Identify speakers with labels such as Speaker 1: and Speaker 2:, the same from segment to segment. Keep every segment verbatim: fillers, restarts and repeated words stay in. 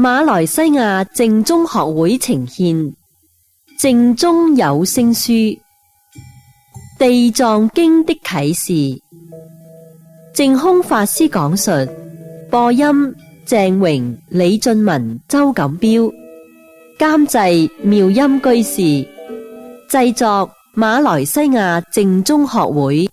Speaker 1: 馬來西亞正宗學會呈獻正宗有聲書《地藏經》的啟示，淨空法師講述，播音鄭榮、李俊文、周錦標，監製妙音居士，製作馬來西亞正宗學會。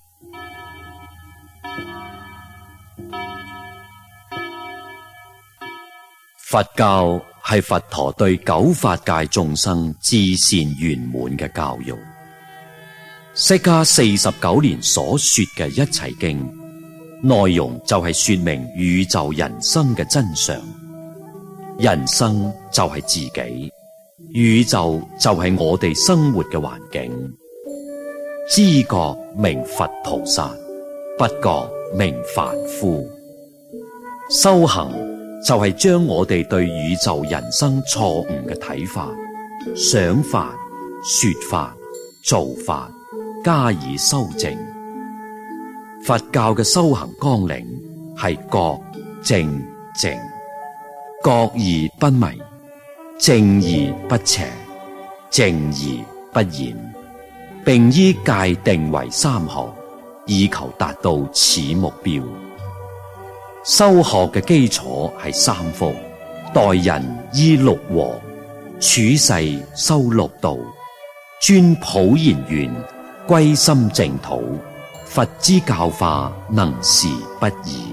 Speaker 2: 佛教係佛陀對九法界眾生至善圓滿嘅教育。釋迦四十九年所說嘅一切經，內容就係說明宇宙人生嘅真相。人生就係自己，宇宙就係我哋生活嘅環境。知覺名佛菩薩，不覺名凡夫。修行就係將我哋對宇宙人生錯誤嘅睇法、想法、說法、做法加以修正。佛教嘅修行綱領係覺正淨，覺而不迷，正而不邪，淨而不染，並依戒定為三項，以求達到此目標。修學嘅基礎係三福：待人依六和，處世修六道，專普賢願，歸心淨土。佛之教化能事不易。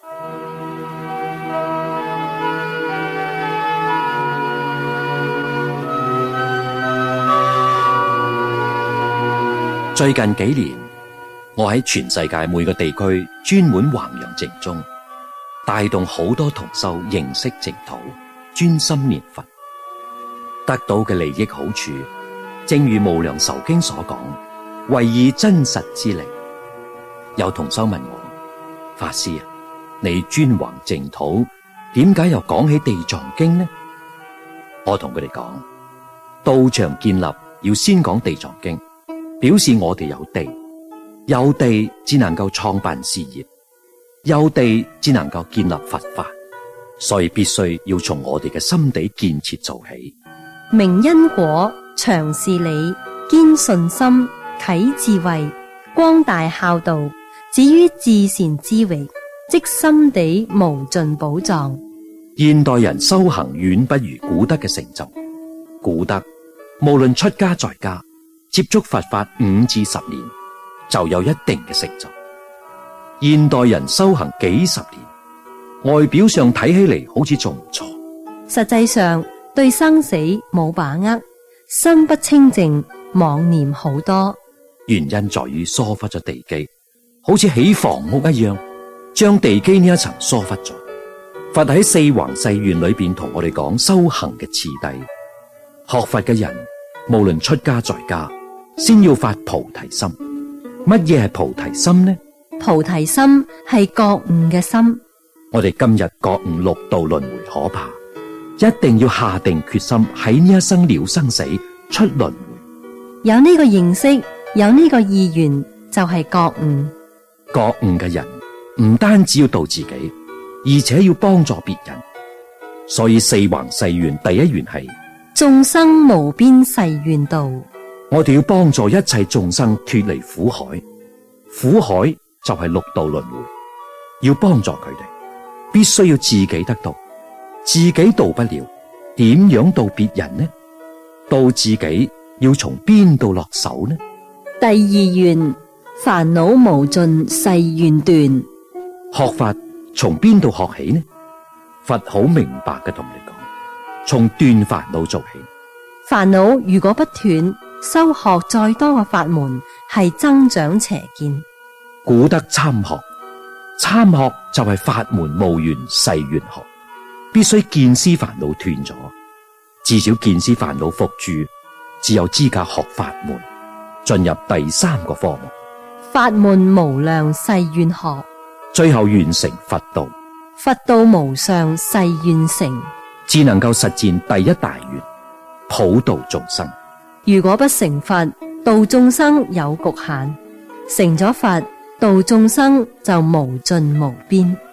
Speaker 2: 最近幾年，我喺全世界每個地區專門弘揚淨宗，帶動好多同修認識淨土，專心念佛，得到嘅利益好處，正如無量壽經所講，為以真實之利。有同修問我：法師啊，你專弘淨土，點解又講起地藏經呢？我同佢哋講，道場建立要先講地藏經，表示我哋有地，有地只能夠創辦事業，有地只能夠建立佛法，所以必須要從我哋嘅心地建設做起。
Speaker 1: 明因果，長事理，堅信心，啟智慧，光大孝道，至於至善之域，即心地無盡寶藏。
Speaker 2: 現代人修行遠不如古德嘅成就。古德無論出家在家，接觸佛法五至十年，就有一定嘅成就。現代人修行幾十年，外表上睇起嚟好似仲唔錯，
Speaker 1: 實際上對生死冇把握，心不清淨，妄念好多。
Speaker 2: 原因在於疏忽咗地基，好似起房屋一樣，將地基呢一層疏忽咗。佛喺四弘誓願裏邊同我哋講修行嘅次第。學佛嘅人，無論出家在家，先要發菩提心。乜嘢係菩提心呢？
Speaker 1: 菩提心係覺悟嘅心。
Speaker 2: 我哋今日覺悟六道輪迴可怕，一定要下定決心喺呢一生了生死，出輪迴。
Speaker 1: 有呢個認識，有呢個意願，就係覺悟。
Speaker 2: 覺悟嘅人唔單止要度自己，而且要幫助別人。所以四弘誓願第一願係眾生無邊誓願度。我哋要幫助一切眾生脫離苦海，苦海就係六道輪迴。要幫助佢哋，必須要自己得度，自己度不了，點樣度別人呢？度自己要從邊度落手呢？第二願煩惱無盡誓願斷。學法從邊度學起呢？佛好明白嘅同你講，從斷煩惱做起。
Speaker 1: 煩惱如果不斷，修學再多嘅法門係增長邪見。
Speaker 2: 古德參學，參學就係法門無緣誓願學，必須見思煩惱斷咗，至少見思煩惱伏住，只有資格學法門，進入第三個科目。法門無量誓願學，最後完成佛道。佛道無上誓願成，只能夠實踐第一大願，普度眾生。
Speaker 1: 如果不成佛，度眾生有局限；成咗佛，度眾生就無盡無邊。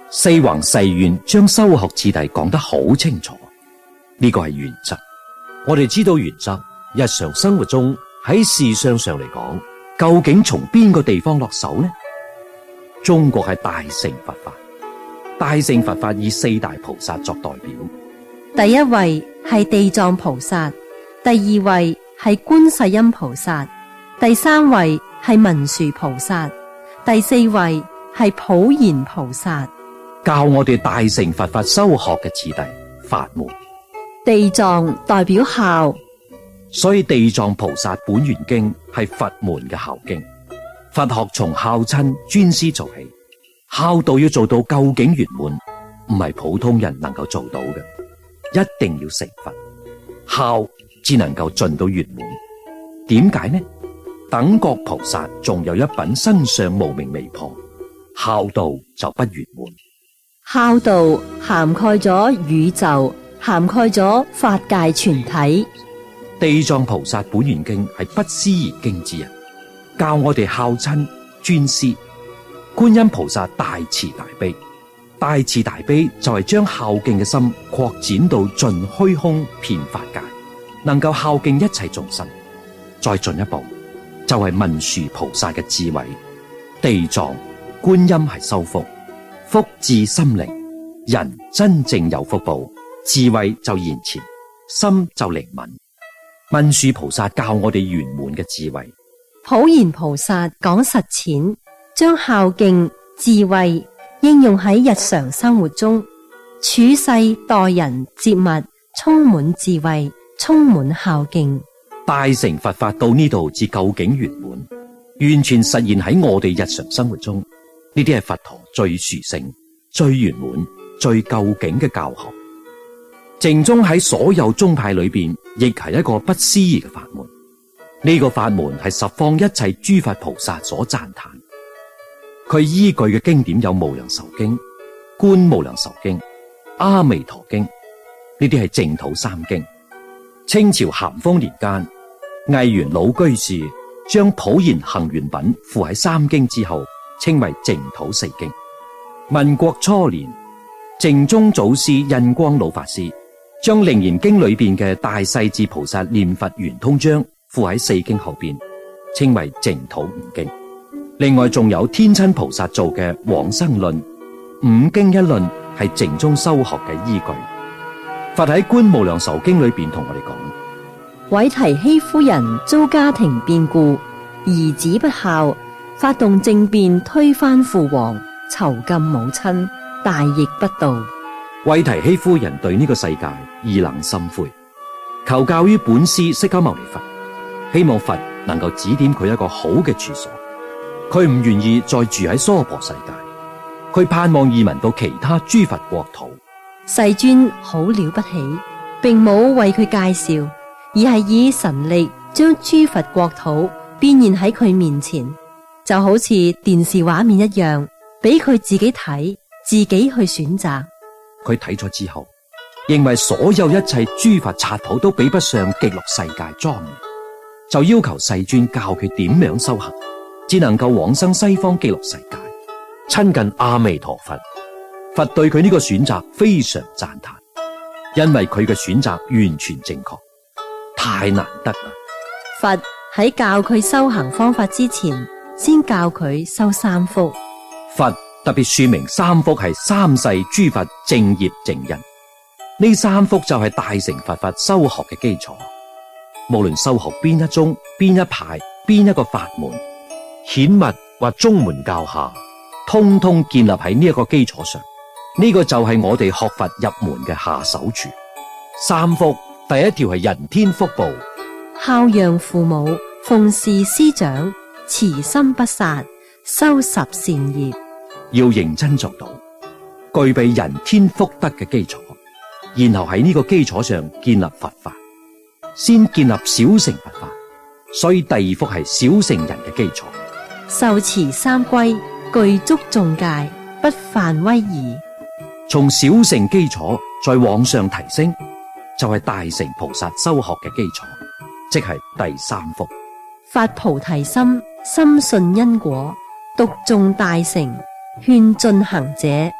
Speaker 2: 四弘誓願將修學次第講得好清楚，呢個係原則。我哋知道原則，日常生活中喺事相上嚟講，究竟從邊個地方落手呢？中國係大乘佛法，大乘佛法以四大菩薩作代表。
Speaker 1: 第一位係地藏菩薩，第二位係觀世音菩薩，第三位係文殊菩薩，第四位係普賢菩薩。
Speaker 2: 教我哋大乘佛法修學嘅次第法門。
Speaker 1: 地藏代表孝，
Speaker 2: 所以地藏菩薩本願經係佛門嘅孝經。佛學從孝親尊師做起，孝道要做到究竟圓滿，唔係普通人能夠做到嘅，一定要成佛，孝至能夠盡到圓滿。點解呢？等覺菩薩仲有一品身上無明未破，孝道就不圓滿。
Speaker 1: 孝道涵蓋咗宇宙，涵蓋咗法界全體。
Speaker 2: 地藏菩薩本願經係不思議經之一，教我哋孝親尊師。觀音菩薩大慈大悲，大慈大悲就係將孝敬嘅心擴展到盡虛空遍法界，能夠孝敬一切眾生。再進一步就係文殊菩薩嘅智慧。地藏觀音係修福，福至心靈，人真正有福報，智慧就現前，心就靈敏。文殊菩薩教我哋圓滿嘅智慧，
Speaker 1: 普賢菩薩講實踐，將孝敬智慧應用喺日常生活中，處世待人接物充滿智慧，充滿孝敬。
Speaker 2: 大乘佛法到呢度至究竟圓滿，完全實現喺我哋日常生活中。呢啲係佛陀最殊勝、最圓滿、最究竟嘅教學。淨宗喺所有宗派裏邊，亦係一個不思議嘅法門。呢、這個法門係十方一切諸佛菩薩所讚歎。佢依據嘅經典有無量壽經、觀無量壽經、阿彌陀經，呢啲係淨土三經。清朝咸豐年間，魏源老居士將普賢行願品附喺三經之後，稱為淨土四經。民國初年，淨宗祖師印光老法師將楞嚴經裏邊嘅大勢至菩薩念佛圓通章附喺四經後邊，稱為淨土五經。另外仲有天親菩薩做嘅往生論，五經一論係淨宗修學嘅依據。佛喺觀無量壽經裏邊同我哋講，
Speaker 1: 韋提希夫人遭家庭變故，兒子不孝，發動政變推翻父王，囚禁母親，大逆不道。
Speaker 2: 韋提希夫人對呢個世界意冷心灰，求教於本師釋迦牟尼佛，希望佛能夠指點佢一個好嘅處所。佢唔願意再住喺娑婆世界，佢盼望移民到其他諸佛國土。
Speaker 1: 世尊好了不起，並冇為佢介紹，而係以神力將諸佛國土變現喺佢面前，就好似電視畫面一樣，俾佢自己睇，自己去選擇。
Speaker 2: 佢睇咗之後，認為所有一切諸佛剎土都比不上極樂世界莊嚴，就要求世尊教佢點樣修行，只能夠往生西方極樂世界，親近阿彌陀佛。佛對佢呢個選擇非常讚歎，因為佢嘅選擇完全正確，太難得啦。
Speaker 1: 佛喺教佢修行方法之前，先教佢修三福。
Speaker 2: 佛特別說明三福係三世諸佛正業正因，呢三福就係大乘佛法修學嘅基礎。無論修學邊一宗、邊一派、邊一個法門，顯密或宗門教下，通通建立喺呢一個基礎上。呢個就係我哋學佛入門嘅下手處。三福第一條係人天福報，
Speaker 1: 孝養父母，奉事師長，慈心不殺，修十善業。
Speaker 2: 要認真做到，具備人天福德嘅基礎，然後喺呢個基礎上建立佛法，先建立小乘佛法。所以第二福係小乘人嘅基礎，
Speaker 1: 受持三歸，具足眾戒，不犯威儀。
Speaker 2: 從小乘基礎再往上提升，就係大乘菩薩修學嘅基礎，即係第三福。
Speaker 1: 發菩提心，深信因果，讀誦大乘，勸進行者，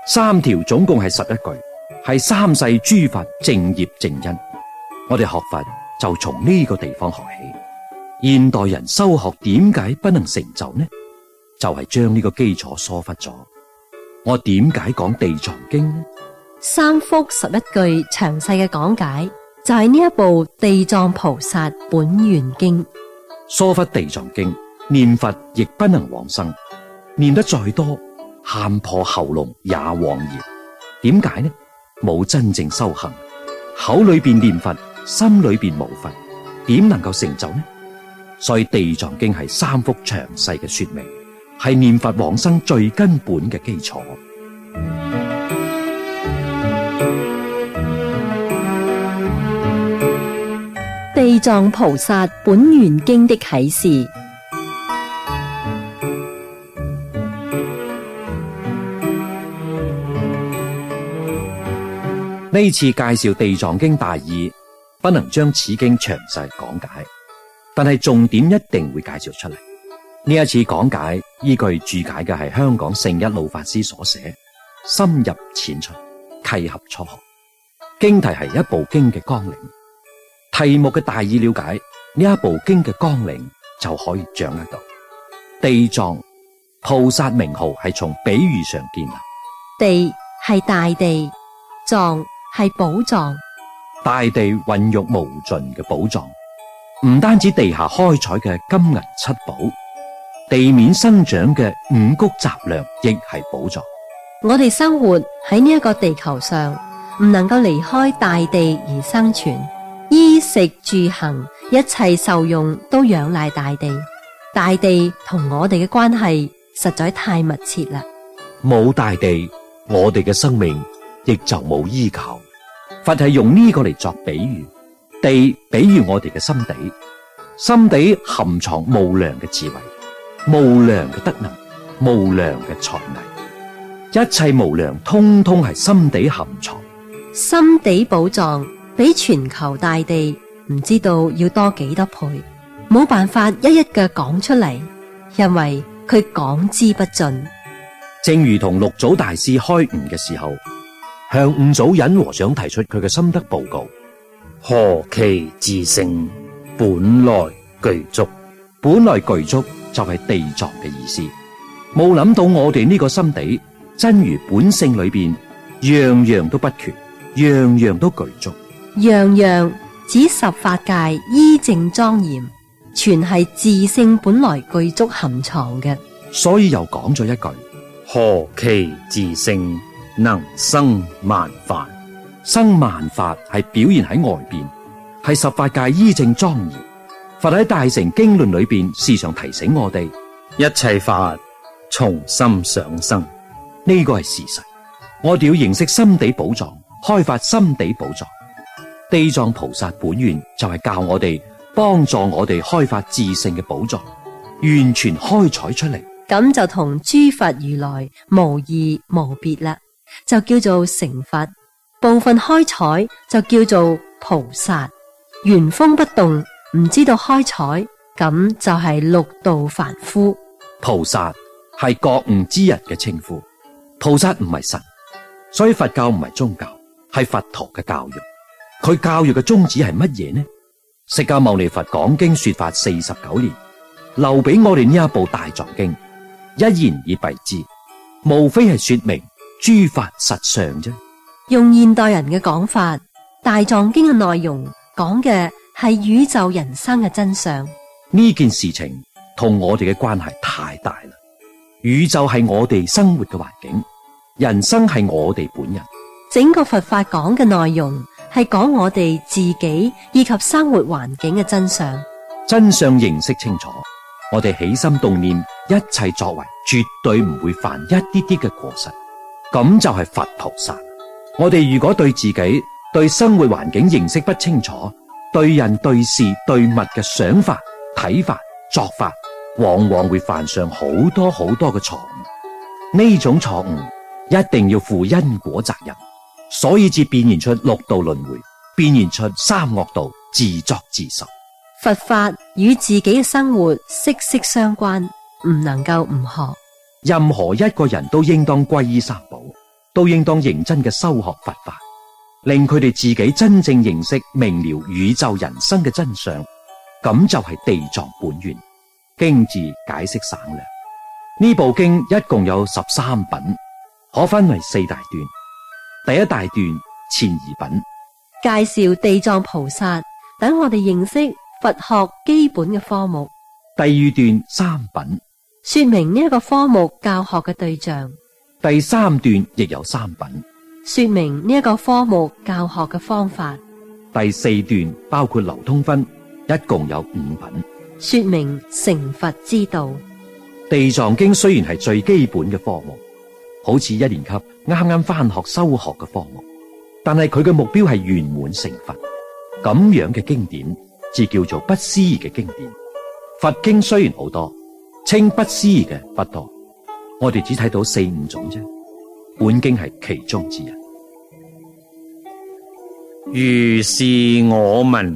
Speaker 2: 三條總共係十一句，係三世諸佛正業正因。我哋學佛就從呢個地方學起。現代人修學點解不能成就呢？就係將呢個基礎疏忽咗。我點解講地藏經呢？
Speaker 1: 三幅十一句詳細嘅講解，就係呢一部地藏菩薩本願經。
Speaker 2: 疏忽地藏經，念佛亦不能往生，念得再多，喊破喉嚨也枉然。點解呢？冇真正修行，口裏邊念佛，心裏邊無佛，點能夠成就呢？所以地藏經係三幅詳細嘅說明，係念佛往生最根本嘅基礎。
Speaker 1: 地藏菩薩本願經的啟示。
Speaker 2: 呢次介紹地藏經大意，不能將此經詳細講解，但係重點一定會介紹出嚟。呢一次講解依據注解嘅係香港聖一老法師所寫，深入淺出，契合初學。經題係一部經嘅綱領，題目嘅大意了解，呢一部經嘅綱領就可以掌握到。地藏菩薩名號係從比喻上建立，
Speaker 1: 地係大地，藏係寶藏。
Speaker 2: 大地孕育無盡嘅寶藏，唔單止地下開採嘅金銀七寶，地面生長嘅五穀雜糧亦係寶藏。
Speaker 1: 我哋生活喺呢一個地球上，唔能夠離開大地而生存，衣食住行一切受用都仰賴大地。大地同我哋嘅關係實在太密切啦。
Speaker 2: 冇大地，我哋嘅生命亦就冇依靠。佛係用呢個嚟作比喻，地比喻我哋嘅心底，心底含藏無量嘅智慧、無量嘅德能、無量嘅才藝，一切無量通通係心底含藏。
Speaker 1: 心底寶藏比全球大地唔知道要多幾多倍，冇辦法一一嘅講出嚟，因為佢講之不盡。
Speaker 2: 正如同六祖大師開悟嘅時候，向五祖忍和尚提出佢嘅心得報告：何其自性，本來具足。本來具足就係地藏嘅意思。冇諗到我哋呢個心地真如本性裏邊，樣樣都不缺，樣樣都具足。
Speaker 1: 樣樣指十法界依正莊嚴，全係自性本來具足含藏嘅。
Speaker 2: 所以又講咗一句：何其自性，能生萬法。生萬法係表現喺外邊，係十法界依正莊嚴。佛喺大乘經論裏邊時常提醒我哋，一切法從心想生，呢個係事實。我哋要認識心地寶藏，開發心地寶藏。地藏菩薩本願就係教我哋，幫助我哋開發自性嘅寶藏，完全開採出嚟。
Speaker 1: 咁就同諸佛如來無異無別啦，就叫做成佛。部分開採就叫做菩薩，原封不動，唔知道開採，咁就係六道凡夫。
Speaker 2: 菩薩係覺悟之人嘅稱呼，菩薩唔係神，所以佛教唔係宗教，係佛陀嘅教育。佢教育嘅宗旨係乜嘢呢？釋迦牟尼佛講經說法四十九年，留俾我哋呢一部大藏經，一言以蔽之，無非係說明諸法實相啫。
Speaker 1: 用現代人嘅講法，大藏經嘅內容講嘅係宇宙人生嘅真相。
Speaker 2: 呢件事情同我哋嘅關係太大啦。宇宙係我哋生活嘅環境，人生係我哋本人。
Speaker 1: 整個佛法講嘅內容係講我哋自己以及生活環境嘅真相。
Speaker 2: 真相認識清楚，我哋起心動念，一切作為絕對唔會犯一啲啲嘅過失，咁就係佛菩薩。我哋如果對自己、對生活環境認識不清楚，對人、對事、對物嘅想法、睇法、作法，往往會犯上好多好多嘅錯誤。呢種錯誤一定要負因果責任，所以至變現出六道輪迴，變現出三惡道，自作自受。
Speaker 1: 佛法與自己嘅生活息息相關，唔能夠唔學。
Speaker 2: 任何一個人都應當皈依三寶，
Speaker 3: 都應當認真嘅修學佛法，令佢哋自己真正認識明了宇宙人生嘅真相。咁就係地藏本願經字解釋省略。呢部經一共有十三品，可分為四大段。第一大段前二品，
Speaker 1: 介紹地藏菩薩，等我哋認識佛學基本嘅科目。
Speaker 3: 第二段三品，
Speaker 1: 說明呢一個科目教學嘅對象。
Speaker 3: 第三段亦有三品，
Speaker 1: 說明呢一個科目教學嘅方法。
Speaker 3: 第四段包括流通分，一共有五品，
Speaker 1: 說明成佛之道。
Speaker 3: 地藏經雖然係最基本嘅科目，好似一年級啱啱返學修學嘅科目，但係佢嘅目標係圓滿成佛。咁樣嘅經典至叫做不思議嘅經典。佛經雖然好多，稱不思議嘅不多，我哋只睇到四五種啫。本經係其中之一。
Speaker 4: 如是我聞。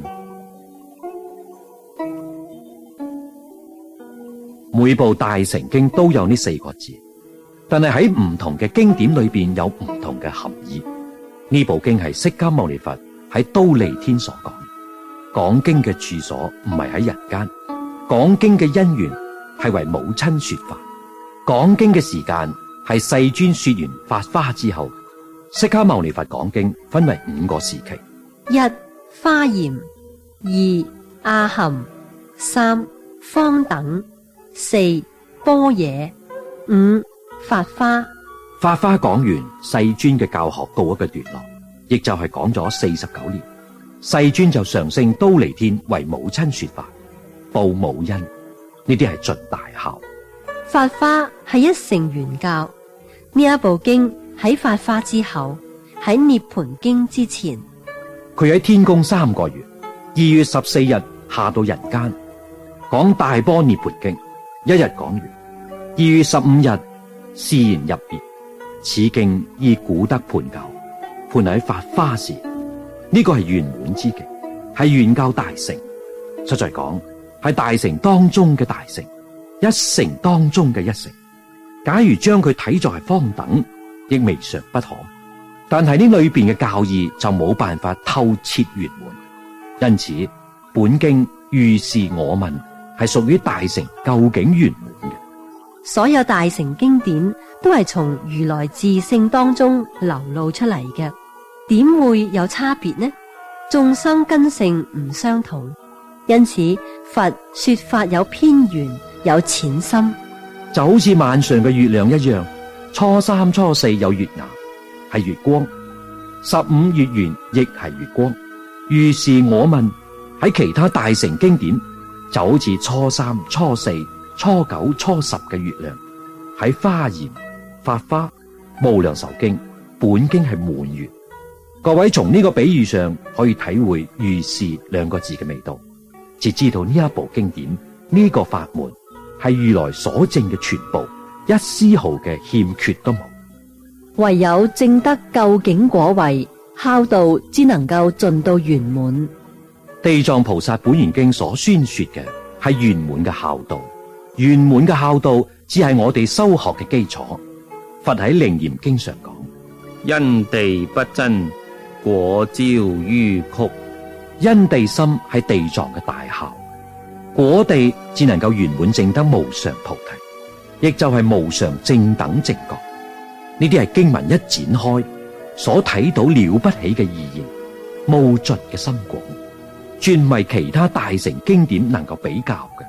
Speaker 3: 每部大乘經都有呢四個字，但係喺唔同嘅經典裏邊有唔同嘅含義。呢部經係釋迦牟尼佛喺忉利天所講，講經嘅處所唔係喺人間，講經嘅因緣係為母親說法，講經嘅時間係世尊說完法花之後。釋迦牟尼佛講經分為五個時期：
Speaker 1: 一、華嚴；二、阿含；三、方等；四、般若；五、法花。
Speaker 3: 法花講完，世尊嘅教學告一個段落，亦就係講咗四十九年。世尊就上升忉利天為母親說法，報母恩，呢啲係盡大孝。
Speaker 1: 法花係一乘圓教，呢一部經喺法花之後，喺涅槃經之前。
Speaker 3: 佢喺天宮三個月，二月十四日下到人間，講大般涅槃經，一日講完。二月十五日示然入滅。此經以古德判教，判喺法花時，呢個係圓滿之極，係圓教大乘。實在講係大乘當中嘅大乘，一乘當中嘅一乘。假如將佢睇作係方等，亦未嘗不可。但係呢裏邊嘅教義就冇辦法透徹圓滿，因此本經如是我聞係屬於大乘究竟圓滿嘅。
Speaker 1: 所有大乘經典都係從如來自性當中流露出嚟嘅，點會有差別呢？眾生根性唔相同，因此佛說法有偏圓，有淺深。
Speaker 3: 就好似晚上嘅月亮一樣，初三初四有月牙，係月光；十五月圓亦係月光。如是我聞喺其他大乘經典就好似初三初四初九初十嘅月亮。喺華嚴、法花、無量壽經、本經係滿月。各位從呢個比喻上可以體會如是兩個字嘅味道，只知道呢一部經典呢、這個法門係如來所證嘅全部，一絲毫嘅欠缺都冇。
Speaker 1: 唯有證得究竟果位，孝道只能夠盡到圓滿。
Speaker 3: 地藏菩薩本願經所宣說嘅係圓滿嘅孝道，圓滿嘅孝道只係我哋修學嘅基礎。佛喺楞嚴經上講：
Speaker 4: 因地不真，果招於曲。
Speaker 3: 因地心係地藏嘅大孝，果地只能夠圓滿證得無上菩提，亦就係無上正等正覺。呢啲係經文一展開所睇到了不起嘅意義，無盡嘅深廣，絕唔係其他大乘經典能夠比較嘅。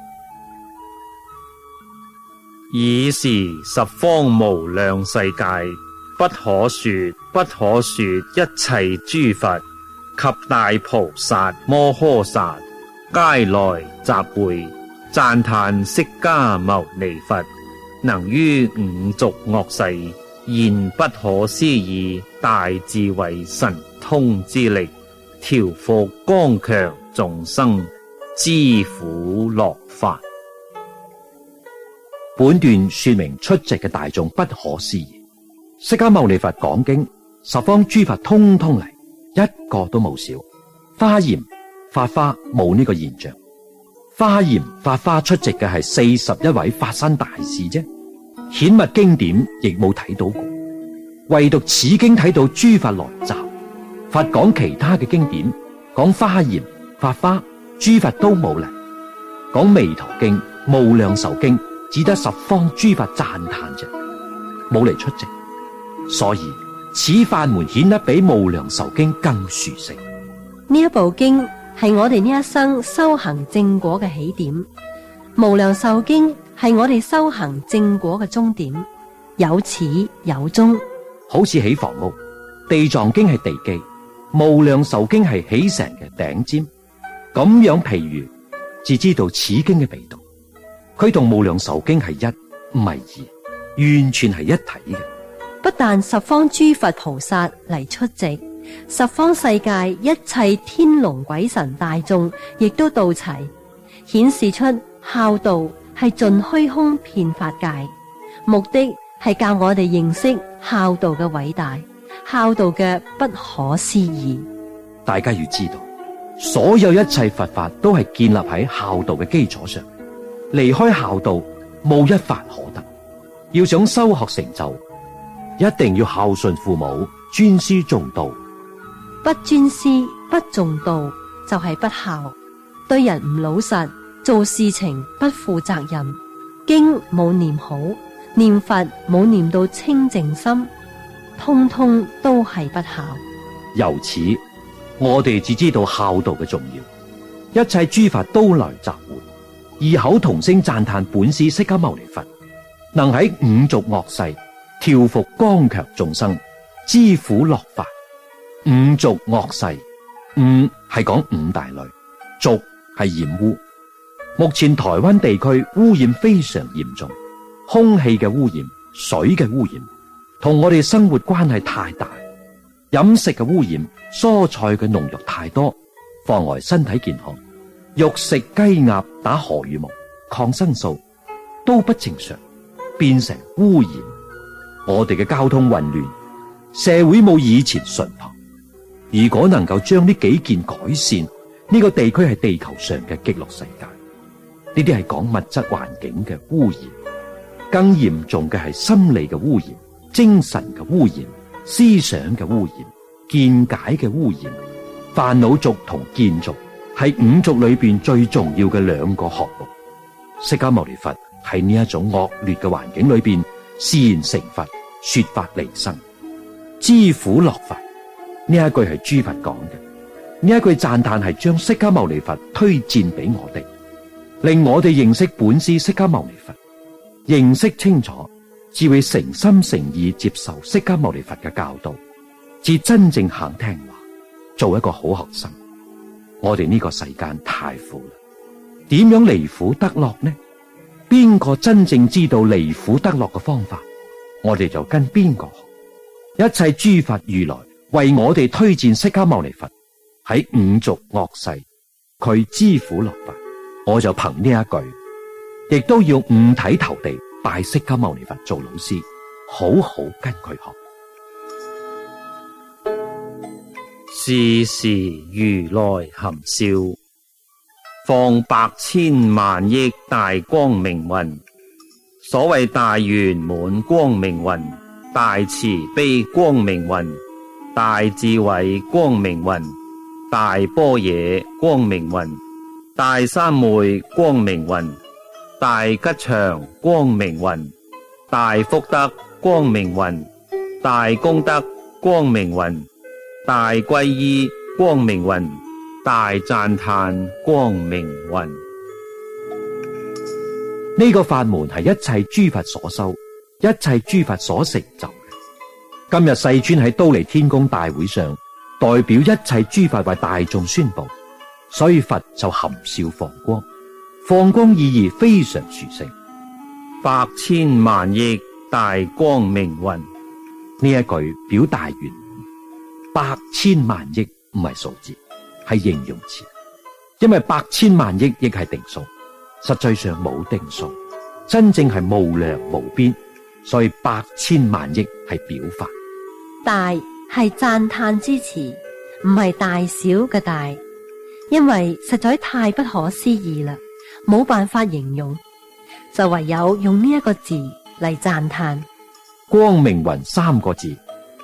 Speaker 4: 爾時十方無量世界，不可說不可說一切諸佛及大菩薩摩訶薩，皆來集會讚歎釋迦牟尼佛能於五濁惡世現不可思議大智慧神通之力，調伏剛強眾生知苦樂法。
Speaker 3: 本段說明出席嘅大眾不可思議，釋迦牟尼佛講經，十方諸佛通通嚟，一個都冇少。華嚴、法花冇呢個現象，華嚴、法花出席嘅係四十一位法身大士啫，顯密經典亦冇睇到過。 唯獨此經睇到諸佛來集。佛講其他嘅經典，講華嚴、法華，諸佛都冇嚟。講彌陀經、無量壽經，只得十方諸佛讚歎啫，冇嚟出席。所以此法門顯得比無量壽經更殊勝。
Speaker 1: 呢一部經係我哋呢一生修行正果嘅起點，無量壽經係我哋修行正果嘅終點，有始有終。
Speaker 3: 好似起房屋，地藏經係地基，無量壽經係起成嘅頂尖。咁樣譬如，至知道此經嘅味道。佢同無量壽經係一，唔係二，完全係一體嘅。
Speaker 1: 不但十方諸佛菩薩嚟出席，十方世界一切天龍鬼神大眾亦都到齊，顯示出孝道係盡虛空遍法界，目的係教我哋認識孝道嘅偉大，孝道嘅不可思議。
Speaker 3: 大家要知道，所有一切佛法都係建立喺孝道嘅基礎上，離開孝道冇一法可得。要想修學成就，一定要孝順父母，尊師重道。
Speaker 1: 不尊師不重道就係不孝，對人唔老實，做事情不負責任，經冇念好，念佛冇念到清淨心，通通都係不孝。
Speaker 3: 由此我哋只知道孝道嘅重要，一切諸佛都來集會，異口同聲讚歎本師釋迦牟尼佛，能喺五濁惡世調伏剛強眾生，知苦樂法。五濁惡世，五係講五大類，濁係染污。目前台灣地區污染非常嚴重，空氣嘅污染、水嘅污染，同我哋生活關係太大。飲食嘅污染，蔬菜嘅農藥太多，妨礙身體健康。肉食雞鴨打荷爾蒙、抗生素都不正常，變成污染。我哋嘅交通混亂，社會冇以前淳樸。如果能夠將呢幾件改善，呢個地區係地球上嘅極樂世界。呢啲係講物質環境嘅污染，更嚴重嘅係心理嘅污染、精神嘅污染、思想嘅污染、見解嘅污染。煩惱濁同見濁係五濁裏邊最重要嘅兩個項目。釋迦牟尼佛喺呢一種惡劣嘅環境裏邊示現成佛，說法離生，知苦樂法。呢一句係諸佛講嘅，呢一句讚歎係將釋迦牟尼佛推薦俾我哋，令我哋認識本師釋迦牟尼佛，認識清楚，至會誠心誠意接受釋迦牟尼佛嘅教導，至真正肯聽話，做一個好學生。我哋呢個世間太苦啦，點樣離苦得樂呢？邊個真正知道離苦得樂嘅方法，我哋就跟邊個學。一切諸佛如來為我哋推薦釋迦牟尼佛喺五濁惡世，佢知苦樂法，我就憑呢一句，亦都要五體投地拜釋迦牟尼佛做老師，好好跟佢學。
Speaker 4: 是時如來含笑，放百千萬億大光明雲。所謂大圓滿光明雲、大慈悲光明雲、大智慧光明雲、大般若光明雲、大三昧光明雲、大吉祥光明雲、大福德光明雲、大功德光明雲、大皈依光明雲、大讚歎光明雲。
Speaker 3: 呢個法門係一切諸佛所修，一切諸佛所成就嘅。今日世尊喺忉利天宮大會上，代表一切諸佛為大眾宣布，所以佛就含笑放光。放光意義非常殊勝，
Speaker 4: 百千萬億大光明雲。
Speaker 3: 呢一句表大圓滿，百千萬億唔係數字，係形容詞，因為百千萬億亦係定數，實際上冇定數，真正係無量無邊，所以百千萬億係表法。
Speaker 1: 大係讚歎之詞，唔係大小嘅大，因為實在太不可思議啦，冇辦法形容，就唯有用呢一個字嚟讚歎。
Speaker 3: 光明雲三個字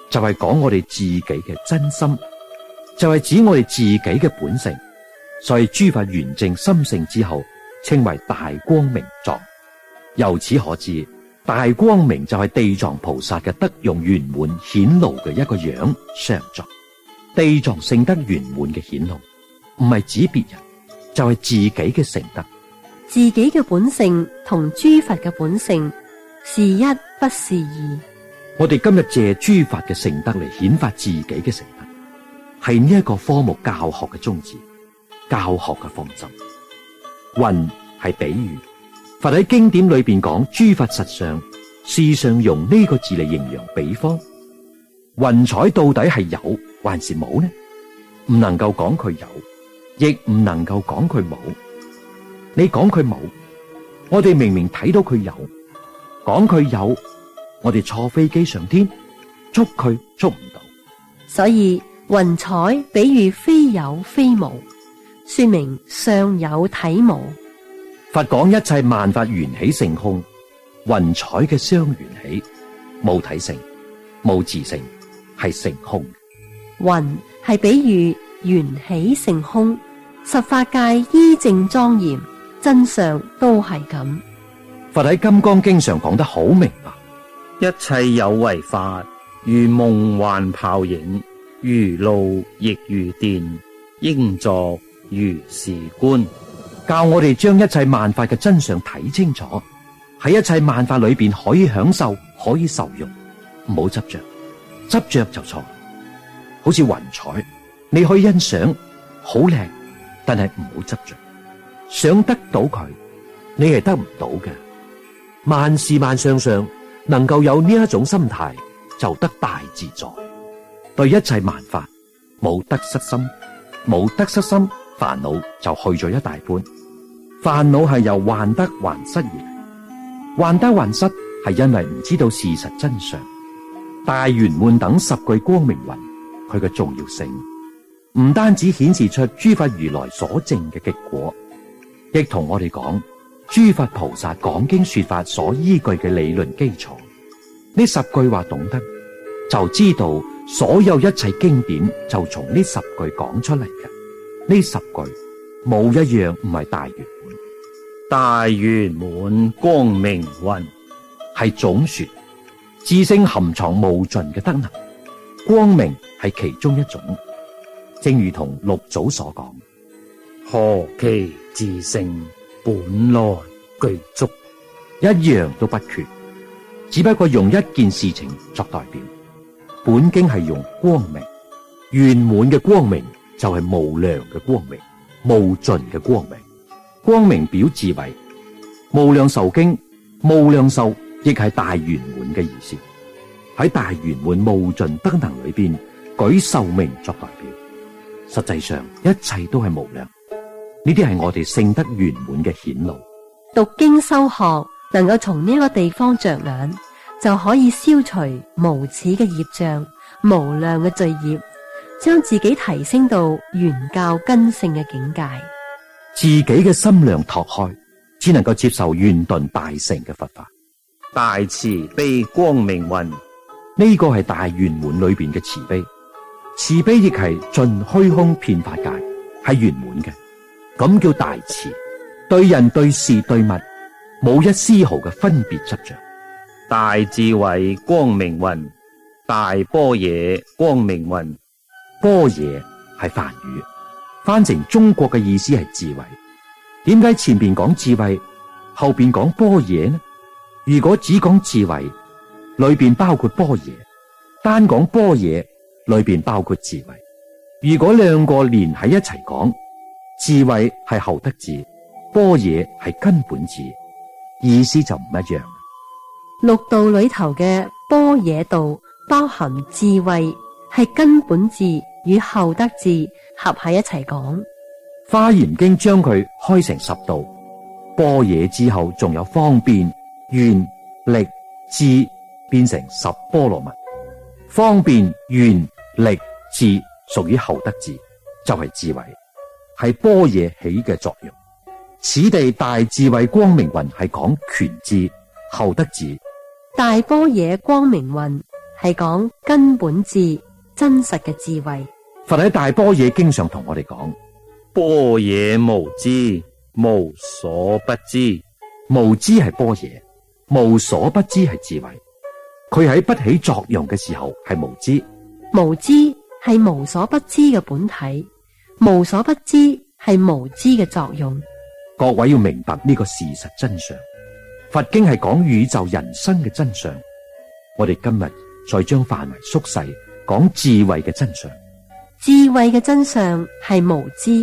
Speaker 3: 就係講我哋自己嘅真心，就係指我哋自己嘅本性。所以諸法圓正心性之後，稱為大光明狀。由此可知，大光明就係地藏菩薩嘅德用圓滿顯露嘅一個樣相狀。地藏聖德圓滿嘅顯露，唔係指別人，就係自己嘅聖德。
Speaker 1: 自己嘅本性同諸佛嘅本性是一不是二。
Speaker 3: 我哋今日借諸法嘅聖德嚟顯發自己嘅聖德，係呢一個科目教學嘅宗旨，教學嘅方針。雲係比喻，佛喺經典裏邊講諸法實相，事上用呢個字嚟形容比方。雲彩到底係有還是冇呢？唔能夠講佢有，亦唔能夠講佢冇。你講佢冇，我哋明明睇到佢有；講佢有，我哋坐飛機上天，捉佢捉唔到。
Speaker 1: 所以雲彩比喻非有非無，說明上有體無。
Speaker 3: 佛講一切萬法緣起性空，雲彩嘅相緣起，冇體性，冇自性，係性空。
Speaker 1: 雲係比喻緣起性空，十法界依正莊嚴，真相都係咁。
Speaker 3: 佛喺《金剛經》上講得好明白，
Speaker 4: 一切有為法，如夢幻泡影，如露亦如電，應作如是觀。
Speaker 3: 教我哋將一切萬法嘅真相睇清楚，喺一切萬法裏邊可以享受，可以受用，唔好執着，執着就錯。好似雲彩，你可以欣賞，好靚，但係唔好執着。想得到佢，你係得唔到嘅。萬事萬相上能夠有呢一種心態，就得大自在。對一切萬法冇得失心，冇得失心，煩惱就去咗一大半。煩惱係由患得患失而嚟，患得患失係因為唔知道事實真相。大圓滿等十句光明雲，佢嘅重要性唔單止顯示出諸法如來所證嘅結果，亦同我哋講諸佛菩薩講經說法所依據嘅理論基礎。呢十句話懂得，就知道所有一切經典就從呢十句講出嚟嘅。呢十句冇一樣唔係大圓滿。
Speaker 4: 大圓滿光明雲
Speaker 3: 係總說，自性含藏無盡嘅德能，光明係其中一種。正如同六祖所講，
Speaker 4: 何其自性本來具足，
Speaker 3: 一樣都不缺，只不過用一件事情作代表。本經係用光明，圓滿嘅光明就係無量嘅光明，無盡嘅光明。光明表智慧，無量壽經，無量壽亦係大圓滿嘅意思。喺大圓滿無盡德能裏邊，舉壽命作代表。實際上一切都係無量，呢啲係我哋聖德圓滿嘅顯露。
Speaker 1: 讀經修學能夠從呢個地方着眼，就可以消除無始嘅業障、無量嘅罪業，將自己提升到圓教根性嘅境界。
Speaker 3: 自己嘅心量拓開，只能夠接受圓頓大乘嘅佛法。
Speaker 4: 大慈悲光明雲，
Speaker 3: 呢個係大圓滿裏邊嘅慈悲。慈悲亦係盡虛空遍法界，係圓滿嘅，咁叫大慈。對人對事對物冇一絲毫嘅分別執着。
Speaker 4: 大智慧光明雲，大般若光明雲。
Speaker 3: 般若係梵語，翻成中國嘅意思係智慧。點解前邊講智慧，後邊講般若呢？如果只講智慧，裏邊包括般若；單講般若，裏邊包括智慧。如果兩個連喺一齊講，智慧係後得智，般若係根本智，意思就唔一樣。
Speaker 1: 六道裏頭嘅般若道包含智慧，係根本智與後得智合喺一齊講。
Speaker 3: 華嚴經將佢開成十道，般若之後仲有方便、願、力、智，變成十波羅蜜。方便、願、力、智屬於後得智，就係、是、智慧，係般若起嘅作用。此地大智慧光明雲係講權智、後得智。
Speaker 1: 大般若光明雲係講根本智、真實嘅智慧。
Speaker 3: 佛喺大般若經上同我哋講，
Speaker 4: 般若無知，無所不知。
Speaker 3: 無知係般若，無所不知係智慧。佢喺不起作用嘅時候係無知。
Speaker 1: 無知係無所不知嘅本體，無所不知係無知嘅作用。
Speaker 3: 各位要明白呢個事實真相。佛經係講宇宙人生嘅真相，我哋今日再將範圍縮細，講智慧嘅真相。
Speaker 1: 智慧嘅真相係無知。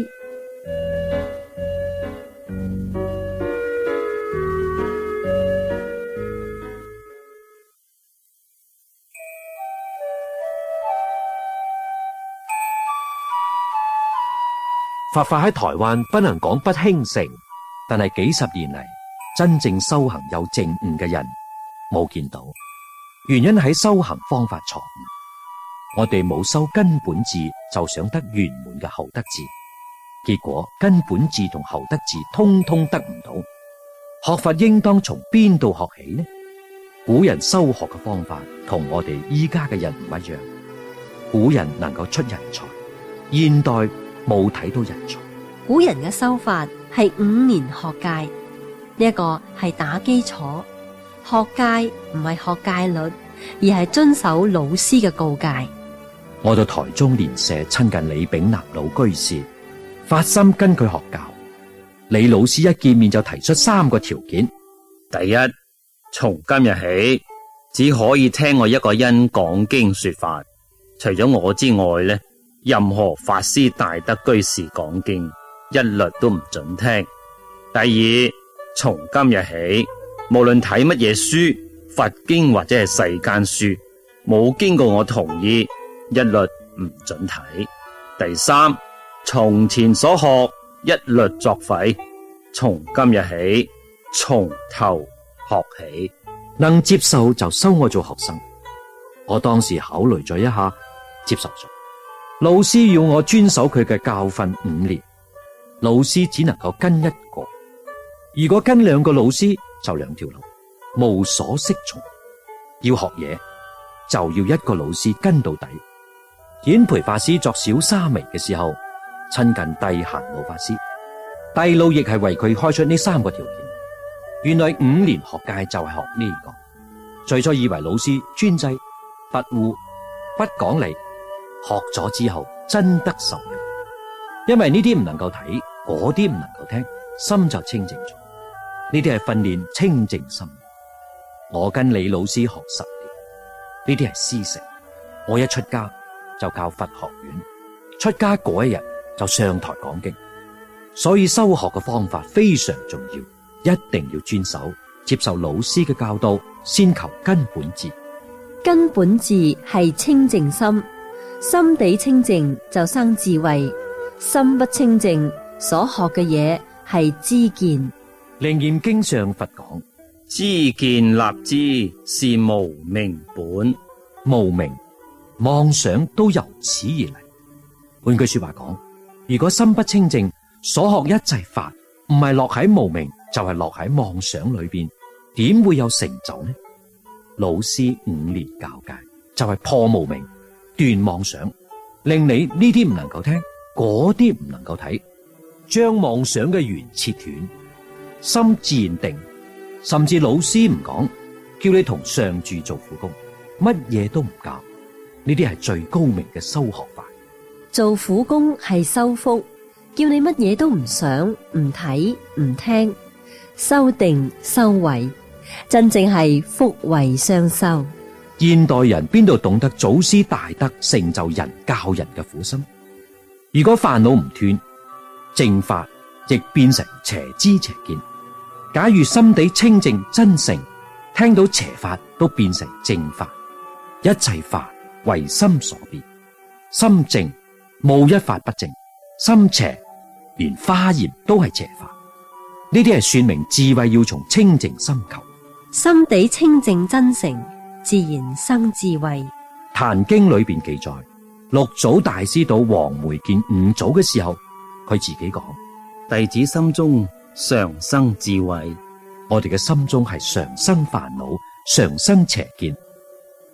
Speaker 2: 佛法喺台灣不能講不興盛，但係幾十年嚟真正修行有證悟嘅人冇見到。原因喺修行方法錯誤，我哋冇修根本智就想得圓滿嘅後得智，結果根本智同後得智通通得唔到。學佛應當從邊度學起呢？古人修學嘅方法同我哋依家嘅人唔一樣。古人能夠出人才，現代冇睇到人才。
Speaker 1: 古人嘅修法係五年學戒，呢一個係打基礎。學戒唔係學戒律，而係遵守老師嘅告誡。
Speaker 2: 我到台中蓮社親近李炳南老居士，發心跟佢學教。李老師一見面就提出三個條件：
Speaker 4: 第一，從今日起只可以聽我一個人講經說法，除咗我之外呢，任何法師大德居士講經一律都唔准聽。第二，從今日起，無論睇乜嘢書，佛經或者係世間書，冇經過我同意，一律唔准睇。第三，從前所學一律作廢，從今日起從頭學起。
Speaker 2: 能接受就收我做學生。我當時考慮咗一下，接受咗。老師要我遵守佢嘅教訓五年，老師只能夠跟一個，如果跟兩個老師就兩條路，無所適從。要學嘢就要一個老師跟到底。顯培法師作小沙彌嘅時候，親近帝閑老法師，帝老亦係為佢開出呢三個條件。原來五年學戒就係學呢個。最初以為老師專制、跋扈、不講理，學咗之後真得受用，因為呢啲唔能夠睇，嗰啲唔能夠聽，心就清淨咗。呢啲係訓練清淨心。我跟李老師學十年，呢啲係師承。我一出家就教佛學院，出家嗰一日就上台講經。所以修學嘅方法非常重要，一定要遵守，接受老師嘅教導，先求根本智。
Speaker 1: 根本智係清淨心，心地清淨就生智慧，心不清淨，所學嘅嘢係知見。
Speaker 2: 楞嚴經上佛講，
Speaker 4: 知見立知是無明本。
Speaker 2: 無明妄想都由此而嚟。換句說話講，如果心不清淨，所學一切法唔係落喺無明，就係落喺妄想裏邊，點會有成就呢？老師五年教誡就係破無明、斷妄想，令你呢啲唔能夠聽，嗰啲唔能夠睇，將妄想嘅緣切斷，心自然定。甚至老師唔講，叫你同上住做苦工，乜嘢都唔教，呢啲係最高明嘅修學法。
Speaker 1: 做苦工係修福，叫你乜嘢都唔想、唔睇、唔聽，修定修慧，真正係福慧雙修。
Speaker 2: 現代人邊度懂得祖師大德成就人教人嘅苦心？如果煩惱唔斷，正法亦變成邪知邪見。假如心地清淨真誠，聽到邪法都變成正法。一切法為心所變，心正冇一法不正，心邪連華嚴都係邪法。呢啲係說明智慧要從清淨心求。
Speaker 1: 心地清淨真誠，自然生智慧。
Speaker 2: 壇經裏邊記載，六祖大師到黃梅見五祖嘅時候，佢自己講：
Speaker 4: 弟子心中常生智慧。
Speaker 2: 我哋嘅心中係常生煩惱，常生邪見。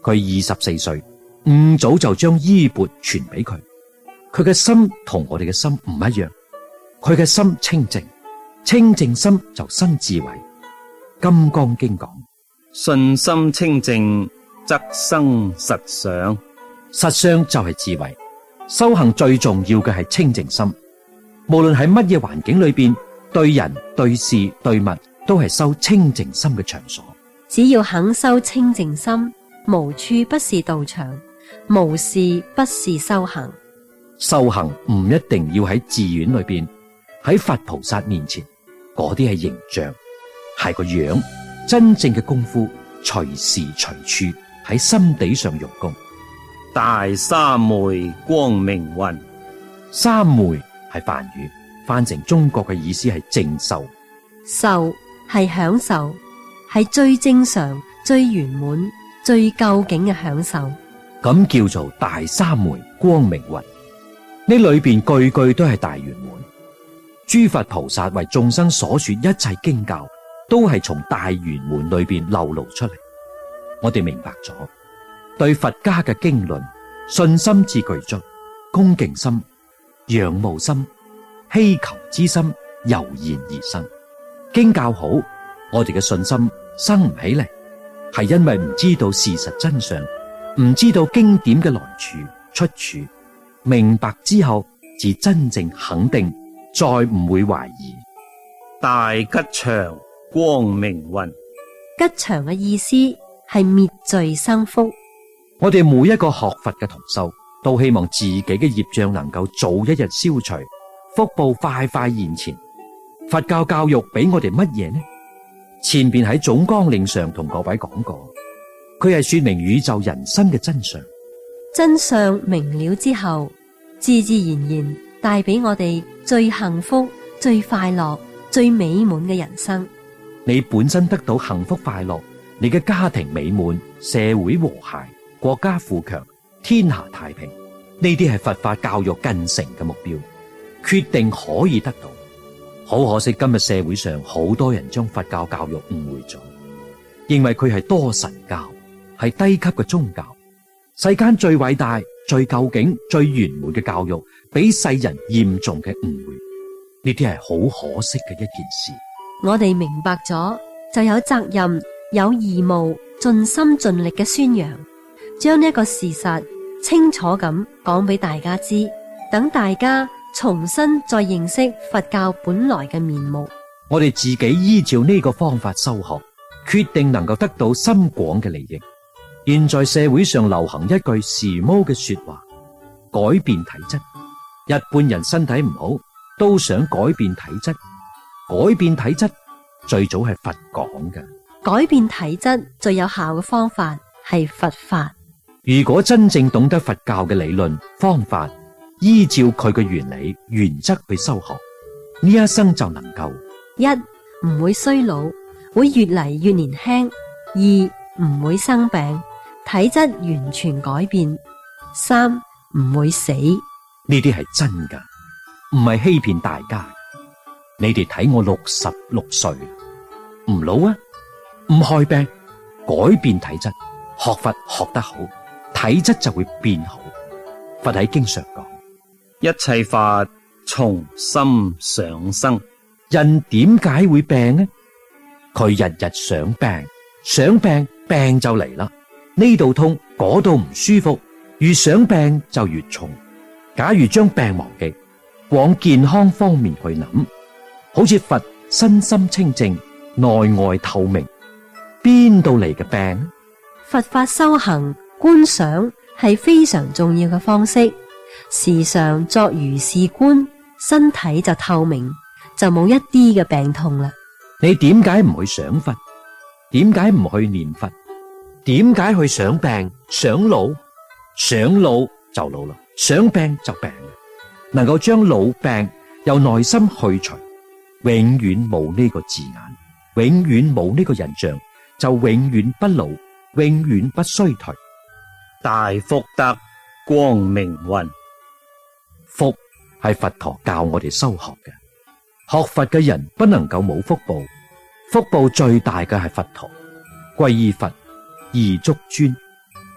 Speaker 3: 佢二十四歲，五早就將衣缽傳俾佢。佢嘅心同我哋嘅心唔一樣，佢嘅心清淨，清淨心就生智慧。金剛經講，
Speaker 4: 信心清淨則生實相，
Speaker 3: 實相就係智慧。修行最重要嘅係清淨心，無論喺乜嘢環境裏邊，對人對事對物都係修清淨心嘅場所。
Speaker 1: 只要肯修清淨心，無處不是道場，無事不是修行。
Speaker 3: 修行唔一定要喺寺院裏邊，喺佛菩薩面前，嗰啲係形象，係個樣。真正嘅功夫，隨時隨處喺心地上用功。
Speaker 4: 大三昧光明雲，
Speaker 3: 三昧係梵語，翻成中國嘅意思係靜受。
Speaker 1: 受係享受，係最正常、最圓滿、最究竟嘅享受。
Speaker 3: 咁叫做大三昧光明雲。呢裏邊句句都係大圓滿。諸佛菩薩為眾生所說一切經教，都係從大圓滿裏邊流露出嚟。我哋明白咗，對佛家嘅經論，信心至具足，恭敬心、仰慕心、希求之心油然而生。經教好，我哋嘅信心生唔起嚟，係因為唔知道事實真相，唔知道經典嘅來處出處。明白之後，至真正肯定，再唔會懷疑。
Speaker 4: 大吉祥光明雲，
Speaker 1: 吉祥嘅意思係滅罪生福。
Speaker 3: 我哋每一個學佛嘅同修，都希望自己嘅業障能夠早一日消除，福報快快現前。佛教教育俾我哋乜嘢呢？前邊喺總綱領上同各位講過，佢係說明宇宙人生嘅真相。
Speaker 1: 真相明了之後，自自然然帶俾我哋最幸福、最快樂、最美滿嘅人生。
Speaker 3: 你本身得到幸福快樂，你嘅家庭美滿，社會和諧，國家富強，天下太平，呢啲係佛法教育近成嘅目標，決定可以得到。好可惜，今日社會上好多人將佛教教育誤會咗，認為佢係多神教，係低級嘅宗教。世間最偉大、最究竟、最圓滿嘅教育，俾世人嚴重嘅誤會，呢啲係好可惜嘅一件事。
Speaker 1: 我哋明白咗，就有責任、有義務，盡心盡力嘅宣揚，將呢一個事實清楚咁講俾大家知，等大家重新再認識佛教本來嘅面目。
Speaker 3: 我哋自己依照呢個方法修學，決定能夠得到深廣嘅利益。現在社會上流行一句時髦嘅說話，改變體質。一般人身體唔好，都想改變體質。改變體質最早係佛講嘅。
Speaker 1: 改變體質最有效嘅方法係佛法。
Speaker 3: 如果真正懂得佛教嘅理論方法，依照佢嘅原理原則去修學，呢一生就能夠
Speaker 1: 一唔會衰老，會越嚟越年輕；二唔會生病，體質完全改變；三唔會死。
Speaker 3: 呢啲係真㗎，唔係欺騙大家。你哋睇我六十六歲，唔老啊，唔害病，改變體質，學佛學得好，體質就會變好。佛喺經上講，
Speaker 4: 一切法從心想生。
Speaker 3: 人點解會病呢？佢日日想病，想病病就嚟啦。呢度痛，嗰度唔舒服，越想病就越重。假如將病忘記，往健康方面去諗，好似佛身心清淨，內外透明，邊度嚟嘅病？
Speaker 1: 佛法修行觀想係非常重要嘅方式，時常作如是觀，身體就透明，就冇一啲嘅病痛啦。
Speaker 3: 你點解唔去想佛？點解唔去念佛？點解去想病想老？想老就老啦，想病就病啦。能夠將老病由內心去除，永遠冇呢個字眼，永遠冇呢個印象，就永遠不老，永遠不衰退。
Speaker 4: 大福德光明雲，
Speaker 3: 福係佛陀教我哋修學嘅。學佛嘅人不能夠冇福報，福報最大嘅係佛陀。皈依佛，二足尊，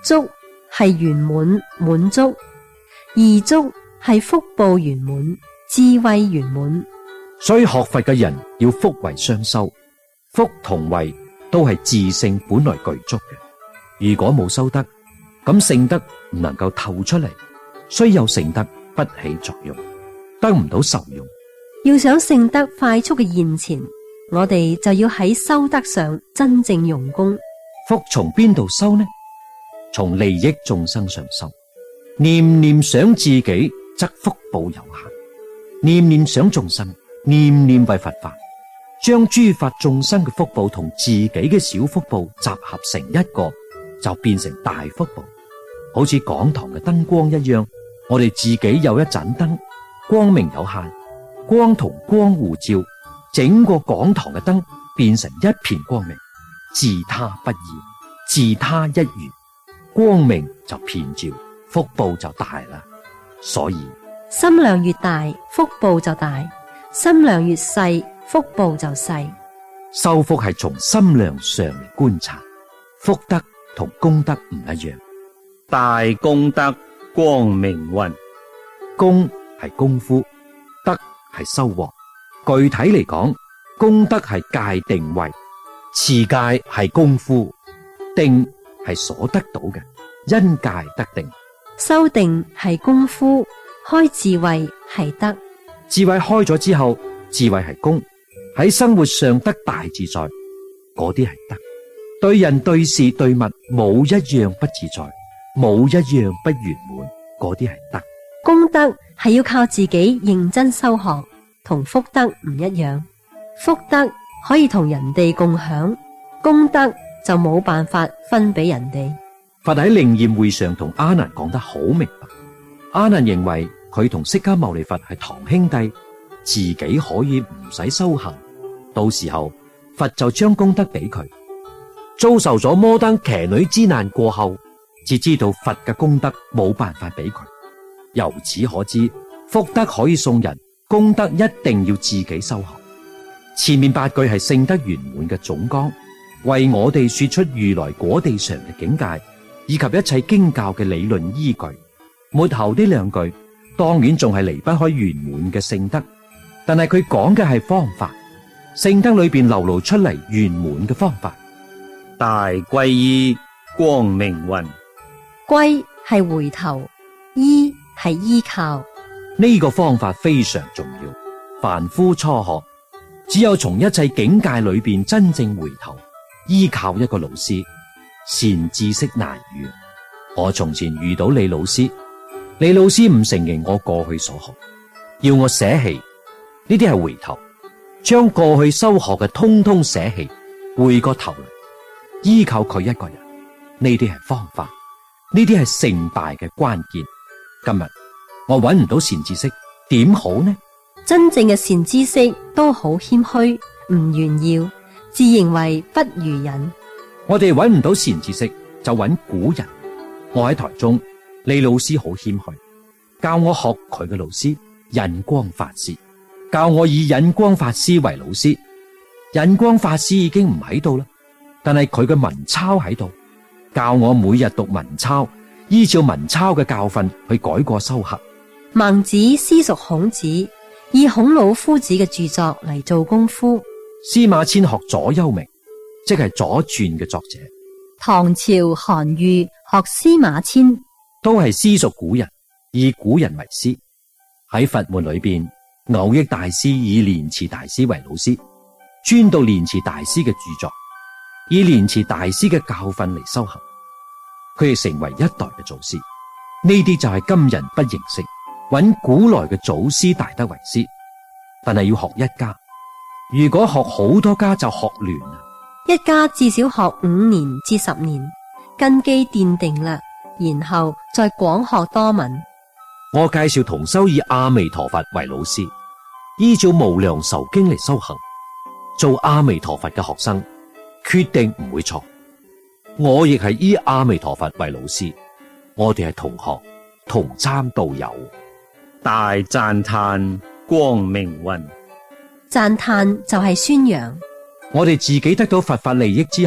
Speaker 1: 足係圓滿滿足，二足係福報圓滿、智慧圓滿。
Speaker 3: 所以學佛嘅人要福慧雙修，福同慧都係自性本來具足嘅。如果冇修德，咁聖德唔能夠透出嚟，雖有聖德不起作用，得唔到受用。
Speaker 1: 要想聖德快速嘅現前，我哋就要喺修德上真正用功。
Speaker 3: 福從邊度修呢？從利益眾生上修。念念想自己，則福報有限；念念想眾生，念念為佛法，將諸法眾生嘅福報同自己嘅小福報集合成一個，就變成大福報。好似講堂嘅燈光一樣，我哋自己有一盞燈，光明有限，光同光互照，整個講堂嘅燈變成一片光明，自他不異，自他一如，光明就遍照，福報就大啦。所以
Speaker 1: 心量越大，福報就大；心量越細，福報就細。
Speaker 3: 修福係從心量上嚟觀察，福德同功德唔一樣。
Speaker 4: 大功德光明雲，
Speaker 3: 功係功夫，德係收穫。具體嚟講，功德係戒定慧，持戒係功夫，定係所得到嘅，因戒得定。
Speaker 1: 修定係功夫，開智慧係德。
Speaker 3: 智慧開咗之後，智慧係功，喺生活上得大自在，嗰啲係德。對人對事對物冇一樣不自在，冇一樣不圓滿，嗰啲係德。
Speaker 1: 功德係要靠自己認真修學，同福德唔一樣。福德可以同人哋共享，功德就冇辦法分俾人哋。
Speaker 3: 佛喺靈驗會上同阿難講得好明白，阿難認為佢同釋迦牟尼佛係堂兄弟，自己可以唔使修行，到時候佛就將功德俾佢。遭受咗摩登騎女之難過後，至知道佛嘅功德冇辦法俾佢。由此可知，福德可以送人，功德一定要自己修學。前面八句係聖德圓滿嘅總綱，為我哋說出如來果地上嘅境界，以及一切經教嘅理論依據。末後呢兩句當然仲係離不開圓滿嘅聖德，但係佢講嘅係方法，聖德裏邊流露出嚟圓滿嘅方法。
Speaker 4: 大歸依光明雲，
Speaker 1: 歸係回頭，依係依靠。
Speaker 3: 呢個方法非常重要。凡夫初學，只有從一切境界裏邊真正回頭，依靠一個老師，善知識難遇。我從前遇到李老師，李老師唔承認我過去所學，要我捨棄，呢啲係回頭，將過去修學嘅通通捨棄，回個頭嚟，依靠佢一個人。呢啲係方法，呢啲係成敗嘅關鍵。今日我揾唔到善知識，點好呢？
Speaker 1: 真正嘅善知識都好謙虛，唔炫耀，自認為不如人。
Speaker 3: 我哋揾唔到善知識，就揾古人。我喺台中，李老師好謙虛，教我學佢嘅老師印光法師，教我以印光法師為老師。印光法師已經唔喺度啦，但係佢嘅文鈔喺度，教我每日讀文鈔，依照文鈔嘅教訓去改過修行。
Speaker 1: 孟子私屬孔子，以孔老夫子嘅著作嚟做功夫。
Speaker 3: 司馬遷學左丘明，即係左傳嘅作者。
Speaker 1: 唐朝韓愈學司馬遷，
Speaker 3: 都係私屬古人，以古人為師。喺佛門裏邊，藕益大師以蓮池大師為老師，專讀蓮池大師嘅著作，以蓮池大師嘅教訓嚟修行。佢哋成為一代嘅祖師。呢啲就係今人不認識，揾古來嘅祖師大德為師，但係要學一家。如果學好多家就學亂啦。
Speaker 1: 一家至少學五年至十年，根基奠定啦，然後再廣學多聞。
Speaker 3: 我介紹同修以阿彌陀佛為老師，依照無量壽經嚟修行，做阿彌陀佛嘅學生，決定唔會錯。我亦係依阿彌陀佛為老師，我哋係同學，同參道友。
Speaker 4: 大讚歎光明雲，
Speaker 1: 讚歎就係宣揚。
Speaker 3: 我哋自己得到佛法利益之後，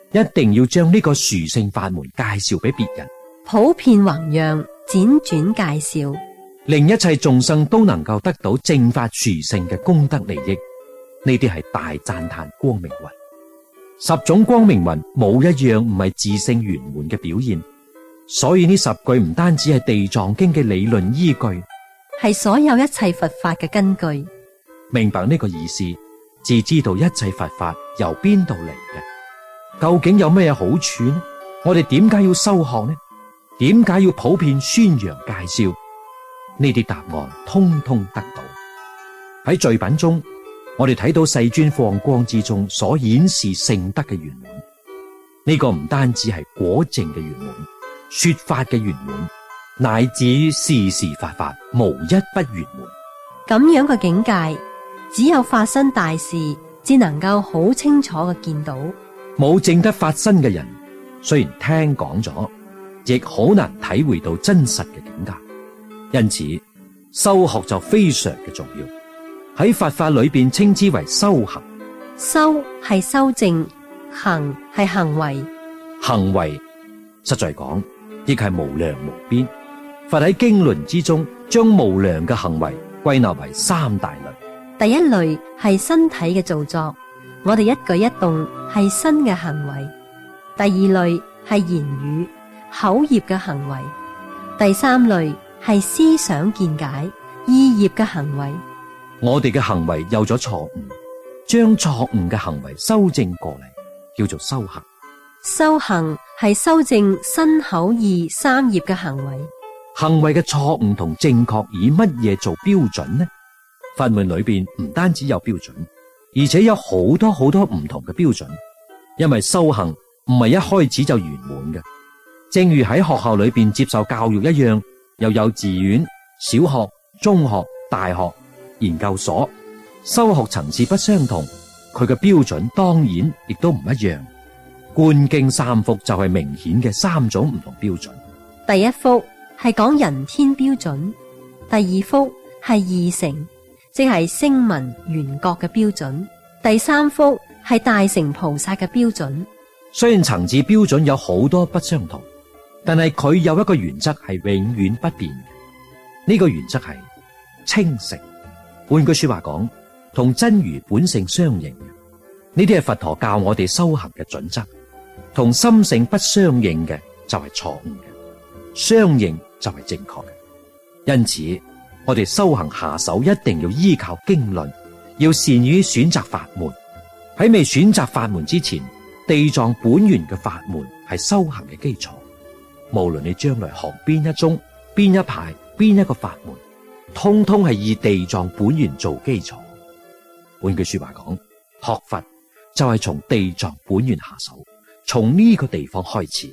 Speaker 3: 一定要將呢個殊勝法門介紹俾別人，
Speaker 1: 普遍弘揚，輾轉介紹，
Speaker 3: 令一切眾生都能夠得到正法殊勝嘅功德利益。呢啲係大讚歎光明雲。十種光明雲冇一樣唔係自性圓滿嘅表現，所以呢十句唔單止係地藏經嘅理論依據，
Speaker 1: 係所有一切佛法嘅根據。
Speaker 3: 明白呢個意思，自知道一切佛法由邊度嚟嘅，究竟有咩好處呢？我哋點解要修學呢？點解要普遍宣揚介紹？呢啲答案通通得到。喺序品中，我哋睇到世尊放光之中所顯示聖德嘅圓滿。呢個唔單止係果證嘅圓滿，說法嘅圓滿，乃至於時時法法無一不圓滿。
Speaker 1: 咁樣嘅境界，只有發生大事，只能夠好清楚嘅見到。
Speaker 3: 冇證得發生嘅人，雖然聽講咗，亦好難體會到真實嘅境界。因此，修學就非常嘅重要。喺佛法裏邊稱之為修行。
Speaker 1: 修係修正，行係行為。
Speaker 3: 行為實在講，亦係無量無邊。佛喺經論之中，將無量嘅行為歸納為三大類。
Speaker 1: 第一類係身體嘅造作，我哋一舉一動係身嘅行為。第二類係言語、口業嘅行為。第三類係思想見解、意業嘅行為。
Speaker 3: 我哋嘅行為有咗錯誤，將錯誤嘅行為修正過嚟，叫做修行。
Speaker 1: 修行係修正身口意三業嘅行為。
Speaker 3: 行為嘅錯誤同正確以乜嘢做標準呢？佛門裏邊唔單止有標準，而且有好多好多唔同嘅標準。因為修行唔係一開始就圓滿嘅，正如喺學校裏邊接受教育一樣，由幼稚園、小學、中學、大學、研究所，修學層次不相同，佢嘅標準當然亦都唔一樣。觀經三福就係明顯嘅三種唔同標準。
Speaker 1: 第一福係講人天標準，第二福係二乘，即係聲聞緣覺嘅標準，第三福係大乘菩薩嘅標準。
Speaker 3: 雖然層次標準有好多不相同，但係佢有一個原則係永遠不變嘅。呢個原則係清淨。換句說話講，同真如本性相應嘅。呢啲係佛陀教我哋修行嘅準則。同心性不相應嘅就係錯誤嘅，相應就係正確嘅。因此，我哋修行下手一定要依靠經論，要善於選擇法門。喺未選擇法門之前，地藏本願嘅法門係修行嘅基礎。無論你將來學邊一宗、邊一派、邊一個法門，通通係以地藏本願做基礎。換句說話講，學佛就係從地藏本願下手，從呢個地方開始。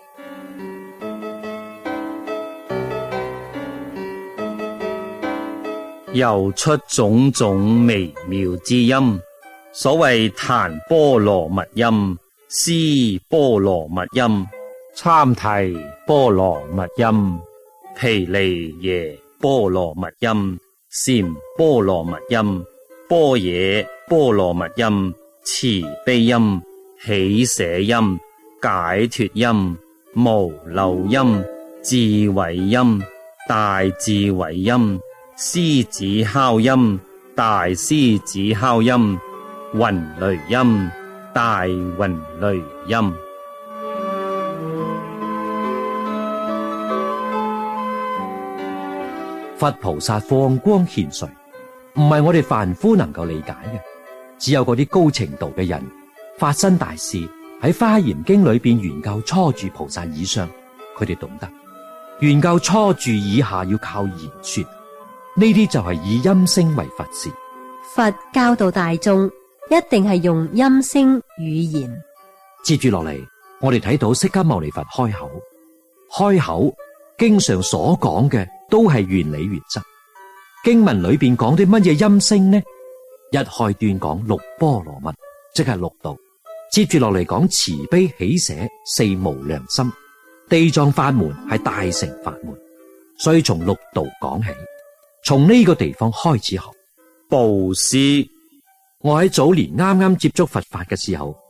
Speaker 4: 又出種種微妙之音，所謂檀波羅蜜音、思波羅蜜音、參提波羅蜜音、毗梨耶波羅蜜音、禪波羅蜜音、般若波羅蜜音、慈悲音、喜捨音、解脫音、無漏音、智慧音、大智慧音、獅子哮音、大獅子哮音、雲雷音、大雲雷音。
Speaker 3: 佛菩薩放光現瑞，唔係我哋凡夫能夠理解嘅，只有嗰啲高程度嘅人發生大事，喺《華嚴經》裏邊研究初住菩薩以上，佢哋懂得研究初住以下要靠言說，呢啲就係以音聲為佛事。
Speaker 1: 佛教導大眾一定係用音聲語言。
Speaker 3: 接住落嚟，我哋睇到釋迦牟尼佛開口，開口經常所講嘅都係原理原則。經文裏邊講啲乜嘢音聲呢？一開端講六波羅蜜，即係六度。接住落嚟講慈悲喜捨四無量心。地藏法門係大乘法門，所以從六度講起，從呢個地方開始學布施。我喺早年啱啱接觸佛法嘅時候，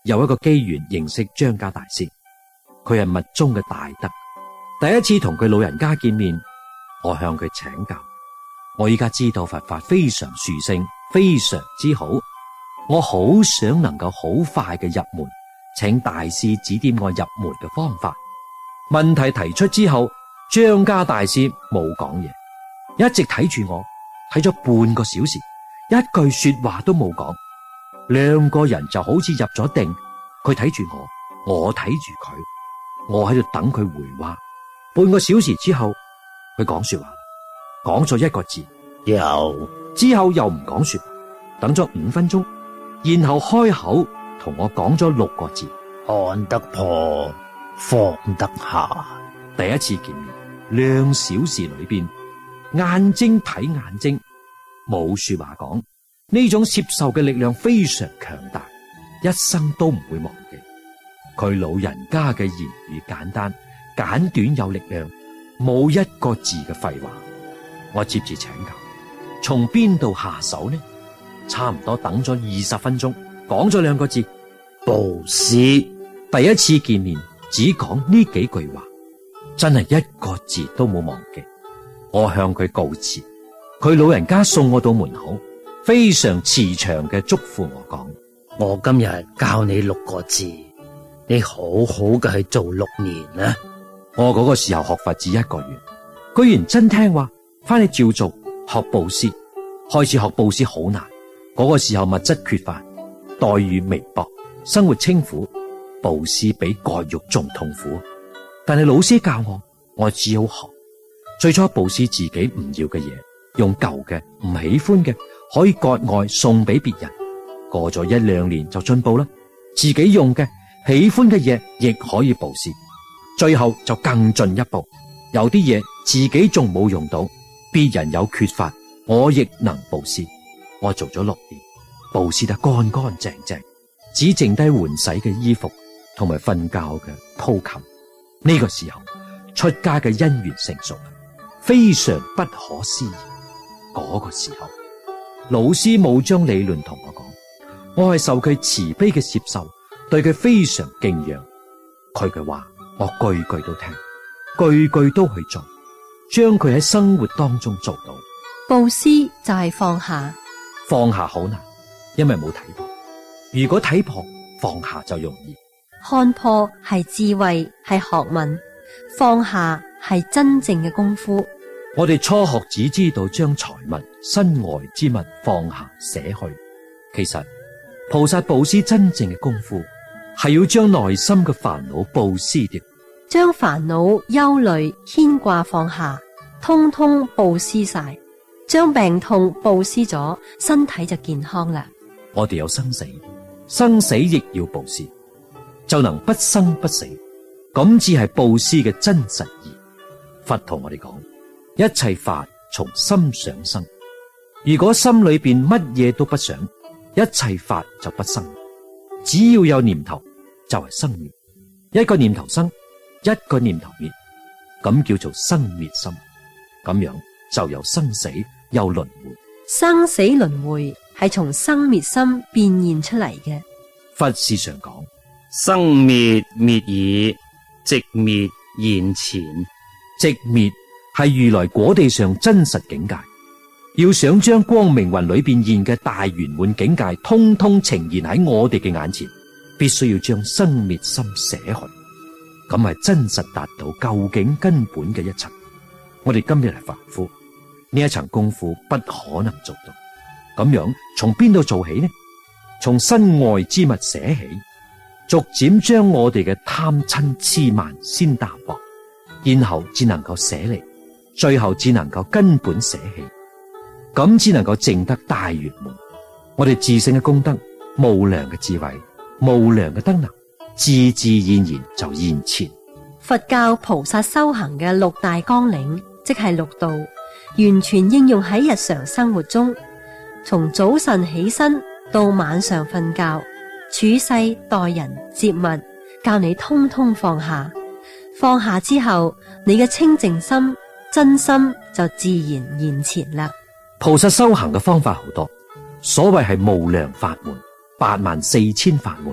Speaker 3: 有一個機緣認識張家大師，佢係密宗嘅大德。第一次同佢老人家見面，我向佢請教。我依家知道佛法非常殊勝，非常之好，我好想能夠好快嘅入門，請大師指點我入門嘅方法。問題提出之後，張家大師冇講嘢，一直睇住我，睇咗半個小時，一句說話都冇講。兩個人就好似入咗定，佢睇住我，我睇住佢，我喺度等佢回話。半個小時之後，佢講說話，講咗一個字，
Speaker 5: 有，
Speaker 3: 之後又唔講說話，等咗五分鐘，然後開口同我講咗六個字：
Speaker 5: 看得破，放得下。
Speaker 3: 第一次見面，兩小時裏邊，眼睛睇眼睛，冇說話講，呢種攝受嘅力量非常強大，一生都唔會忘記。佢老人家嘅言語簡單簡短有力量，冇一個字嘅廢話。我接住請教，從邊度下手呢？差唔多等咗二十分鐘，講咗兩個字：
Speaker 5: 布施。
Speaker 3: 第一次見面只講呢幾句話，真係一個字都冇忘記。我向佢告辭，佢老人家送我到門口，非常慈祥嘅囑咐我講：
Speaker 5: 我今日教你六個字，你好好嘅去做六年啊！
Speaker 3: 我嗰個時候學佛只一個月，居然真聽話，翻去照做學布施。開始學布施好難，嗰、那個時候物質缺乏，待遇微薄，生活清苦，布施比割肉仲痛苦。但係老師教我，我只好學。最初布施自己唔要嘅嘢，用舊嘅唔喜歡嘅可以割愛送俾別人。過咗一兩年就進步啦，自己用嘅喜歡嘅嘢亦可以布施。最後就更進一步，有啲嘢自己仲冇用到，別人有缺乏，我亦能布施。我做咗六年，布施得乾乾淨淨，只剩低換洗嘅衣服同埋瞓覺嘅鋪冚。呢、這個時候出家嘅因緣成熟，非常不可思議。嗰、那個時候老師冇將理論同我講，我係受佢慈悲嘅攝受，對佢非常敬仰。佢嘅話我句句都聽，句句都去做，將佢喺生活當中做到。
Speaker 1: 布施就係放下，
Speaker 3: 放下好難，因為冇睇破。如果睇破，放下就容易。
Speaker 1: 看破係智慧，係學問，放下係真正嘅功夫。
Speaker 3: 我哋初學只知道將財物、身外之物放下捨去，其實菩薩布施真正嘅功夫係要將內心嘅煩惱布施掉，
Speaker 1: 將煩惱、憂慮、牽掛放下，通通布施晒，將病痛布施咗，身體就健康啦。
Speaker 3: 我哋有生死，生死亦要布施，就能不生不死，咁至係布施嘅真實義。佛同我哋講，一切法從心想生，如果心裏邊乜嘢都不想，一切法就不生。只要有念頭就係生滅，一個念頭生，一個念頭滅，咁叫做生滅心。咁樣就有生死，有輪迴。
Speaker 1: 生死輪迴係從生滅心變現出嚟嘅。
Speaker 3: 佛事上講，
Speaker 4: 生滅滅已，寂滅現前。
Speaker 3: 寂滅係如來果地上真實境界。要想將光明雲裏邊現嘅大圓滿境界通通呈現喺我哋嘅眼前，必須要將生滅心捨去，咁係真實達到究竟根本嘅一層。我哋今日係凡夫，呢一層功夫不可能做到。咁樣從邊度做起呢？從身外之物捨起，逐漸將我哋嘅貪嗔癡慢先淡薄，然後只能夠捨離，最後只能夠根本捨棄。咁只能夠證得大圓滿。我哋自性嘅功德、無量嘅智慧、無量嘅德能，自自然然就現前。
Speaker 1: 佛教菩薩修行嘅六大綱領，即係六道，完全應用喺日常生活中。從早晨起身到晚上瞓覺，處世待人接物，教你通通放下。放下之後，你嘅清淨心、真心就自然現前啦。
Speaker 3: 菩薩修行嘅方法好多，所謂係無量法門，八萬四千法門，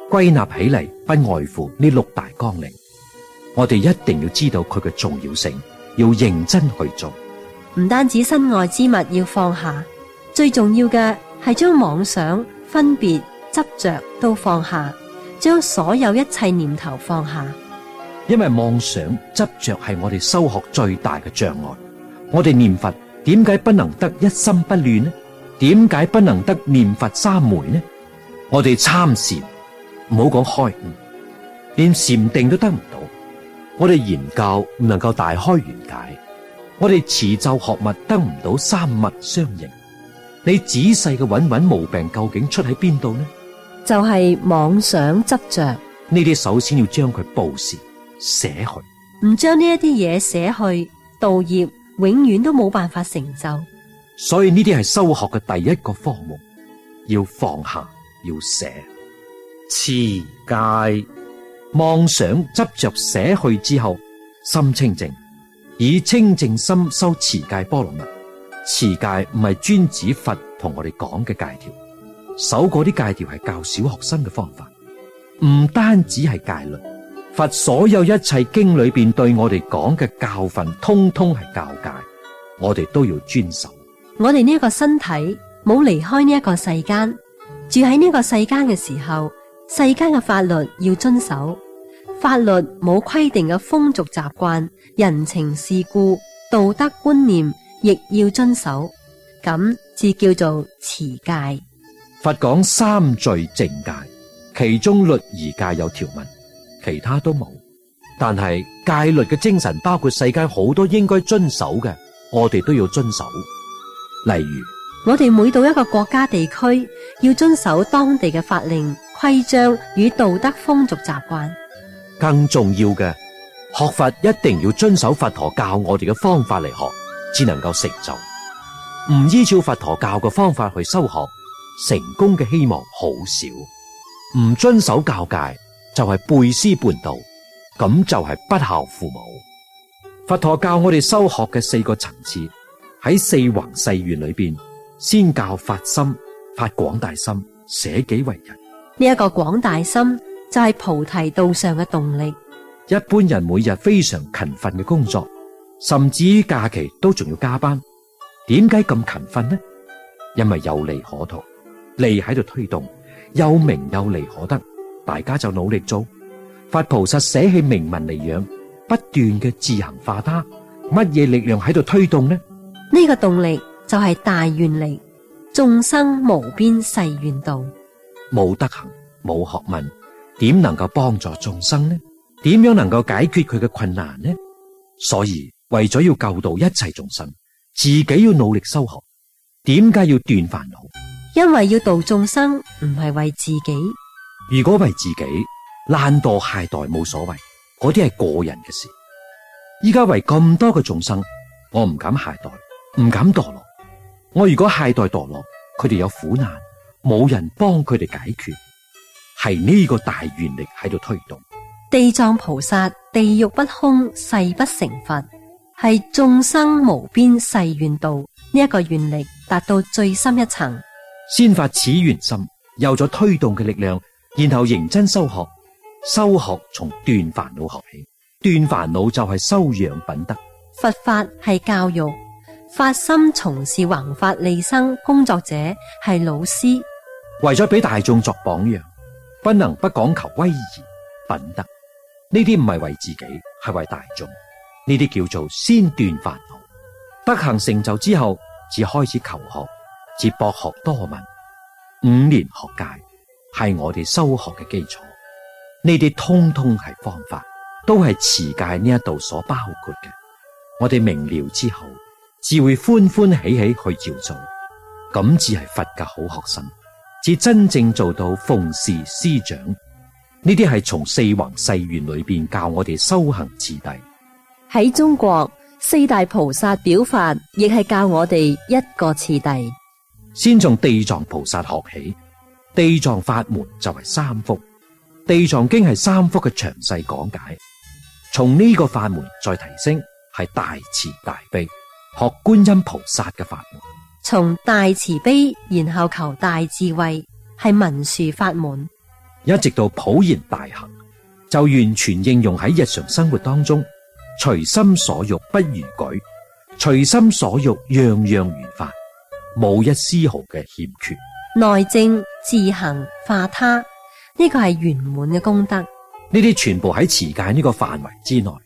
Speaker 3: 歸納起嚟不外乎呢六大綱領。我哋一定要知道佢嘅重要性，要認真去做。
Speaker 1: 唔單止身外之物要放下，最重要嘅係將妄想、分別、執着都放下，將所有一切念頭放下。
Speaker 3: 因為妄想、執着係我哋修學最大嘅障礙。我哋念佛點解不能得一心不亂呢？點解不能得念佛三昧呢？我哋參禪，唔好講開悟，連禪定都得唔到。我哋研究唔能夠大開圓解，我哋持咒學密得唔到三密相應。你仔細嘅揾揾毛病究竟出喺邊度呢？
Speaker 1: 就係妄想執着。
Speaker 3: 呢啲首先要將佢布施捨去，
Speaker 1: 唔將呢一啲嘢捨去，道業永遠都冇辦法成就。
Speaker 3: 所以呢啲係修學嘅第一個科目，要放下，要捨。
Speaker 4: 持戒，
Speaker 3: 妄想執着捨去之後，心清淨，以清淨心修持戒波羅蜜。持戒唔係專指佛同我哋講嘅戒條，守嗰啲戒條係教小學生嘅方法，唔單止係戒律。佛所有一切經裏邊對我哋講嘅教訓，通通係教戒，我哋都要遵守。
Speaker 1: 我哋呢一個身體冇離開呢一個世間，住喺呢個世間嘅時候，世間嘅法律要遵守。法律冇規定嘅風俗習慣、人情世故、道德觀念，亦要遵守。咁至叫做持戒。
Speaker 3: 佛講三聚淨戒，其中律儀戒有條文，其他都冇。但係戒律嘅精神包括世間好多應該遵守嘅，我哋都要遵守。例如，
Speaker 1: 我哋每到一個國家地區，要遵守當地嘅法令、規章與道德風俗習慣。
Speaker 3: 更重要嘅，學佛一定要遵守佛陀教我哋嘅方法嚟學，只能夠成就。唔依照佛陀教嘅方法去修學，成功嘅希望好少。唔遵守教戒就係背師叛道，咁就係不孝父母。佛陀教我哋修學嘅四個層次，喺四弘誓願裏邊，先教發心，發廣大心，捨己為人。
Speaker 1: 呢一個廣大心就係菩提道上嘅動力。
Speaker 3: 一般人每日非常勤奮嘅工作，甚至於假期都仲要加班。點解咁勤奮呢？因為有利可圖，利喺度推動，有名有利可得，大家就努力做。佛菩薩捨棄名聞利養，不斷嘅自行化他，乜嘢力量喺度推動呢？
Speaker 1: 呢個動力就係大願力，眾生無邊誓願度。
Speaker 3: 冇德行，冇學問，點能夠幫助眾生呢？點樣能夠解決佢嘅困難呢？所以為咗要救度一切眾生，自己要努力修學。點解要斷煩惱？
Speaker 1: 因為要度眾生，唔係為自己。
Speaker 3: 如果為自己，懶惰懈怠冇所謂，嗰啲係個人嘅事。依家為咁多嘅眾生，我唔敢懈怠，唔敢墮落。我如果懈怠墮落，佢哋有苦難，冇人幫佢哋解決，係呢個大願力喺度推動。
Speaker 1: 地藏菩薩地獄不空，誓不成佛，係眾生無邊誓願度。呢一個願力達到最深一層，
Speaker 3: 先發此願心，有咗推動嘅力量，然後認真修學。修學從斷煩惱學起，斷煩惱就係修養品德。
Speaker 1: 佛法係教育，發心從事弘法利生工作者係老師。
Speaker 3: 為咗俾大眾作榜樣，不能不講求威儀品德。呢啲唔係為自己，係為大眾。呢啲叫做先斷煩惱。德行成就之後，至開始求學，至博學多聞。五年學戒係我哋修學嘅基礎。呢啲通通係方法，都係持戒呢一度所包括嘅。我哋明了之後，至會歡歡喜喜去照做。咁至係佛嘅好學生，至真正做到奉事師長。呢啲係從四弘誓願裏邊教我哋修行次第。
Speaker 1: 喺中國，四大菩薩表法亦係教我哋一個次第。
Speaker 3: 先從地藏菩薩學起，地藏法門就係三福。地藏經係三福嘅詳細講解。從呢個法門再提升，係大慈大悲，學觀音菩薩嘅法門。
Speaker 1: 從大慈悲然後求大智慧，係文殊法門。
Speaker 3: 一直到普賢大行，就完全應用喺日常生活當中，隨心所欲不逾矩，隨心所欲樣樣如法，冇一絲毫嘅欠缺。
Speaker 1: 內證自行化他，呢個係圓滿嘅功德。
Speaker 3: 呢啲全部喺持戒呢個範圍之內。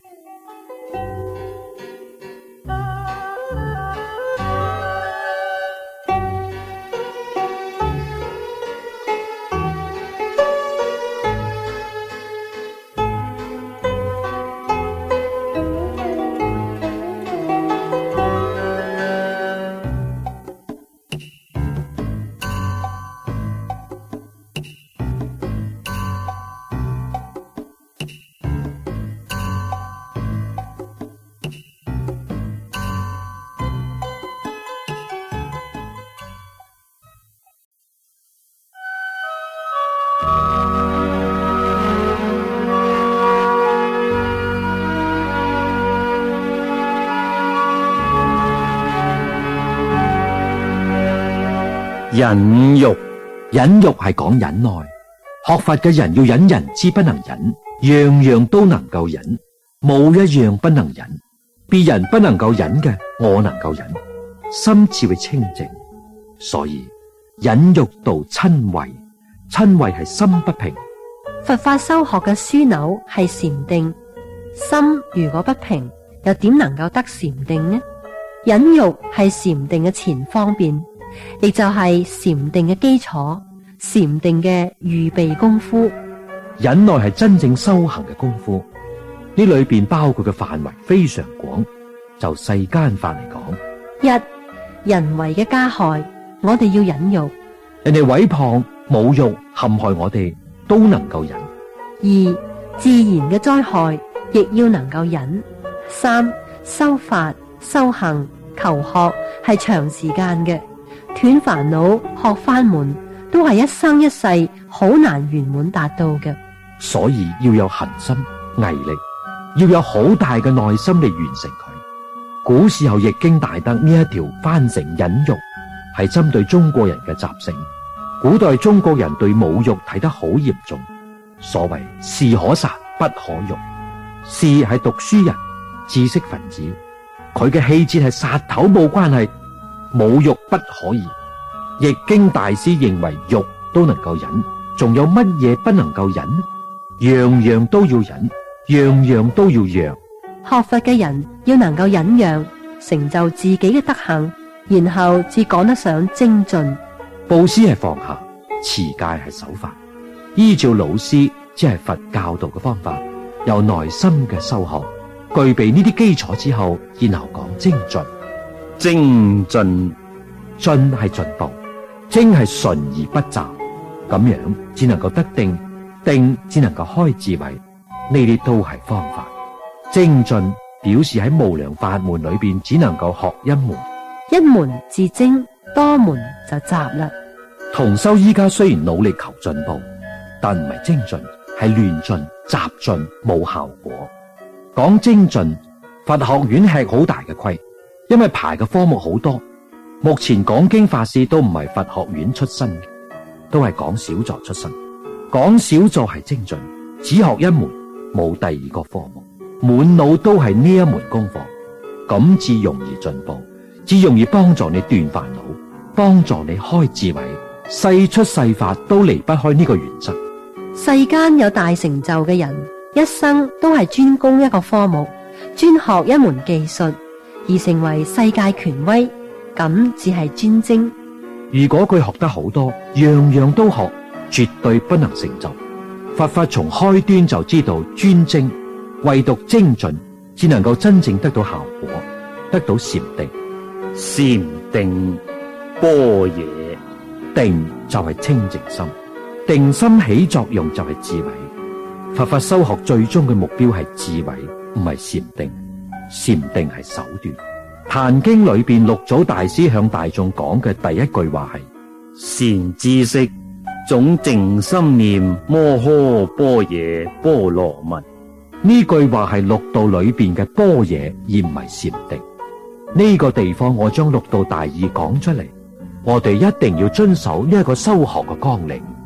Speaker 4: 忍辱，
Speaker 3: 忍辱係講忍耐。學佛嘅人要忍人之不能忍，樣樣都能夠忍，冇一樣不能忍。別人不能夠忍嘅，我能夠忍，心智會清淨。所以忍辱度瞋恚，瞋恚係心不平。
Speaker 1: 佛法修學嘅樞紐係禪定，心如果不平，又點能夠得禪定呢？忍辱係禪定嘅前方便，亦就係禪定嘅基礎，禪定嘅預備功夫。
Speaker 3: 忍耐係真正修行嘅功夫，呢裏邊包括嘅範圍非常廣。就世間法嚟講，
Speaker 1: 一、人為嘅加害，我哋要忍辱；
Speaker 3: 人哋毀謗、侮辱、陷害我哋，都能夠忍。
Speaker 1: 二、自然嘅災害，亦要能夠忍。三、修法、修行、求學係長時間嘅，斷煩惱、學翻門，都係一生一世好難圓滿達到嘅。
Speaker 3: 所以要有恒心、毅力，要有好大嘅耐心嚟完成佢。古時候易經大德呢一條翻成忍辱，係針對中國人嘅習性。古代中國人對侮辱睇得好嚴重，所謂士可殺不可辱。士係讀書人、知識分子，佢嘅氣節係殺頭冇關係，侮辱不可以。易經大師認為辱都能夠忍，仲有乜嘢不能夠忍？樣樣都要忍，樣樣都要讓。
Speaker 1: 學佛嘅人要能夠忍讓，成就自己嘅德行，然後至講得上精進。
Speaker 3: 布施係放下，持戒係守法，依照老師即係佛教導嘅方法，由內心嘅修學，具備呢啲基礎之後，然後講精進。
Speaker 4: 精進，
Speaker 3: 進係進步，精係純而不雜，咁樣只能夠得定，定只能夠開智慧，呢啲都係方法。精進表示喺無量法門裏邊，只能夠學一門，
Speaker 1: 一門至精，多門就雜啦。
Speaker 3: 同修依家雖然努力求進步，但唔係精進，係亂進、雜進，冇效果。講精進，佛學院吃好大嘅虧，因為排嘅科目好多。目前講經法師都唔係佛學院出身嘅，都係講小座出身。講小座係精進，只學一門，冇第二個科目。滿腦都係呢一門功課，咁至容易進步，至容易幫助你斷煩惱，幫助你開智慧。世出世法都離不開呢個原則。
Speaker 1: 世間有大成就嘅人，一生都係專攻一個科目，專學一門技術，而成為世界權威，咁只係專精。
Speaker 3: 如果佢學得好多，樣樣都學，絕對不能成就。佛法從開端就知道專精。唯獨精進，只能夠真正得到效果，得到禪定。
Speaker 4: 禪定，般若，
Speaker 3: 定就係清淨心，定心起作用就係智慧。佛法修學最終嘅目標係智慧，唔係禪定。禪定係手段。壇經裏邊六祖大師向大眾講嘅第一句話係：
Speaker 4: 善知識，總淨心念摩訶般若波羅蜜。
Speaker 3: 呢句話係六道裏邊嘅般若，而唔係禪定。呢個地方我將六道大義講出嚟，我哋一定要遵守呢一個修學嘅綱領。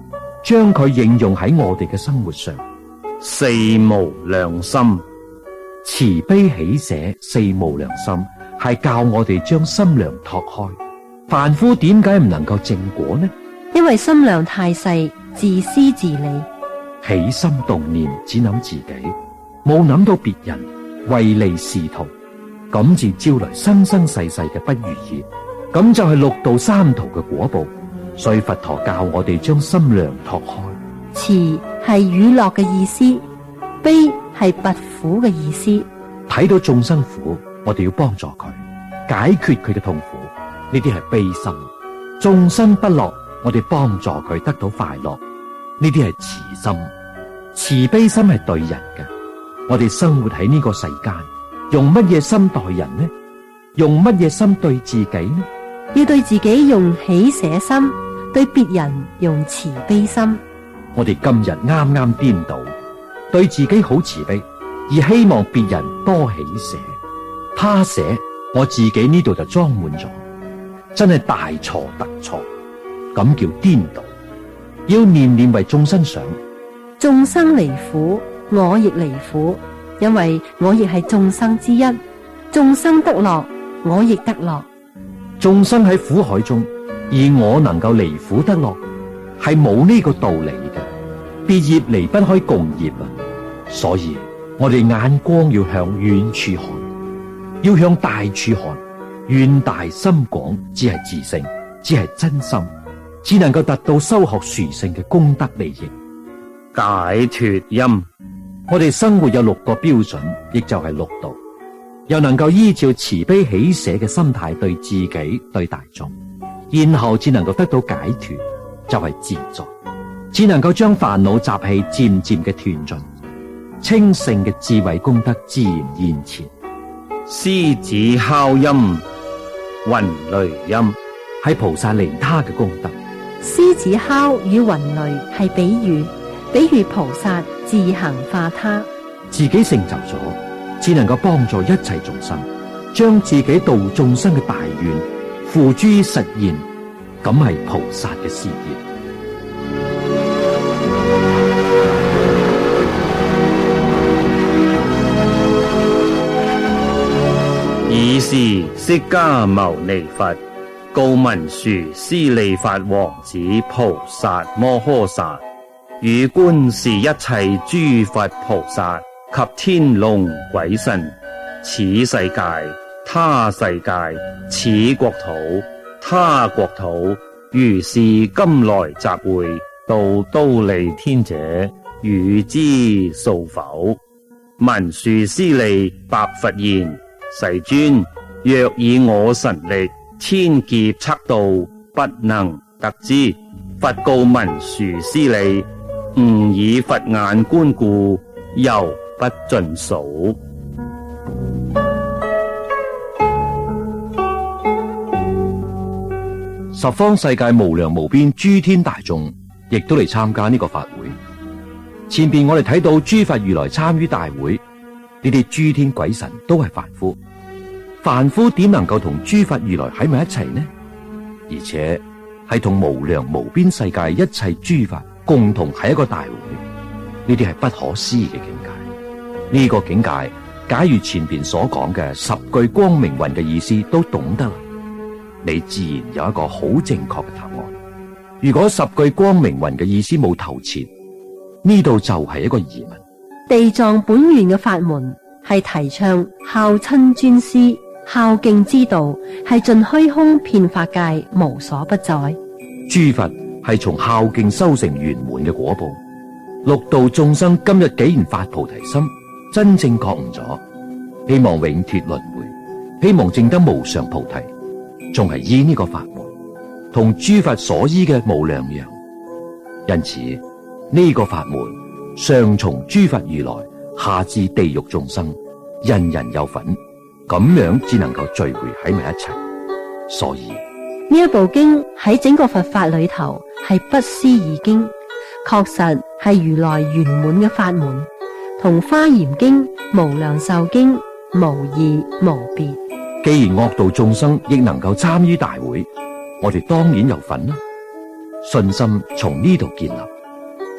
Speaker 3: 將佢應用喺我哋嘅生活上。
Speaker 4: 四無量心，
Speaker 3: 慈悲喜捨四無量心，係教我哋將心量拓開。凡夫點解唔能夠正果呢？
Speaker 1: 因為心量太細，自私自利，
Speaker 3: 起心動念只諗自己，冇諗到別人，唯利是圖，咁至招來生生世世嘅不如意，咁就係六道三途嘅果報。所以佛陀教我哋將心量拓開。
Speaker 1: 慈係與樂嘅意思，悲係拔苦嘅意思。
Speaker 3: 睇到眾生苦，我哋要幫助佢解決佢嘅痛苦，呢啲係悲心。眾生不樂，我哋幫助佢得到快樂，呢啲係慈心。慈悲心係對人嘅。我哋生活喺呢個世間，用乜嘢心待人呢？用乜嘢心對自己呢？
Speaker 1: 要對自己用喜捨心，對別人用慈悲心。
Speaker 3: 我哋今日啱啱顛倒，對自己好慈悲，而希望別人多喜捨。他捨，我自己呢度就裝滿咗，真係大錯特錯，咁叫顛倒。要念念為眾生想，
Speaker 1: 眾生離苦，我亦離苦，因為我亦係眾生之一。眾生得樂，我亦得樂。
Speaker 3: 眾生喺苦海中，而我能夠離苦得樂，係冇呢個道理嘅。別業離不開共業啊！所以我哋眼光要向遠處看，要向大處看。願大心廣，只係自性，只係真心，只能夠達到修學殊勝嘅功德利益。
Speaker 4: 解脱因，
Speaker 3: 我哋生活有六個標準，亦就係六道，又能夠依照慈悲喜捨嘅心態對自己、對大眾，然後只能夠得到解脱，就係自在，只能夠將煩惱習氣漸漸嘅斷盡，清淨嘅智慧功德自然現前。
Speaker 4: 獅子哮音，雲雷音，
Speaker 3: 係菩薩利他嘅功德。
Speaker 1: 獅子哮與雲雷係比喻，比喻菩薩自行化他，
Speaker 3: 自己成就咗，只能夠幫助一切眾生，將自己度眾生嘅大願付諸於實現，咁係菩薩嘅事業。
Speaker 4: 爾時釋迦牟尼佛告文殊師利法王子菩薩摩訶薩，與觀是一切諸佛菩薩及天龍鬼神，此世界、他世界、此國土、他國土，如是今來集會，度忉利天者，汝知數否？文殊師利白佛言：世尊，若以我神力，千劫測度，不能得知。佛告文殊師利：吾以佛眼觀故，猶不盡數。
Speaker 3: 十方世界無量無邊諸天大眾，亦都嚟參加呢個法會。前邊我哋睇到諸佛如來參與大會，呢啲諸天鬼神都係凡夫。凡夫點能夠同諸佛如來喺埋一齊呢？而且係同無量無邊世界一切諸佛共同喺一個大會，呢啲係不可思議嘅境界。呢個境界，假如前邊所講嘅十句光明雲嘅意思都懂得啦，你自然有一個好正確嘅答案。如果十句光明雲嘅意思冇頭前，呢度就係一個疑問。
Speaker 1: 地藏本願嘅法門係提倡孝親尊師、孝敬之道，係盡虛空遍法界無所不在。
Speaker 3: 諸佛係從孝敬修成圓滿嘅果報。六道眾生今日既然發菩提心，真正覺悟咗，希望永脫輪迴，希望證得無上菩提，仲係依呢個法門，同諸佛所依嘅無兩樣。因此呢個法門上從諸佛如來，下至地獄眾生，人人有份，咁樣只能夠聚會喺埋一齊。所以
Speaker 1: 呢一部經喺整個佛法裏頭係不思議經，確實係如來圓滿嘅法門，同華嚴經、無量壽經無異無別。
Speaker 3: 既然惡道眾生亦能夠參與大會，我哋當然有份啦。信心從呢度建立，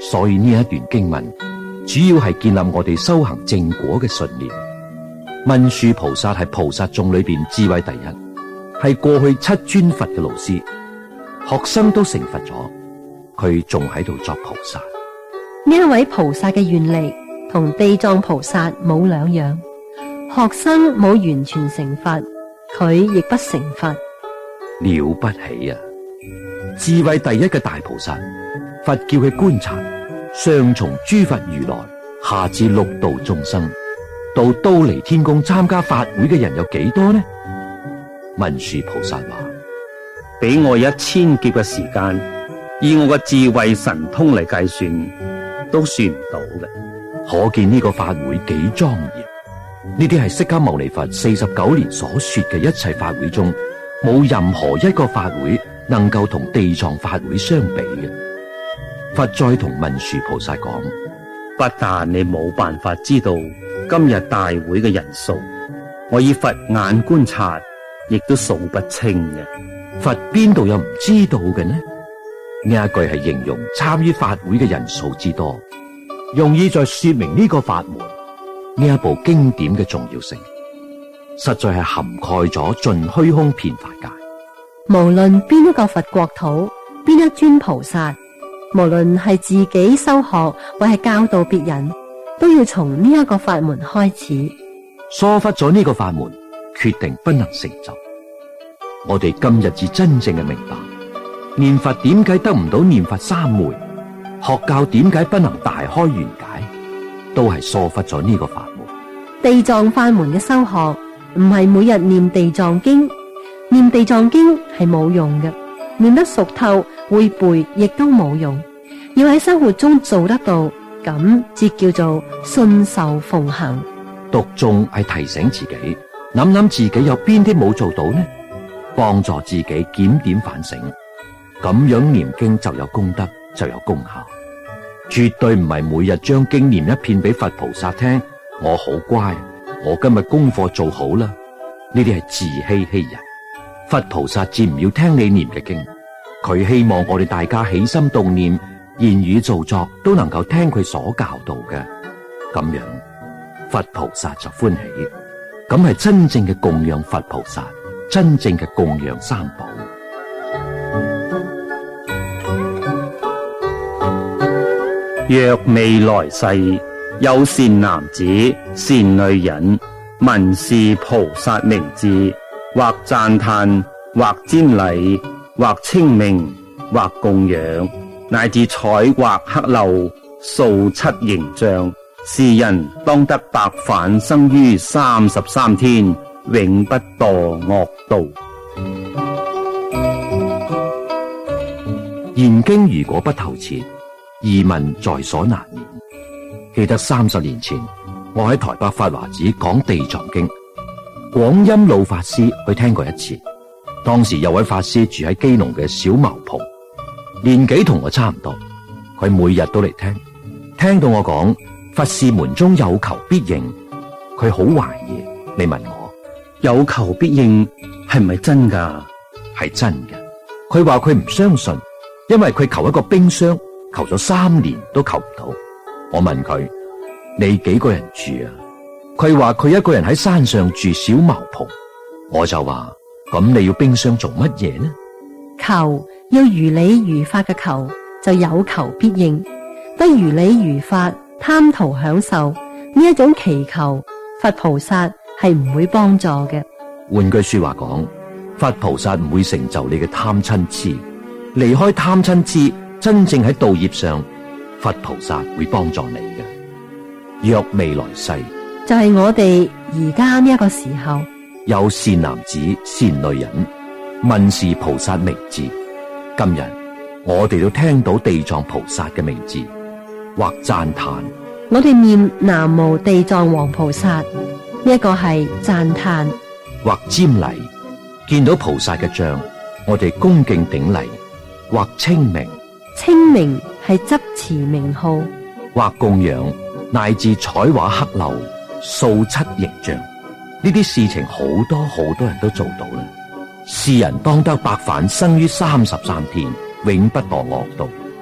Speaker 3: 所以呢一段經文主要係建立我哋修行正果嘅信念。文殊菩薩係菩薩眾裏邊智慧第一，係過去七尊佛嘅老師，學生都成佛咗，佢仲喺度作菩薩。
Speaker 1: 呢一位菩薩嘅願力同地藏菩薩冇兩樣，學生冇完全成佛，佢亦不成佛。
Speaker 3: 了不起啊！智慧第一嘅大菩薩，佛叫佢觀察上從諸佛如來，下至六道眾生，到都離天宮參加法會嘅人有幾多呢？文殊菩薩話：
Speaker 4: 俾我一千劫嘅時間，以我嘅智慧神通嚟計算，都算唔到嘅。
Speaker 3: 可見呢個法會幾莊嚴。呢啲係釋迦牟尼佛四十九年所說嘅一切法會中，冇任何一個法會能夠同地藏法會相比嘅。佛再同文殊菩薩講：
Speaker 4: 不但你冇辦法知道今日大會嘅人數，我以佛眼觀察，亦都數不清嘅。
Speaker 3: 佛邊度有唔知道嘅呢？呢一句係形容參與法會嘅人數之多，用意在說明呢個法門呢一部經典嘅重要性，實在係涵蓋咗盡虛空遍法界。
Speaker 1: 無論邊一個佛國土，邊一尊菩薩，無論係自己修學或係教導別人，都要從呢一個法門開始。
Speaker 3: 疏忽咗呢個法門，決定不能成就。我哋今日至真正嘅明白，念佛點解得唔到念佛三昧，學教點解不能大開圓解，都係疏忽咗呢個法門。
Speaker 1: 地藏法門嘅修學唔係每日念地藏經，念地藏經係冇用嘅，念得熟透會背亦都冇用，要喺生活中做得到，咁至叫做信受奉行。
Speaker 3: 讀誦係提醒自己，諗諗自己有邊啲冇做到呢，幫助自己檢點反省，咁樣念經就有功德，就有功效。絕對唔係每日將經念一遍俾佛菩薩聽，我好乖，我今日功課做好啦。呢啲係自欺欺人。佛菩薩至唔要聽你念嘅經，佢希望我哋大家起心動念，言語造作都能夠聽佢所教導嘅，咁樣佛菩薩就歡喜。咁係真正嘅供養佛菩薩，真正嘅供養三寶。
Speaker 4: 若未來世有善男子、善女人，聞是菩薩名字，或讚歎，或瞻禮，或稱名，或供養，乃至彩畫刻鏤，塑漆形像，是人當得百返生於三十三天，永不墮惡道。
Speaker 3: 研經如果不透徹，疑問在所難免。記得三十年前，我喺台北法華寺講地藏經，廣欽老法師去聽過一次。當時有位法師住喺基隆嘅小茅棚，年紀同我差唔多，佢每日都嚟聽，聽到我講佛事門中有求必應，佢好懷疑。你問我
Speaker 4: 有求必應係咪真噶？
Speaker 3: 係真嘅。佢話佢唔相信，因為佢求一個冰箱，求咗三年都求唔到。我問佢：你幾個人住啊？佢話佢一個人喺山上住小茅棚。我就話：咁你要冰箱做乜嘢呢？
Speaker 1: 求要如理如法嘅求，就有求必應；不如理如法，貪圖享受呢一種祈求，佛菩薩係唔會幫助嘅。
Speaker 3: 換句說話講，佛菩薩唔會成就你嘅貪嗔痴，離開貪嗔痴，真正喺道業上，佛菩薩會幫助你嘅。若未來世，
Speaker 1: 就係我哋而家呢一個時候，
Speaker 3: 有善男子、善女人，聞是菩薩名字。今日我哋都聽到地藏菩薩嘅名字，或讚歎。
Speaker 1: 我哋念南無地藏王菩薩，呢一個係讚歎；
Speaker 3: 或瞻禮，見到菩薩嘅像，我哋恭敬頂禮；或稱名，
Speaker 1: 稱名係執持名號；
Speaker 3: 或供養，乃至彩畫刻鏤、塑漆形象。呢啲事情好多好多人都做到啦。是人當得百返生於三十三天，永不墮惡道。呢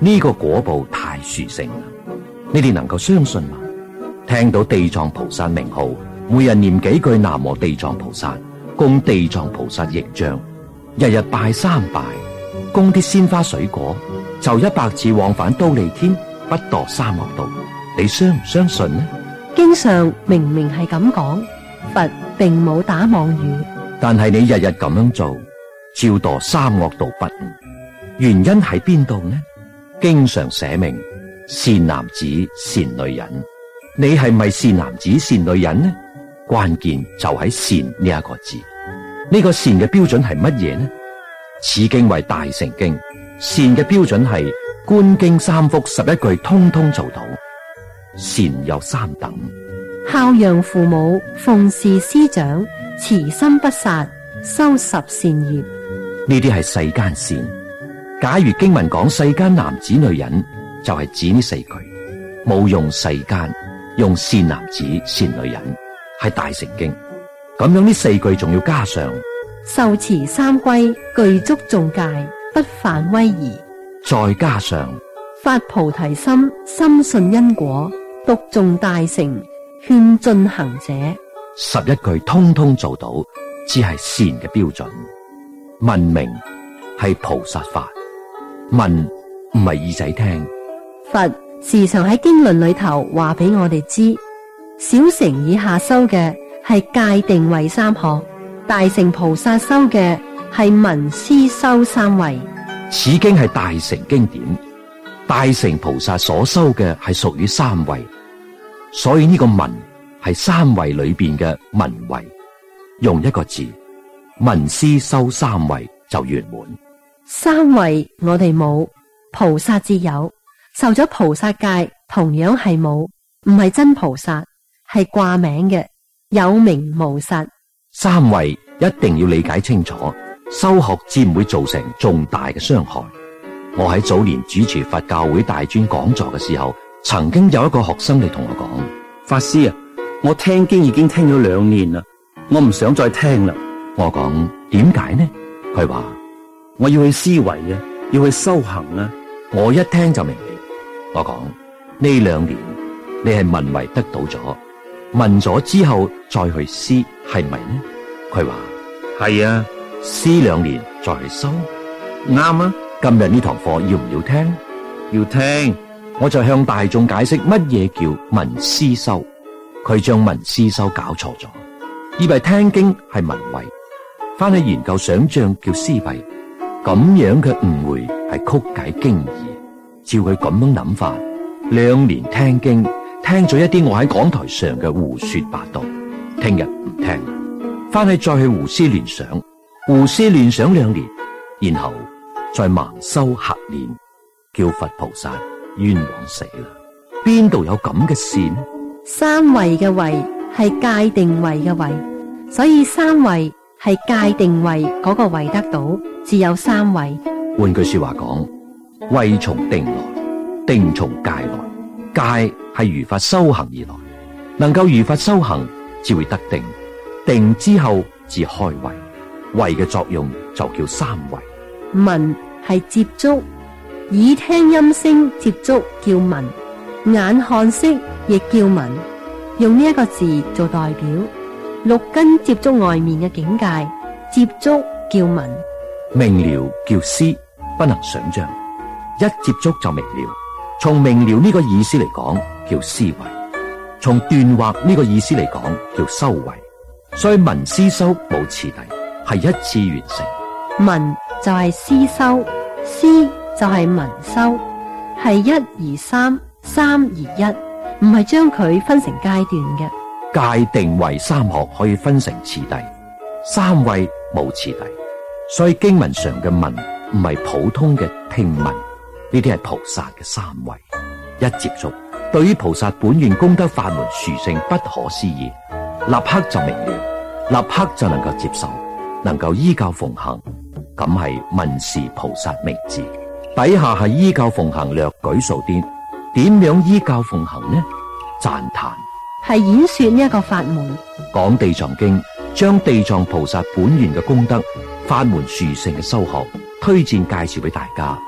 Speaker 3: 呢個果報太殊勝啦，你哋能夠相信嗎？聽到地藏菩薩名號，每日念幾句南無地藏菩薩，供地藏菩薩形象，日日拜三拜，供啲鮮花水果，就一百次往返忉利天，不墮三惡道。你相唔相信呢？
Speaker 1: 經上明明係咁講，佛並冇打妄語。
Speaker 3: 但係你日日咁樣做，照墮三惡道不誤。原因喺邊度呢？經上寫明善男子善女人，你係咪善男子善女人呢？關鍵就喺善呢一個字。呢個善嘅標準係乜嘢呢？此經為大乘經，善嘅標準係觀經三福十一句通通做到。善有三等：
Speaker 1: 孝養父母，奉事師長，慈心不殺，修十善業。
Speaker 3: 呢啲係世間善。假如經文講世間男子女人，就係指呢四句，冇用世間，用善男子善女人，係大乘經。咁樣呢四句仲要加上
Speaker 1: 受持三歸，具足眾戒，不犯威儀。
Speaker 3: 再加上
Speaker 1: 發菩提心，深信因果，讀誦大乘，勸進行者。
Speaker 3: 十一句通通做到，只係善嘅標準。聞名係菩薩法，聞唔係耳仔聽。
Speaker 1: 佛時常喺經論裏頭話俾我哋知，小乘以下修嘅係戒定慧三學，大乘菩薩修嘅係聞思修三慧。
Speaker 3: 此經係大乘經典，大乘菩薩所修嘅係屬於三慧，所以呢個聞係三慧裏邊嘅聞慧，用一個字聞思修三慧就圓滿。
Speaker 1: 三慧我哋冇，菩薩至有，受咗菩薩戒同樣係冇，唔係真菩薩，係掛名嘅，有名無實。
Speaker 3: 三慧一定要理解清楚，修學至唔會造成重大嘅傷害。我喺早年主持佛教會大專講座嘅時候，曾經有一個學生嚟同我講：
Speaker 5: 法師啊，我聽經已經聽咗兩年啦，我唔想再聽啦。
Speaker 3: 我講點解呢？佢話
Speaker 5: 我要去思維啊，要去修行啊。
Speaker 3: 我一聽就明了。我講呢兩年你係聞為得到咗，聞咗之後再去思，係咪呢？佢話
Speaker 5: 係啊，
Speaker 3: 思兩年再去修，
Speaker 5: 啱啊。
Speaker 3: 今日呢堂課要唔要聽？
Speaker 5: 要聽。
Speaker 3: 我就向大眾解釋乜嘢叫聞思修，佢將聞思修搞錯咗，以為聽經係聞慧，翻去研究想象叫思維，咁樣嘅誤會係曲解經義。照佢咁樣諗法，兩年聽經聽咗一啲我喺講台上嘅胡說八道，聽日唔聽，翻去再去胡思亂想，胡思亂想兩年，然後再盲修瞎練，叫佛菩薩冤枉死啦！邊度有咁嘅事呢？
Speaker 1: 三慧嘅慧係戒定慧嘅慧，所以三慧係戒定慧嗰個慧得到，只有三慧。
Speaker 3: 換句說話講，慧從定來，定從戒來，戒係如法修行而來，能夠如法修行，只會得定，定之後至開慧，慧嘅作用就叫三慧。
Speaker 1: 聞係接觸，耳聽音聲接觸叫聞，眼看色亦叫聞，用呢一個字做代表。六根接觸外面嘅境界，接觸叫聞。
Speaker 3: 明了叫思，不能想象，一接觸就明了。從明了呢個意思嚟講，叫思維；從斷惑呢個意思嚟講，叫修慧。所以聞思修冇次第，係一次完成。
Speaker 1: 聞就係思修，思就係聞修，係一而三，三而一，唔係將佢分成階段嘅。
Speaker 3: 戒定慧三學可以分成次第，三慧冇次第。所以經文上嘅聞唔係普通嘅聽聞，呢啲係菩薩嘅三慧。一接觸，對於菩薩本願功德法門殊勝不可思議，立刻就明了，立刻就能夠接受，能夠依教奉行。咁係聞是菩薩名字，底下係依教奉行略舉數點，點樣依教奉行呢？讚歎
Speaker 1: 係演說呢一個法門，
Speaker 3: 講地藏經，將地藏菩薩本願嘅功德、法門殊勝嘅修學推薦介紹俾大家。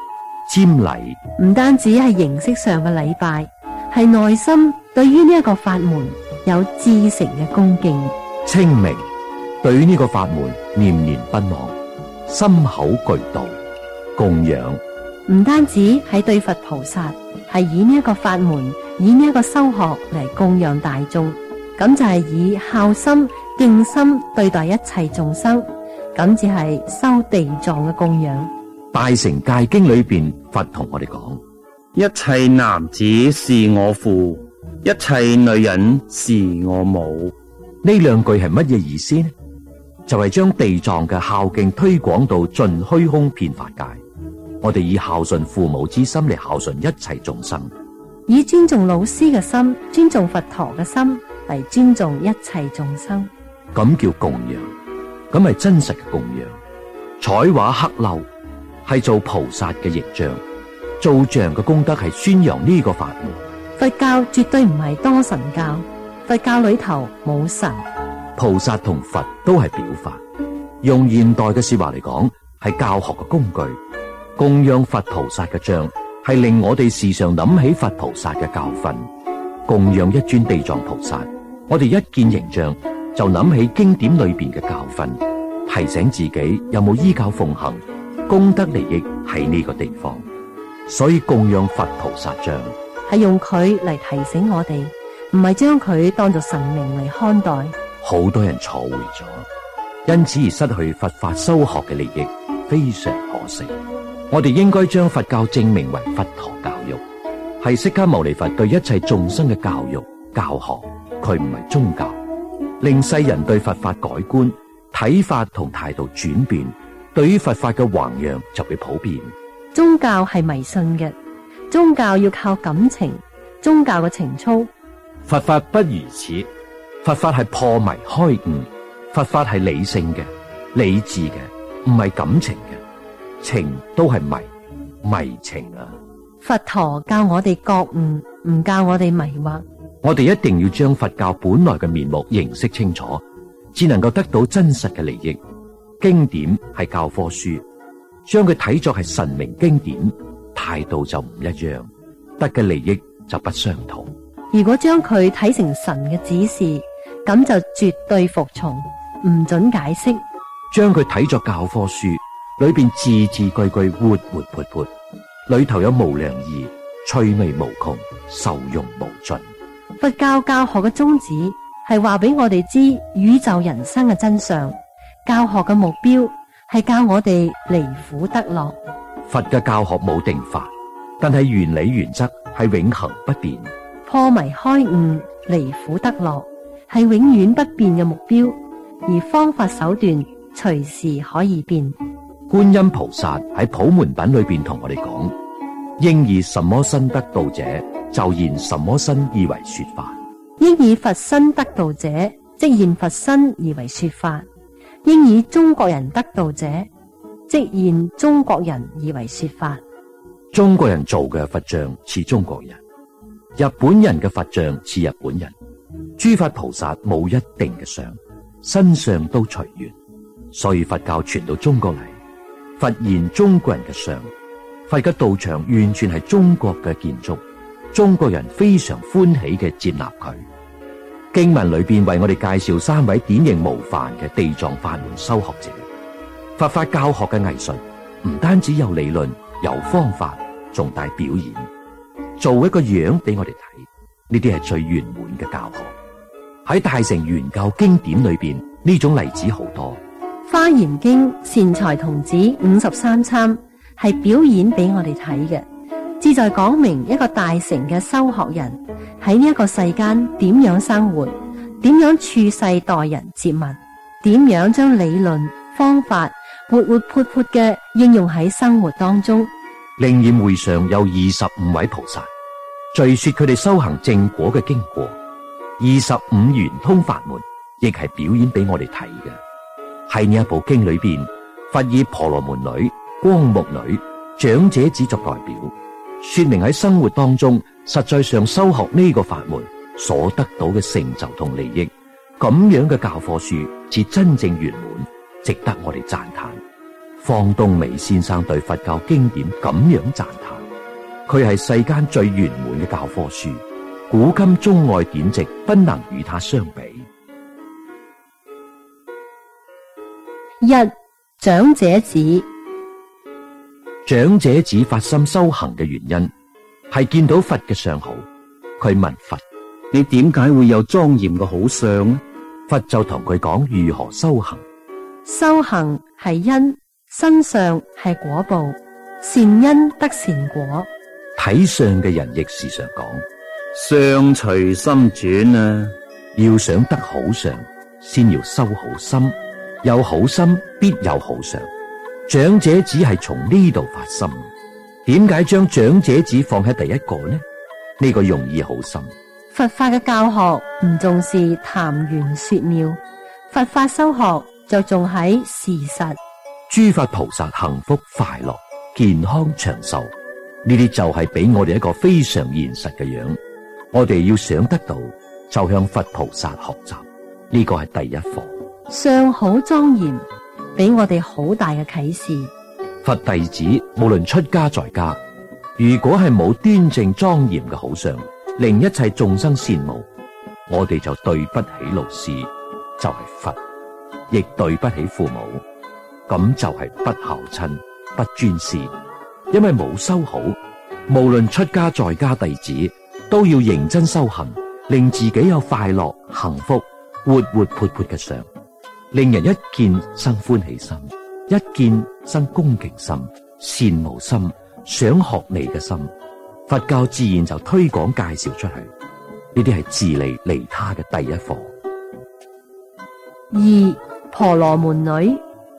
Speaker 3: 瞻禮，
Speaker 1: 唔單止係形式上嘅禮拜，係內心對於呢一個法門有至誠嘅恭敬。
Speaker 3: 清明，對於呢個法門念念不忘，心口具道，供養。
Speaker 1: 唔單止係對佛菩薩，係以呢一個法門，以呢一個修學嚟供養大眾，咁就係以孝心、敬心對待一切眾生，咁就係修地藏嘅供養。
Speaker 3: 大乘戒經裏邊，佛同我哋講：
Speaker 4: 一切男子是我父，一切女人是我母。
Speaker 3: 呢兩句係乜嘢意思呢？就係將地藏嘅孝敬推廣到盡虛空遍法界。我哋以孝順父母之心嚟孝順一切眾生，
Speaker 1: 以尊重老師嘅心、尊重佛陀嘅心嚟尊重一切眾生。
Speaker 3: 咁叫供養，咁係真實嘅供養。彩畫刻鏤係做菩薩嘅形象，造像嘅功德係宣揚呢個法門。
Speaker 1: 佛教絕對唔係多神教，佛教裏頭冇神。
Speaker 3: 菩薩同佛都係表法，用現代嘅說話嚟講，係教學嘅工具。供養佛菩薩嘅像，係令我哋時常諗起佛菩薩嘅教訓。供養一尊地藏菩薩，我哋一見形象就諗起經典裏邊嘅教訓，提醒自己有冇依教奉行，功德利益喺呢個地方。所以供養佛菩薩像，
Speaker 1: 係用佢嚟提醒我哋，唔係將佢當作神明嚟看待。
Speaker 3: 好多人錯會咗，因此而失去佛法修學嘅利益，非常可惜。我哋應該將佛教正名為佛陀教育，係釋迦牟尼佛對一切眾生嘅教育教學，佢唔係宗教，令世人對佛法改觀，睇法同態度轉變，對於佛法嘅弘揚就會普遍。
Speaker 1: 宗教係迷信嘅，宗教要靠感情，宗教嘅情操。
Speaker 3: 佛法不如此，佛法係破迷開悟，佛法係理性嘅、理智嘅，唔係感情嘅。情都係迷迷情啊！
Speaker 1: 佛陀教我哋覺悟，唔教我哋迷惑。
Speaker 3: 我哋一定要將佛教本來嘅面目認識清楚，只能夠得到真實嘅利益。經典係教科書，將佢睇作係神明經典，態度就唔一樣，得嘅利益就不相同。
Speaker 1: 如果將佢睇成神嘅指示，咁就絕對服從，唔准解釋。
Speaker 3: 將佢睇作教科書，裏邊字字句句活活潑潑，裏頭有無量義，趣味無窮，受用無盡。
Speaker 1: 佛教教學嘅宗旨係話俾我哋知宇宙人生嘅真相，教學嘅目標係教我哋離苦得樂。
Speaker 3: 佛嘅教學冇定法，但係原理原則係永恆不變。
Speaker 1: 破迷開悟，離苦得樂係永遠不變嘅目標，而方法手段隨時可以變。
Speaker 3: 觀音菩薩喺普門品裏邊同我哋講：應以什麼身得道者，就現什麼身而為說法；
Speaker 1: 應以佛身得道者，即現佛身而為說法；應以中國人得道者，即現中國人而為說法。
Speaker 3: 中國人做嘅佛像似中國人，日本人嘅佛像似日本人。諸佛菩薩冇一定嘅相，身上都隨緣，所以佛教傳到中國嚟。佛現中國人嘅相，佛嘅道場完全係中國嘅建築，中國人非常歡喜嘅接納佢。經文裏邊為我哋介紹三位典型模範嘅地藏法門修學者。佛法教學嘅藝術唔單止有理論有方法，仲帶表演，做一個樣俾我哋睇，呢啲係最圓滿嘅教學。喺大乘玄教經典裏邊，呢種例子好多。
Speaker 1: 華嚴經善財童子五十三參係表演俾我哋睇嘅，旨在講明一個大乘嘅修學人喺呢一個世間點樣生活，點樣處世待人接物，點樣將理論方法活活潑潑嘅應用喺生活當中。
Speaker 3: 靈驗會上有二十五位菩薩，敘說佢哋修行正果嘅經過。二十五圓通法門亦係表演俾我哋睇嘅。喺呢一部經裏邊，佛以婆羅門女、光目女、長者子作代表，說明喺生活當中實際上修學呢個法門所得到嘅成就同利益，咁樣嘅教科書至真正圓滿，值得我哋讚嘆。 方東美先生對佛教經典咁樣讚歎，佢係世間最圓滿嘅教科書，古今中外典籍不能與他相比。
Speaker 1: 一、長者子。
Speaker 3: 長者子發心修行嘅原因係見到佛嘅相好，佢問佛：
Speaker 4: 你點解會有莊嚴嘅好相呢？
Speaker 3: 佛就同佢講如何修行。
Speaker 1: 修行係因，身上係果報，善因得善果。
Speaker 3: 睇相嘅人亦時常講：
Speaker 4: 相隨心轉啊！
Speaker 3: 要想得好相，先要修好心，有好心必有好相。長者子係從呢度發心。點解將長者子放喺第一個呢？呢個用意好深。
Speaker 1: 佛法嘅教學唔重視談玄說妙，佛法修學就重喺事實。
Speaker 3: 諸佛菩薩幸福快樂、健康長壽，呢啲就係俾我哋一個非常現實嘅樣。我哋要想得到，就向佛菩薩學習。呢個係第一課。
Speaker 1: 相好莊嚴，俾我哋好大嘅啟示。
Speaker 3: 佛弟子無論出家在家，如果係冇端正莊嚴嘅好相，令一切眾生羨慕，我哋就對不起老師，就係佛，亦對不起父母，咁就係不孝親、不尊師。因為冇修好，無論出家在家弟子，都要認真修行，令自己有快樂、幸福、活活潑潑嘅相，令人一見生歡喜心，一見生恭敬心、羨慕心、想學你嘅心，佛教自然就推廣介紹出去。呢啲係自利利他嘅第一課。
Speaker 1: 二、婆羅門女。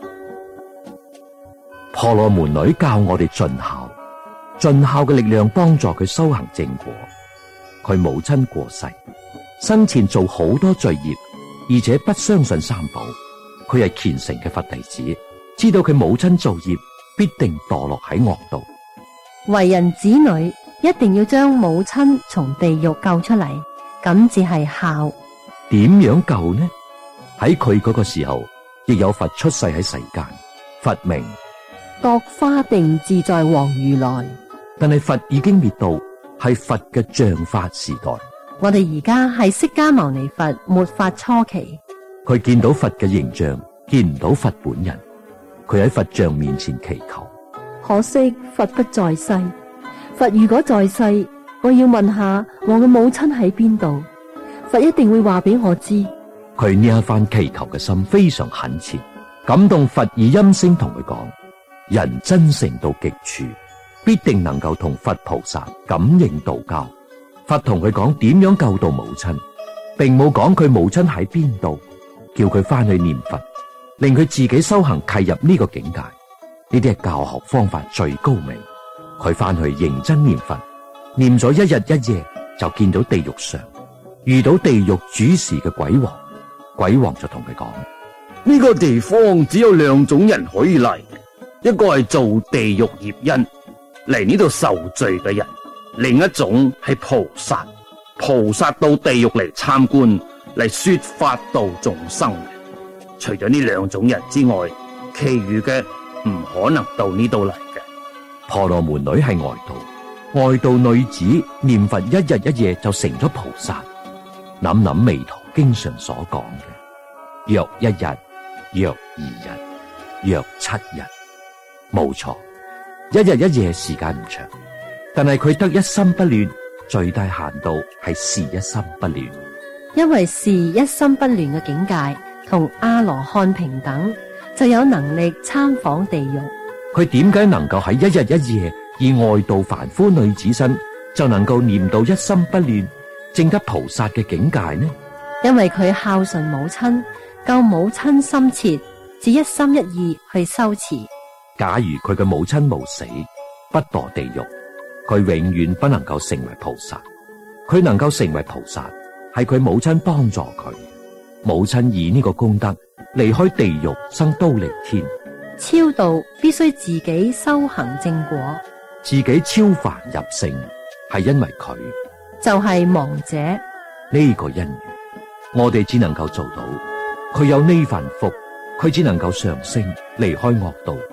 Speaker 3: 婆羅門女教我哋盡孝，盡孝嘅力量幫助佢修行正果。佢母親過世，生前做好多罪業，而且不相信三寶。佢係虔誠嘅佛弟子，知道佢母親造業必定墮落喺惡道。
Speaker 1: 為人子女一定要將母親從地獄救出嚟，咁至係孝。
Speaker 3: 點樣救呢？喺佢嗰個時候，亦有佛出世喺世間，佛名
Speaker 1: 覺華定自在王如來。
Speaker 3: 但係佛已經滅度，係佛嘅像法時代。
Speaker 1: 我哋而家係釋迦牟尼佛末法初期。
Speaker 3: 佢見到佛嘅形象，見唔到佛本人。佢喺佛像面前祈求，
Speaker 1: 可惜佛不在世。佛如果在世，我要問下我嘅母親喺邊度，佛一定會話俾我知。
Speaker 3: 佢呢一番祈求嘅心非常懇切，感動佛以音聲同佢講：人真誠到極處，必定能夠同佛菩薩感應道交。佛同佢講點樣救度母親，並冇講佢母親喺邊度，叫佢翻去念佛，令佢自己修行契入呢個境界。呢啲係教學方法最高明。佢翻去認真念佛，念咗一日一夜，就見到地獄上遇到地獄主事嘅鬼王。鬼王就同佢講：
Speaker 4: 呢個地方只有兩種人可以嚟，一個係做地獄業因嚟呢度受罪嘅人，另一種係菩薩。菩薩到地獄嚟參觀，嚟說法度眾生嘅。除咗呢兩種人之外，其餘嘅唔可能到呢度嚟嘅。
Speaker 3: 婆羅門女係外道，外道女子念佛一日一夜就成咗菩薩。諗諗彌陀經常所講嘅，若一日，若二日，若七日，冇錯，一日一夜時間唔長，但係佢得一心不亂，最低限度係事一心不亂。
Speaker 1: 因為事一心不亂嘅境界同阿羅漢平等，就有能力參訪地獄。
Speaker 3: 佢點解能夠喺一日一夜以外道凡夫女子身就能夠念到一心不亂，證得菩薩嘅境界呢？
Speaker 1: 因為佢孝順母親，救母親心切，只一心一意去修持。
Speaker 3: 假如佢嘅母親無死，不墮地獄，佢永遠不能夠成為菩薩。佢能夠成為菩薩，係佢母親幫助佢。母親以呢個功德離開地獄，生忉利天。
Speaker 1: 超度必須自己修行正果，
Speaker 3: 自己超凡入聖，係因為佢
Speaker 1: 就係亡者。
Speaker 3: 呢個因緣，我哋只能夠做到。佢有呢份福，佢只能夠上升，離開惡道，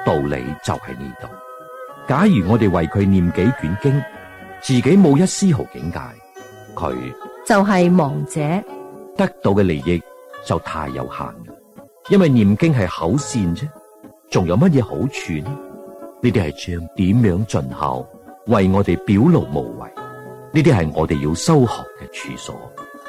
Speaker 3: 道理就喺呢度。假如我哋為佢念幾卷經，自己冇一絲毫境界，佢
Speaker 1: 就係亡者。
Speaker 3: 得到嘅利益就太有限啦。因為念經係口善啫，仲有乜嘢好處呢？呢啲係將點樣盡孝，為我哋表露無遺。呢啲係我哋要修學嘅處所。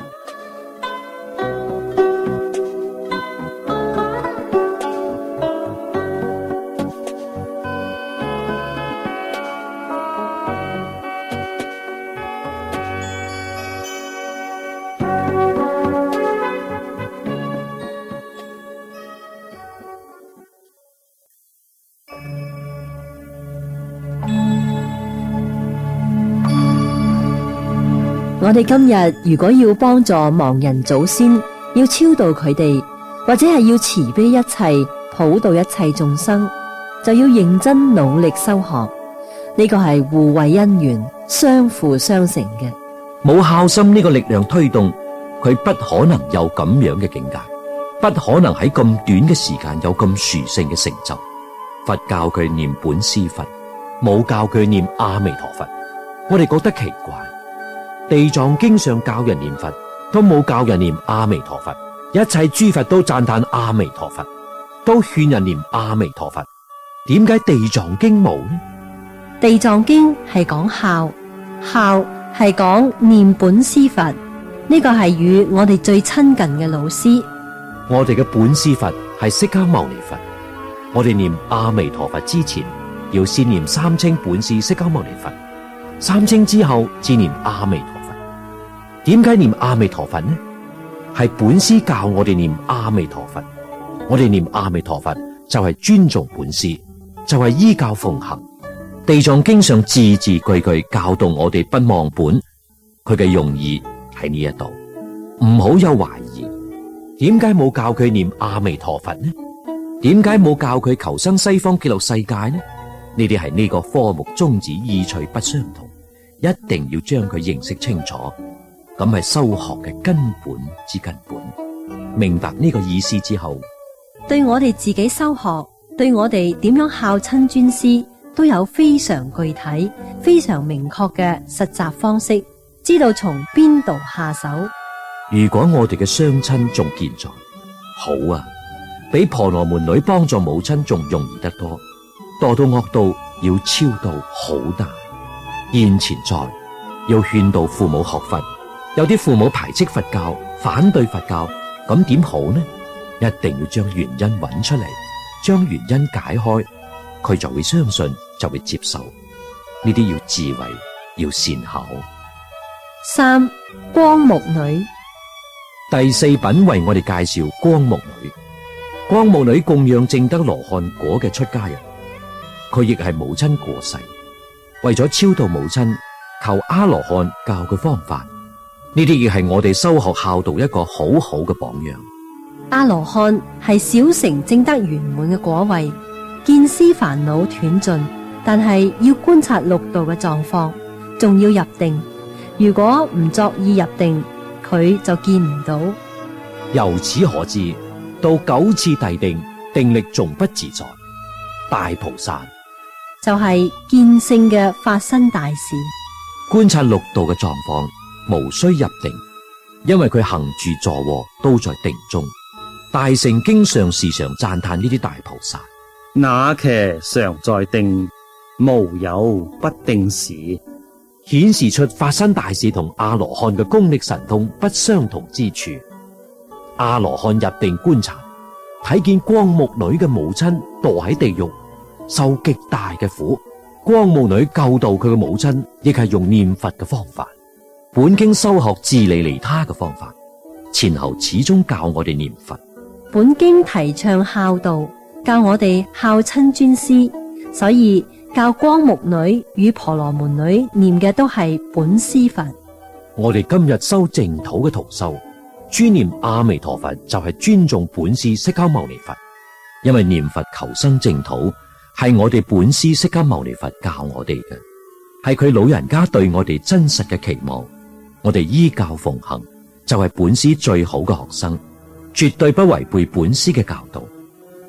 Speaker 1: 我哋今日如果要幫助亡人祖先，要超度佢哋，或者係要慈悲一切，普渡一切眾生，就要認真努力修學。呢個係互惠因緣，相輔相成嘅。
Speaker 3: 冇孝心呢個力量推動，佢不可能有咁樣嘅境界，不可能喺咁短嘅時間有咁殊勝嘅成就。佛教佢念本師佛，冇教佢念阿彌陀佛。我哋覺得奇怪。地藏經上教人念佛，都冇教人念阿彌陀佛。一切諸佛都讚歎阿彌陀佛，都勸人念阿彌陀佛。點解地藏經冇呢？
Speaker 1: 地藏經係講孝，孝係講念本師佛，呢個係與我哋最親近嘅老師。
Speaker 3: 我哋嘅本師佛係釋迦牟尼佛。我哋念阿彌陀佛之前，要先念三稱本師釋迦牟尼佛。三稱之後，至念阿彌陀佛。點解念阿彌陀佛呢？係本師教我哋念阿彌陀佛。我哋念阿彌陀佛就係尊重本師，就係依教奉行。地藏經上字字句句教導我哋不忘本，佢嘅用意喺呢一度，唔好有懷疑。點解冇教佢念阿彌陀佛呢？點解冇教佢求生西方極樂世界呢？呢啲係呢個科目宗旨意趣不相同，一定要將佢認識清楚。咁係修學嘅根本之根本。明白呢個意思之後，
Speaker 1: 對我哋自己修學，對我哋點樣孝親尊師，都有非常具體、非常明確嘅實習方式，知道從邊度下手。
Speaker 3: 如果我哋嘅雙親仲健在，好啊，比婆羅門女幫助母親仲容易得多。墮到惡道要超度好大，現前在要勸導父母學佛。有啲父母排斥佛教，反對佛教，咁點好呢？一定要將原因揾出嚟，將原因解開，佢就會相信，就會接受。呢啲要智慧，要善巧。
Speaker 1: 三、光目女。
Speaker 3: 第四品為我哋介紹光目女。光目女供養證得羅漢果嘅出家人，佢亦係母親過世，為咗超度母親，求阿羅漢教佢方法。呢啲亦係我哋修學孝道一個好好嘅榜樣。
Speaker 1: 阿羅漢係小乘證得圓滿嘅果位，見思煩惱斷盡，但係要觀察六道嘅狀況，仲要入定。如果唔作意入定，佢就見唔到。
Speaker 3: 由此可知，到九次諦定，定力仲不自在。大菩薩
Speaker 1: 就係見性嘅發生大事，
Speaker 3: 觀察六道嘅狀況。無需入定，因為佢行住坐臥都在定中。大乘經上時常讚歎呢啲大菩薩。
Speaker 4: 那騎常在定，無有不定時，
Speaker 3: 顯示出發生大事同阿羅漢嘅功力神通不相同之處。阿羅漢入定觀察，睇見光目女嘅母親墮喺地獄，受極大嘅苦。光目女救度佢嘅母親，亦係用念佛嘅方法。本經修學自利利他嘅方法，前後始終教我哋念佛。
Speaker 1: 本經提倡孝道，教我哋孝親尊師，所以教光目女與婆羅門女念嘅都係本師佛。
Speaker 3: 我哋今日修淨土嘅同修，專念阿彌陀佛，就係尊重本師釋迦牟尼佛。因為念佛求生淨土係我哋本師釋迦牟尼佛教我哋嘅，係佢老人家對我哋真實嘅期望。我哋依教奉行，就係本師最好嘅學生，絕對不違背本師嘅教導。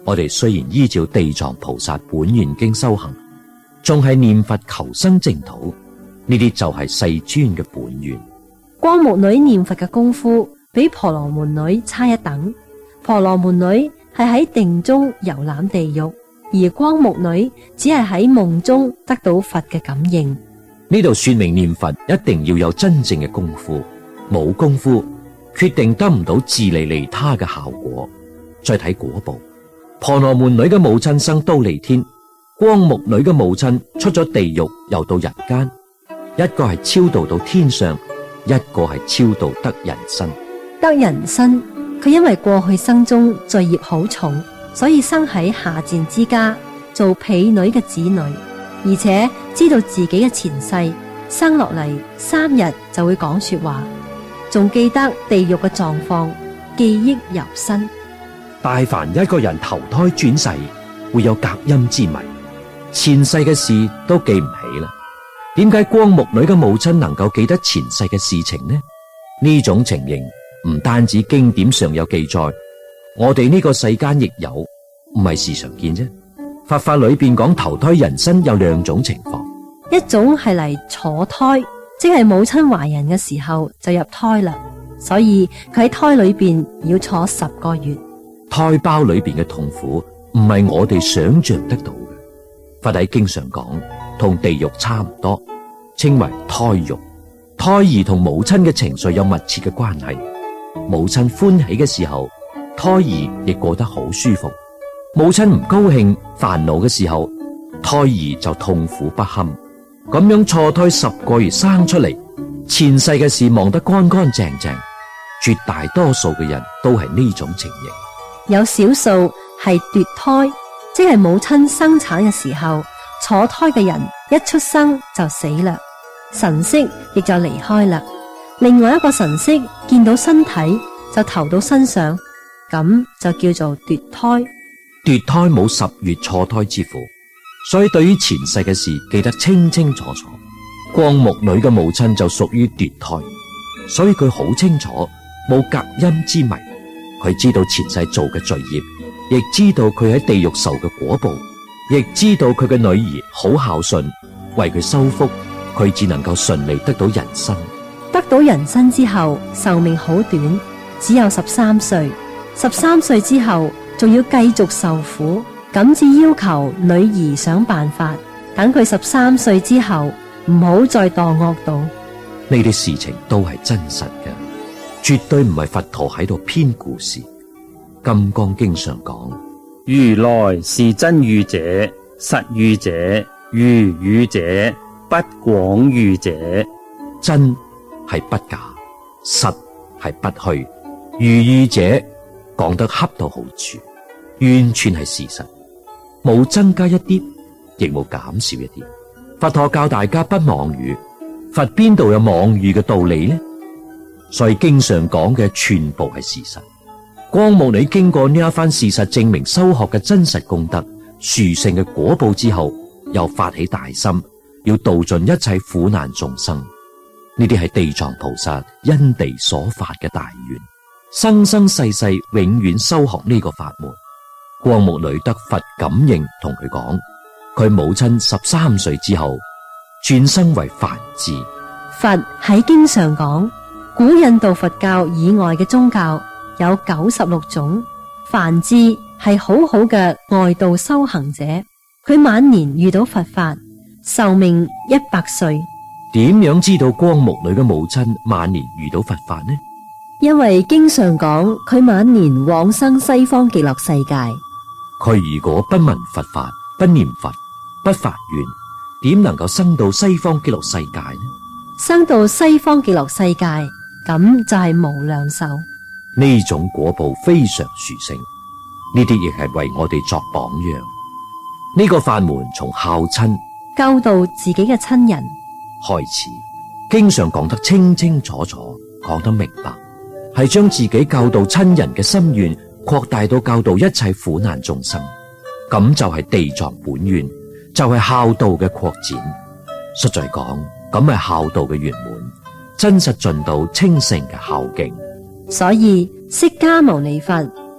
Speaker 3: 我哋雖然依照地藏菩薩本願經修行，仲係念佛求生淨土，呢啲就係世尊嘅本願。
Speaker 1: 光目女念佛嘅功夫比婆羅門女差一等。婆羅門女係喺定中遊覽地獄，而光目女只係喺夢中得到佛嘅感應。
Speaker 3: 呢度說明念佛一定要有真正嘅功夫，冇功夫決定得唔到自利利他嘅效果。再睇果報，婆羅門女嘅母親生忉利天，光目女嘅母親出咗地獄又到人間，一個係超度到天上，一個係超度得人身。
Speaker 1: 得人身，佢因為過去生中罪孽好重，所以生喺下賤之家，做婢女嘅子女，而且知道自己嘅前世生落嚟三日就會講說話，仲記得地獄嘅狀況，記憶猶新。
Speaker 3: 大凡一個人投胎轉世，會有隔陰之迷，前世嘅事都記唔起啦。點解光目女嘅母親能夠記得前世嘅事情呢？呢種情形唔單止經典上有記載，我哋呢個世間亦有，唔係時常見啫。佛法裏邊講投胎人生有兩種情況，
Speaker 1: 一種係嚟坐胎，即係母親懷孕嘅時候就入胎啦，所以佢喺胎裏邊要坐十個月。
Speaker 3: 胎胞裏邊嘅痛苦唔係我哋想象得到嘅。佛喺經上講，同地獄差唔多，稱為胎獄。胎兒同母親嘅情緒有密切嘅關係。母親歡喜嘅時候，胎兒亦過得好舒服；母親唔高興、煩惱嘅時候，胎兒就痛苦不堪。咁樣錯胎十個月生出嚟，前世嘅事忘得乾乾淨淨。絕大多數嘅人都係呢種情形。
Speaker 1: 有少數係奪胎，即係母親生產嘅時候，坐胎嘅人一出生就死啦，神識亦就離開啦。另外一個神識見到身體就投到身上，咁就叫做奪胎。
Speaker 3: 奪胎冇十月錯胎之苦，所以對於前世嘅事記得清清楚楚。光目女嘅母親就屬於奪胎，所以佢好清楚冇隔陰之迷。佢知道前世做嘅罪孽，亦知道佢喺地獄受嘅果報，亦知道佢嘅女兒好孝順，為佢修福，佢只能夠順利得到人身。
Speaker 1: 得到人身之後，壽命好短，只有十三歲。十三歲之後，仲要繼續受苦，咁至要求女兒想辦法，等佢十三歲之後唔好再墮惡道。
Speaker 3: 呢啲事情都係真實嘅。絕對唔係佛陀喺度編故事。金剛經上講，
Speaker 4: 如來是真語者，實語者，如語者，不廣語者。
Speaker 3: 真係不假，實係不虛，如語者講得恰到好處，完全係事實，冇增加一啲，亦冇減少一啲。佛陀教大家不妄語，佛邊度有妄語嘅道理呢？所以經常講嘅全部係事實。光目女經過呢一番事實證明修學嘅真實功德、殊勝嘅果報之後，又發起大心，要度盡一切苦難眾生。呢啲係地藏菩薩因地所發嘅大願，生生世世永遠修學呢個法門。光目女得佛感應，同佢講，佢母親十三歲之後轉生為梵志。
Speaker 1: 佛喺經上講，古印度佛教以外嘅宗教有九十六種，梵志係好好嘅外道修行者，佢晚年遇到佛法，壽命一百歲。
Speaker 3: 點樣知道光目女嘅母親晚年遇到佛法呢？
Speaker 1: 因為經上講佢晚年往生西方極樂世界。
Speaker 3: 佢如果不聞佛法，不念佛，不發願，點能夠生到西方極樂世界呢？
Speaker 1: 生到西方極樂世界，咁就係無量壽。
Speaker 3: 呢種果報非常殊勝，呢啲亦係為我哋作榜樣。呢個法門從孝親
Speaker 1: 救度自己嘅親人
Speaker 3: 開始，經常講得清清楚楚，講得明白，係將自己教導親人嘅心願擴大到教導一切苦難眾生。咁就係地藏本願，就係孝道嘅擴展。實在講，咁係孝道嘅圓滿，真實盡到清淨嘅孝敬。
Speaker 1: 所以釋迦牟尼佛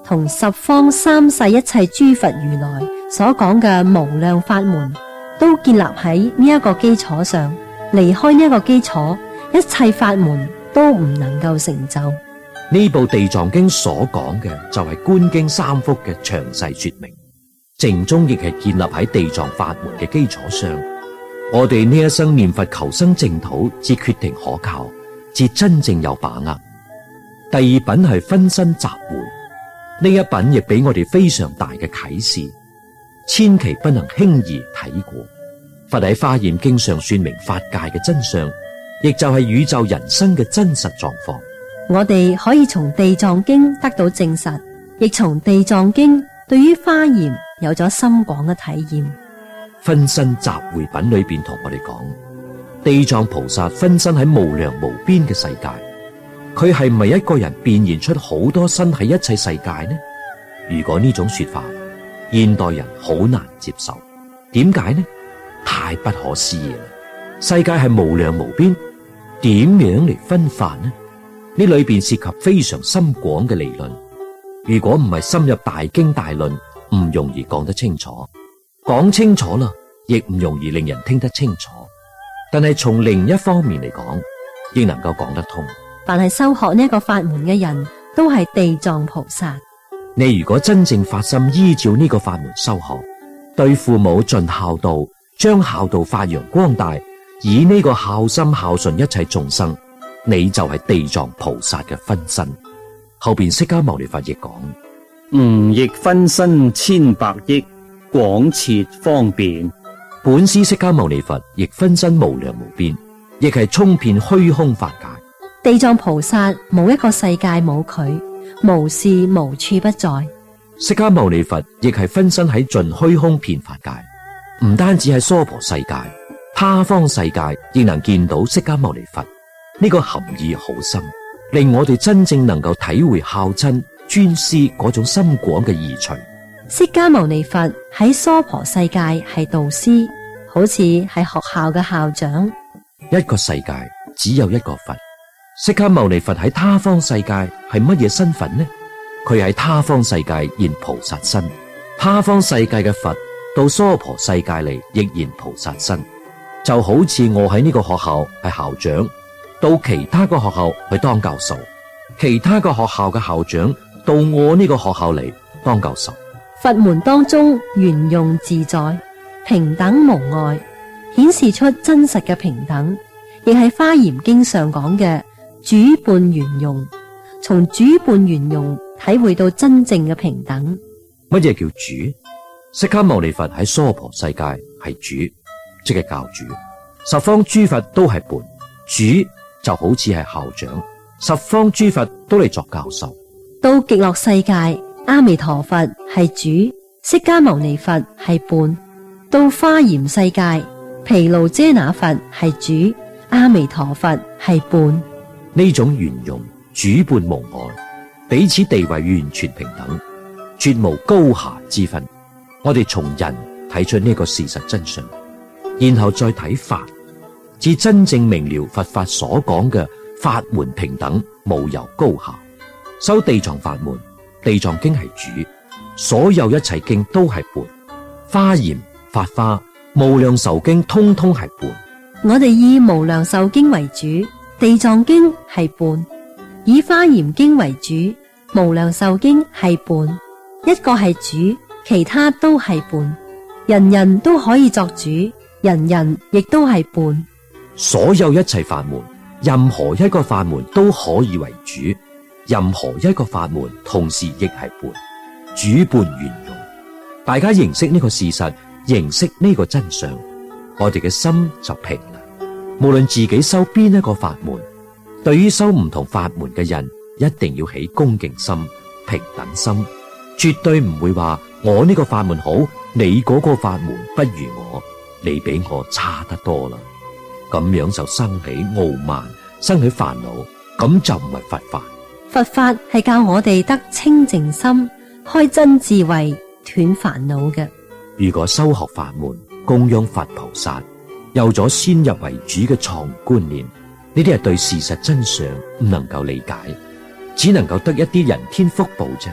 Speaker 1: 同十方三世一切諸佛如來所講嘅無量法門，都建立喺呢一個基礎上。離開呢一個基礎，一切法門都唔能夠成就。
Speaker 3: 呢部地藏經所講嘅就係觀經三福嘅詳細說明，淨宗亦係建立喺地藏法門嘅基礎上。我哋呢一生念佛求生淨土，至決定可靠，至真正有把握。第二品係分身集會，呢一品亦俾我哋非常大嘅啟示，千祈不能輕易睇過。佛喺華嚴經上說明法界嘅真相，亦就係宇宙人生嘅真實狀況。
Speaker 1: 我哋可以從地藏經得到證實，亦從地藏經對於華嚴有咗深廣嘅體驗。
Speaker 3: 分身集會品裏邊同我哋講，地藏菩薩分身喺無量無邊嘅世界，佢係唔係一個人變現出好多身喺一切世界呢？如果呢種說法，現代人好難接受。點解呢？太不可思議啦！世界係無量無邊，點樣嚟分法呢？呢裏邊涉及非常深廣嘅理論，如果唔係深入大經大論，唔容易講得清楚。講清楚啦，亦唔容易令人聽得清楚。但係從另一方面嚟講，亦能夠講得通。
Speaker 1: 凡係修學呢一個法門嘅人，都係地藏菩薩。
Speaker 3: 你如果真正發心依照呢個法門修學，對父母盡孝道，將孝道發揚光大，以呢個孝心孝順一切眾生，你就係地藏菩薩嘅分身。後邊釋迦牟尼佛亦講：
Speaker 4: 吾亦分身千百億，廣設方便。
Speaker 3: 本師釋迦牟尼佛亦分身無量無邊，亦係充遍虛空法界。
Speaker 1: 地藏菩薩冇一個世界冇佢，無事無處不在。
Speaker 3: 釋迦牟尼佛亦係分身喺盡虛空遍法界。唔單止喺娑婆世界，他方世界亦能見到釋迦牟尼佛。呢個含義好深，令我哋真正能夠體會孝親尊師嗰種深廣嘅義趣。
Speaker 1: 釋迦牟尼佛喺娑婆世界係導師，好似係學校嘅校長。
Speaker 3: 一個世界只有一個佛，釋迦牟尼佛喺他方世界係乜嘢身份呢？佢喺他方世界現菩薩身，他方世界嘅佛到娑婆世界嚟亦現菩薩身，就好似我喺呢個學校係校長，到其他個學校去當教授，其他個學校嘅校長到我呢個學校嚟當教授。
Speaker 1: 佛門當中圓融自在，平等無礙，顯示出真實嘅平等，亦係華嚴經上講嘅主伴圓融。從主伴圓融體會到真正嘅平等。
Speaker 3: 乜嘢叫主？釋迦牟尼佛喺娑婆世界係主，即係教主。十方諸佛都係伴，主就好似係校長，十方諸佛都嚟作教授。
Speaker 1: 到極樂世界，阿彌陀佛係主，釋迦牟尼佛係伴。到華嚴世界，毗盧遮那佛係主，阿彌陀佛係伴。
Speaker 3: 呢種圓融主伴無礙，彼此地位完全平等，絕無高下之分。我哋從人睇出呢個事實真相，然後再睇法，至真正明了佛法所講嘅法門平等，無由高下。修地藏法門，地藏經係主，所有一切經都係伴。華嚴、法華、無量壽經通通係伴。
Speaker 1: 我哋以無量壽經為主，地藏經係伴；以華嚴經為主，無量壽經係伴。一個係主，其他都係伴。人人都可以作主，人人亦都係伴。
Speaker 3: 所有一切法門，任何一個法門都可以為主，任何一個法門同時亦係伴。主伴圓融，大家認識呢個事實，認識呢個真相，我哋嘅心就平啦。無論自己修邊一個法門，對於修唔同法門嘅人，一定要起恭敬心、平等心，絕對唔會話我呢個法門好，你嗰個法門不如我，你比我差得多啦。咁樣就生起傲慢，生起煩惱，咁就唔係佛法。
Speaker 1: 佛法係教我哋得清淨心，開真智慧，斷煩惱嘅。
Speaker 3: 如果修學法門，供養佛菩薩，有咗先入為主嘅錯誤觀念，呢啲係對事實真相唔能夠理解，只能夠得一啲人天福報啫。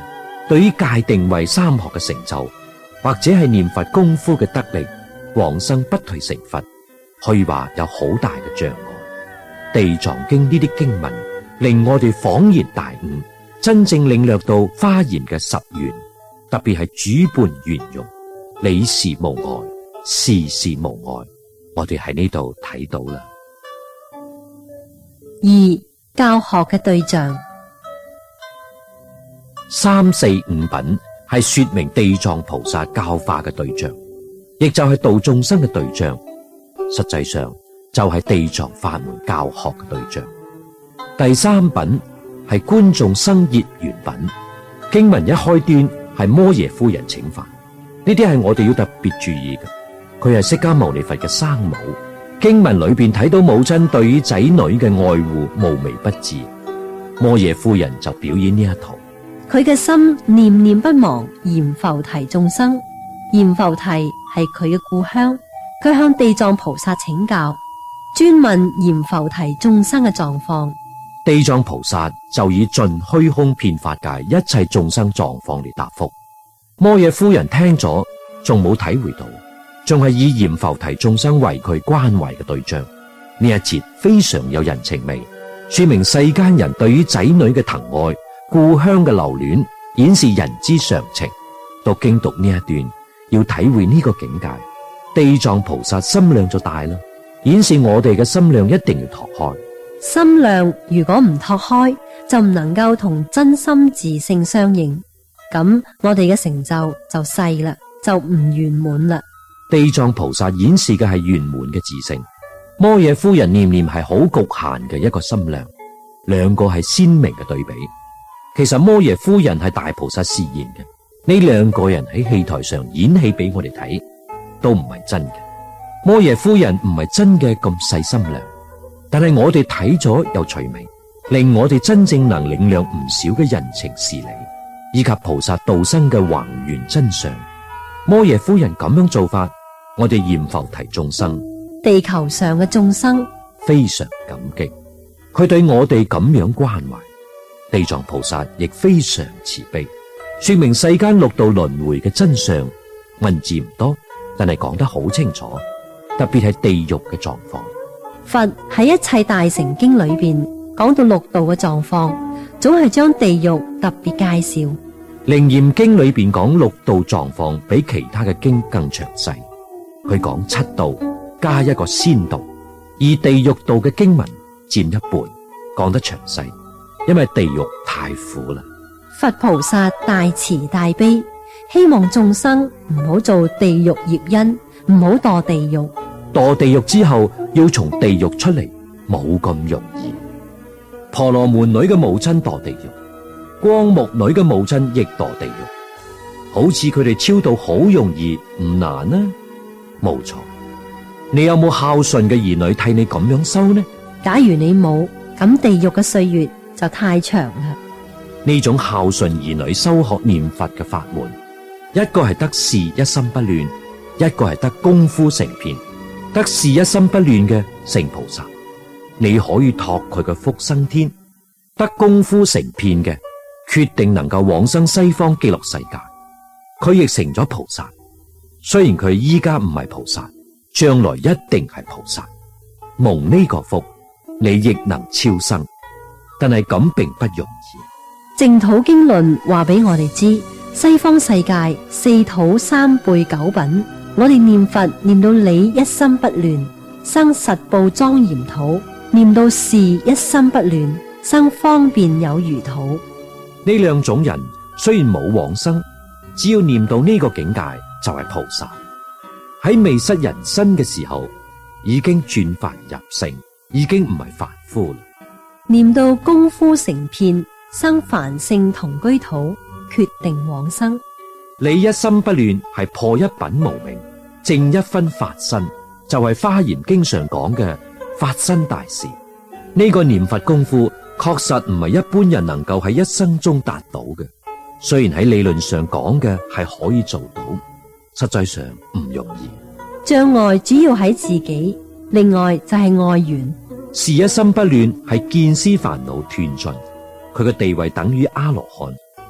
Speaker 3: 對於界定為三學嘅成就，或者係念佛功夫嘅得力，往生不退成佛，可以話有好大嘅障礙。地藏經呢啲經文令我哋恍然大悟，真正領略到華嚴嘅實願，特別係主伴圓融，理事無礙，事事無礙。我哋喺呢度睇到啦。
Speaker 1: 二、教學嘅對象。
Speaker 3: 三四五品係說明地藏菩薩教化嘅對象，亦就係度眾生嘅對象，實際上就係地藏法門教學嘅對象。第三品係觀眾生熱緣品，經文一開端係摩耶夫人請法，呢啲係我哋要特別注意嘅。佢係釋迦牟尼佛嘅生母，經文裏邊睇到母親對於仔女嘅愛護無微不至，摩耶夫人就表演呢一套。
Speaker 1: 佢嘅心念念不忘閻浮提眾生，閻浮提係佢嘅故鄉，佢向地藏菩薩請教，專問閻浮提眾生嘅狀況。
Speaker 3: 地藏菩薩就以盡虛空遍法界一切眾生狀況嚟答覆。摩耶夫人聽咗，仲冇體會到，仲係以閻浮提眾生為佢關懷嘅對象。呢一節非常有人情味，說明世間人對於仔女嘅疼愛、故鄉嘅留戀，顯示人之常情。讀經讀呢一段，要體會呢個境界，地藏菩薩心量就大啦，顯示我哋嘅心量一定要拓開。
Speaker 1: 心量如果唔拓開，就唔能夠同真心自性相應，咁我哋嘅成就就細啦，就唔圓滿啦。
Speaker 3: 地藏菩薩顯示嘅係圓滿嘅自性，摩耶夫人念念係好局限嘅一個心量，兩個係鮮明嘅對比。其實摩耶夫人係大菩薩示現嘅，呢兩個人喺戲台上演戲俾我哋睇，都唔係真嘅。摩耶夫人唔係真嘅咁細心量，但係我哋睇咗有趣味，令我哋真正能領略唔少嘅人情事理，以及菩薩度生嘅宏願真相。摩耶夫人咁樣做法，我哋閻浮提眾生、
Speaker 1: 地球上嘅眾生
Speaker 3: 非常感激，佢對我哋咁樣關懷。地藏菩薩亦非常慈悲，說明世間六道輪迴嘅真相。文字唔多，但係講得好清楚，特別係地獄嘅狀況。
Speaker 1: 佛喺一切大乘經裏邊講到六道嘅狀況，總係將地獄特別介紹。
Speaker 3: 楞嚴經裏邊講六道狀況比其他嘅經更詳細，佢講七道加一個先道，而地獄道嘅經文佔一半，講得詳細，因為地獄太苦啦。
Speaker 1: 佛菩薩大慈大悲，希望眾生唔好做地獄業因，唔好墮地獄。
Speaker 3: 墮地獄之後要從地獄出嚟，冇咁容易。婆羅門女嘅母親墮地獄，光目女嘅母親亦墮地獄，好似佢哋超度好容易，唔難啊？冇錯。你有冇孝順嘅兒女替你咁樣修呢？
Speaker 1: 假如你冇，咁地獄嘅歲月就太長啦。
Speaker 3: 呢種孝順兒女修學念佛嘅法門，一個係得事一心不亂，一個係得功夫成片。得事一心不亂嘅成菩薩，你可以託佢嘅福生天；得功夫成片嘅，決定能夠往生西方極樂世界。佢亦成咗菩薩，雖然佢依家唔係菩薩，將來一定係菩薩。蒙呢個福，你亦能超生，但係咁並不容易。
Speaker 1: 淨土經論話俾我哋知，西方世界四土三輩九品。我哋念佛念到理一心不亂，生實報莊嚴土；念到事一心不亂，生方便有餘土。
Speaker 3: 呢兩種人雖然冇往生，只要念到呢個境界就係菩薩。喺未失人身嘅時候，已經轉凡入聖，已經唔係凡夫啦。
Speaker 1: 念到功夫成片，生凡聖同居土，決定往生。
Speaker 3: 理一心不亂係破一品無明，正一分法身，就係、是、華嚴經上講嘅法身大事。呢、這個念佛功夫確實唔係一般人能夠喺一生中達到嘅。雖然喺理論上講嘅係可以做到，實際上唔容易。
Speaker 1: 障礙主要喺自己，另外就係外緣。
Speaker 3: 事一心不亂係見思煩惱斷盡，佢嘅地位等於阿羅漢。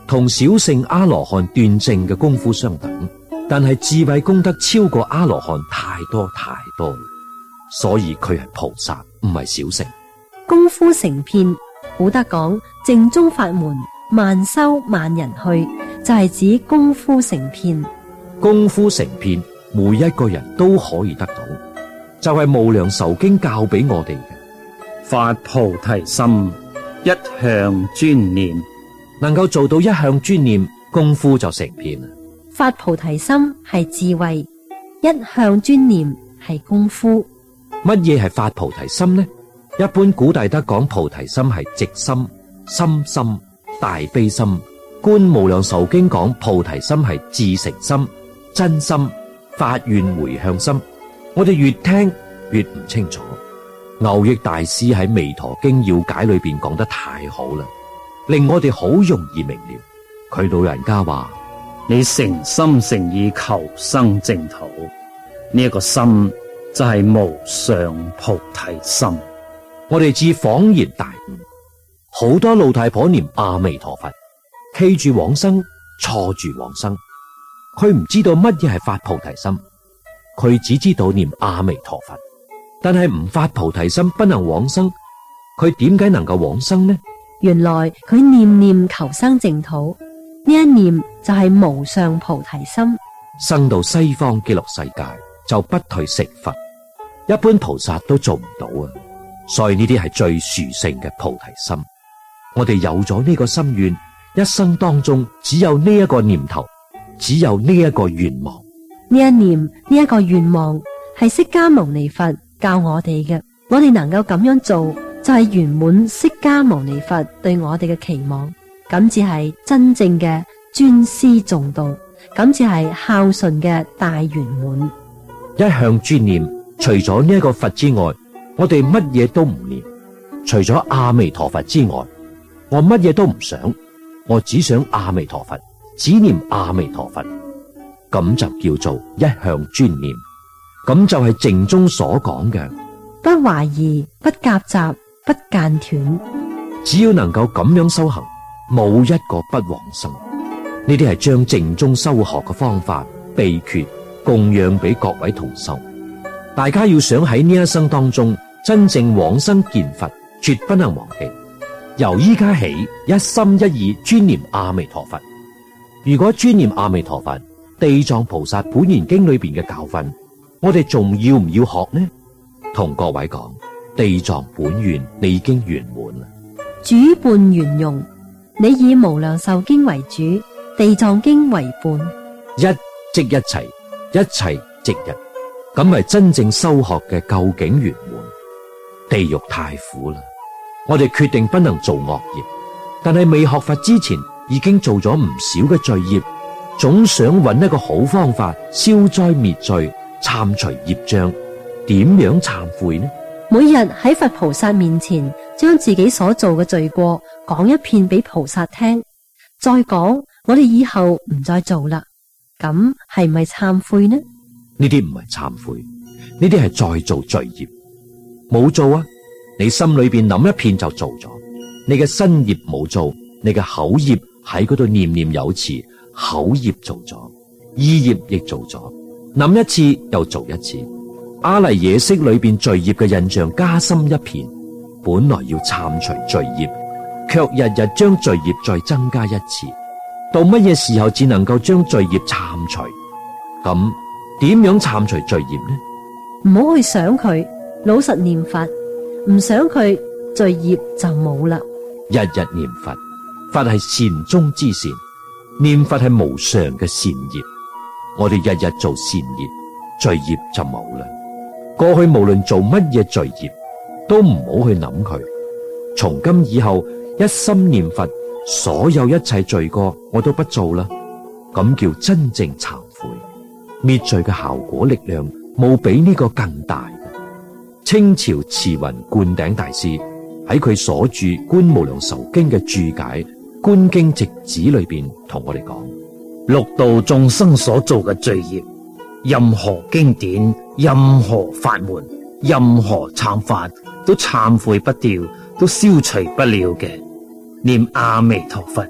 Speaker 3: 同小乘阿羅漢斷證嘅功夫相等，但係智慧功德超過阿羅漢太多太多，所以佢係菩薩，唔係小乘。
Speaker 1: 功夫成片，古德講正宗法門萬修萬人去，就係指功夫成片。
Speaker 3: 功夫成片，每一個人都可以得到，就係無量壽經教俾我哋嘅。
Speaker 4: 發菩提心，一向專念，
Speaker 3: 能夠做到一向專念，功夫就成片啦。
Speaker 1: 發菩提心係智慧，一向專念係功夫。
Speaker 3: 乜嘢係發菩提心呢？一般古大德講菩提心係直心、深心、大悲心。觀無量壽經講菩提心係至誠心、真心、發願回向心。我哋越聽越唔清楚。牛益大師喺《彌陀經要解》裏邊講得太好啦，令我哋好容易明了。佢老人家話：
Speaker 4: 你誠心誠意求生淨土，呢、這、一個心就係無上菩提心。
Speaker 3: 我哋至恍然大悟，好多老太婆念阿彌陀佛，企住往生，錯住往生。佢唔知道乜嘢係發菩提心，佢只知道念阿彌陀佛，但係唔發菩提心不能往生。佢點解能夠往生呢？
Speaker 1: 原來佢念念求生淨土，呢一念就係無上菩提心。
Speaker 3: 生到西方極樂世界就不退成佛，一般菩薩都做唔到啊！所以呢啲係最殊勝嘅菩提心。我哋有咗呢個心願，一生當中只有呢一個念頭，只有呢一個願望。
Speaker 1: 呢一念呢一個願望係釋迦牟尼佛教我哋嘅，我哋能夠咁樣做，就係圓滿釋迦牟尼佛對我哋嘅期望。咁至係真正嘅尊師重道，咁至係孝順嘅大圓滿。
Speaker 3: 一向專念，除咗呢一個佛之外，我哋乜嘢都唔念。除咗阿彌陀佛之外，我乜嘢都唔想，我只想阿彌陀佛，只念阿彌陀佛，咁就叫做一向專念。咁就係淨宗所講嘅，
Speaker 1: 不懷疑、不夾雜、不間斷。
Speaker 3: 只要能夠咁樣修行，冇一個不往生。呢啲係將淨宗修學嘅方法秘訣供養俾各位同修。大家要想喺呢一生當中真正往生見佛，絕不能忘記。由依家起，一心一意專念阿彌陀佛。如果專念阿彌陀佛，地藏菩薩本願經裏邊嘅教訓，我哋仲要唔要學呢？同各位講，地藏本願你已經圓滿啦。
Speaker 1: 主伴圓融，你以無量壽經為主，地藏經為伴，
Speaker 3: 一即一切，一切即一，咁係真正修學嘅究竟圓滿。地獄太苦啦，我哋決定不能做惡業，但係未學佛之前已經做咗唔少嘅罪業，總想揾一個好方法消災滅罪、懺除業障。點樣懺悔呢？
Speaker 1: 每日喺佛菩薩面前，將自己所做嘅罪過講一遍俾菩薩聽，再講我哋以後唔再做啦。咁係咪懺悔呢？
Speaker 3: 呢啲唔係懺悔，呢啲係再做罪業。冇做啊，你心裏邊諗一遍就做咗。你嘅身業冇做，你嘅口業喺嗰度念念有詞，口業做咗，意業亦做咗，諗一次又做一次。阿賴耶識裏邊罪業嘅印象加深一片，本來要懺除罪業，卻日日將罪業再增加一次。到乜嘢時候至能夠將罪業懺除？咁點樣懺除罪業呢？
Speaker 1: 唔好去想佢，老實念佛，唔想佢，罪業就冇啦。
Speaker 3: 日日念佛，佛係善中之善，念佛係無上嘅善業。我哋日日做善業，罪業就冇啦。過去無論做乜嘢罪業，都唔好去諗佢。從今以後，一心念佛，所有一切罪過我都不做啦。咁叫真正懺悔。滅罪嘅效果力量，冇比呢個更大嘅。清朝慈雲灌頂大師喺佢所著《觀無量壽經》嘅注解《觀經直旨》裏邊同我哋講：
Speaker 5: 六道眾生所做嘅罪業，任何經典、任何法門、任何懺法都懺悔不掉，都消除不了嘅。念阿彌陀佛，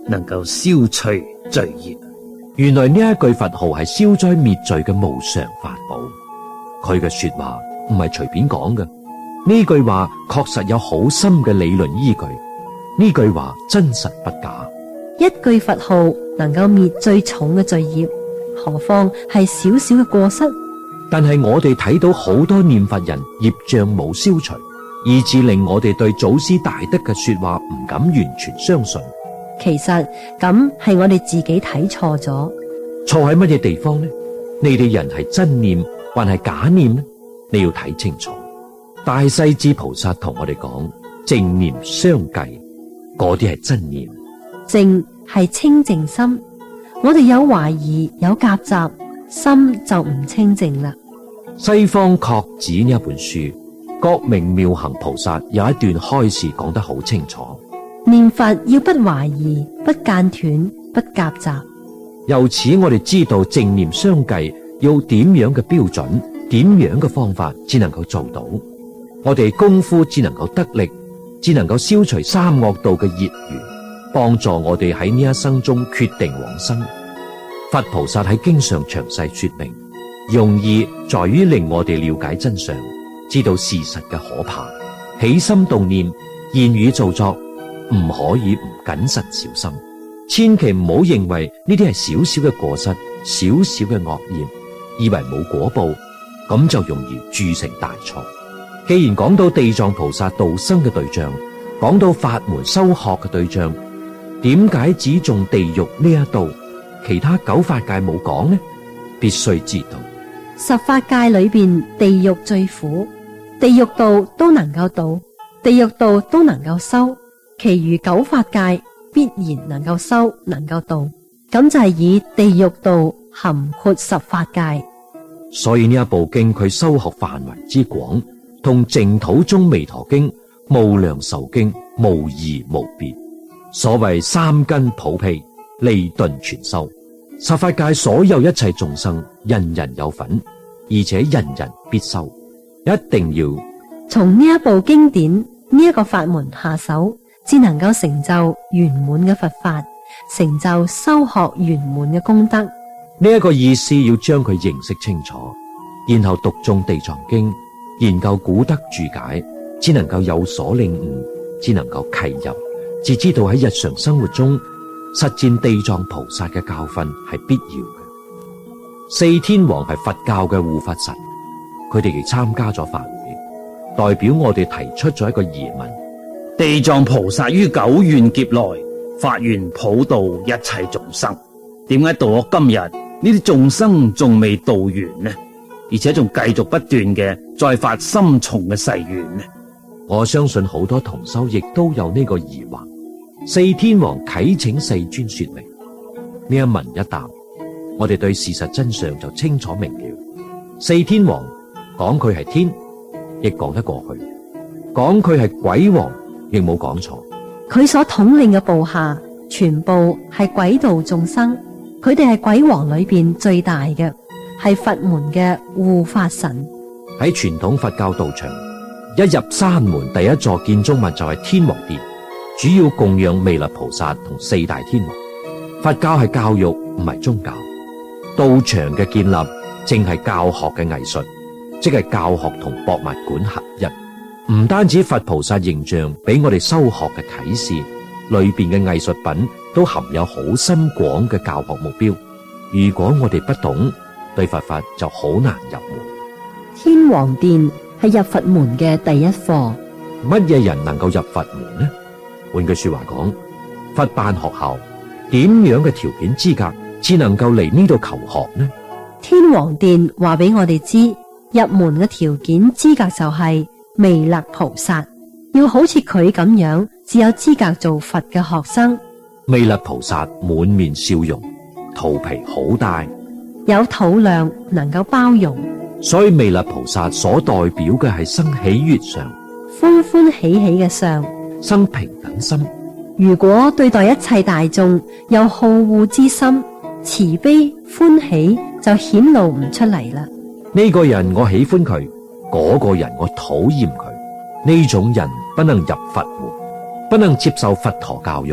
Speaker 5: 能夠消除罪業。
Speaker 3: 原來呢一句佛號係消災滅罪嘅無上法寶，佢嘅說話唔係隨便講嘅，呢句話確實有好深嘅理論依據，呢句話真實不假。
Speaker 1: 一句佛號能夠滅最重嘅罪業，何況係小小嘅過失？
Speaker 3: 但係我哋睇到好多念佛人業障冇消除，以致令我哋對祖師大德嘅說話唔敢完全相信。
Speaker 1: 其實咁係我哋自己睇錯咗。
Speaker 3: 錯喺乜嘢地方呢？你哋人係真念還係假念呢？你要睇清楚。大勢至菩薩同我哋講，正念相繼，嗰啲係真念。
Speaker 1: 正係清淨心，我哋有懷疑有夾雜，心就唔清淨啦。
Speaker 3: 西方確指呢一本書，覺明妙行菩薩有一段開示講得好清楚。
Speaker 1: 念佛要不懷疑，不間斷，不夾雜。
Speaker 3: 由此我哋知道正念相繼要點樣嘅標準，點樣嘅方法至能夠做到。我哋功夫只能夠得力，只能夠消除三惡道嘅業緣，幫助我哋喺呢一生中決定往生。佛菩薩喺經上詳細說明，用意在於令我哋了解真相，知道事實嘅可怕。起心動念、言語造作，唔可以唔謹慎小心，千祈唔好認為呢啲係小小嘅過失、小小嘅惡業，以為冇果報，咁就容易鑄成大錯。既然講到地藏菩薩度生嘅對象，講到法門修學嘅對象，點解只重地獄呢一度，其他九法界冇講呢？必須知道，
Speaker 1: 十法界裏邊地獄最苦，地獄道都能夠度，地獄道都能夠修，其餘九法界必然能夠修，能夠度，咁就係以地獄道含括十法界。
Speaker 3: 所以呢一部經佢修學範圍之廣，同淨土宗彌陀經、無量壽經無異無別。所謂三根普被，利鈍全收，十法界所有一切眾生，人人有份，而且人人必修，一定要
Speaker 1: 從呢一部經典呢一個法門下手，只能夠成就圓滿嘅佛法，成就修學圓滿嘅功德。
Speaker 3: 呢一個意思要將佢認識清楚，然後讀誦地藏經，研究古德注解，只能夠有所領悟，只能夠契入，只知道喺日常生活中實踐地藏菩薩嘅教訓係必要嘅。四天王係佛教嘅護法神，佢哋亦參加咗法會，代表我哋提出咗一個疑問：
Speaker 5: 地藏菩薩於久遠劫內發願普渡一切眾生，點解到我今日呢啲眾生仲未渡完呢？而且仲繼續不斷嘅再發深重嘅誓願呢？
Speaker 3: 我相信好多同修亦都有呢個疑惑。四天王啟請世尊說明，呢一問一答，我哋對事實真相就清楚明了。四天王講佢係天，亦講得過去；講佢係鬼王，亦冇講錯。
Speaker 1: 佢所統領嘅部下全部係鬼道眾生，佢哋係鬼王裏邊最大嘅，係佛門嘅護法神。
Speaker 3: 喺傳統佛教道場，一入山門第一座建築物就係天王殿，主要供養彌勒菩薩同四大天王。佛教係教育，唔係宗教。道場嘅建立正係教學嘅藝術，即係教學同博物館合一。唔單止佛菩薩形象俾我哋修學嘅啟示，裏邊嘅藝術品都含有好深廣嘅教學目標。如果我哋不懂，對佛法就好難入門。
Speaker 1: 天王殿係入佛門嘅第一課。
Speaker 3: 乜嘢人能夠入佛門呢？換句說話講，佛辦學校，點樣嘅條件資格至能夠嚟呢度求學呢？
Speaker 1: 天王殿話俾我哋知，入門嘅條件資格就係彌勒菩薩，要好似佢咁樣，只有資格做佛嘅學生。
Speaker 3: 彌勒菩薩滿面笑容，肚皮好大，
Speaker 1: 有肚量，能夠包容，
Speaker 3: 所以彌勒菩薩所代表嘅係生喜悅相，
Speaker 1: 歡歡喜喜嘅相，
Speaker 3: 生平等心。
Speaker 1: 如果對待一切大眾有好惡之心，慈悲歡喜就顯露唔出嚟啦。
Speaker 3: 呢個人我喜歡佢，嗰個人我討厭佢。呢種人不能入佛門，不能接受佛陀教育，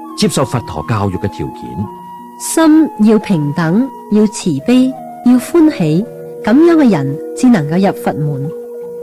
Speaker 3: 接受佛陀教育嘅條件。
Speaker 1: 心要平等，要慈悲，要歡喜，咁樣嘅人至能夠入佛門。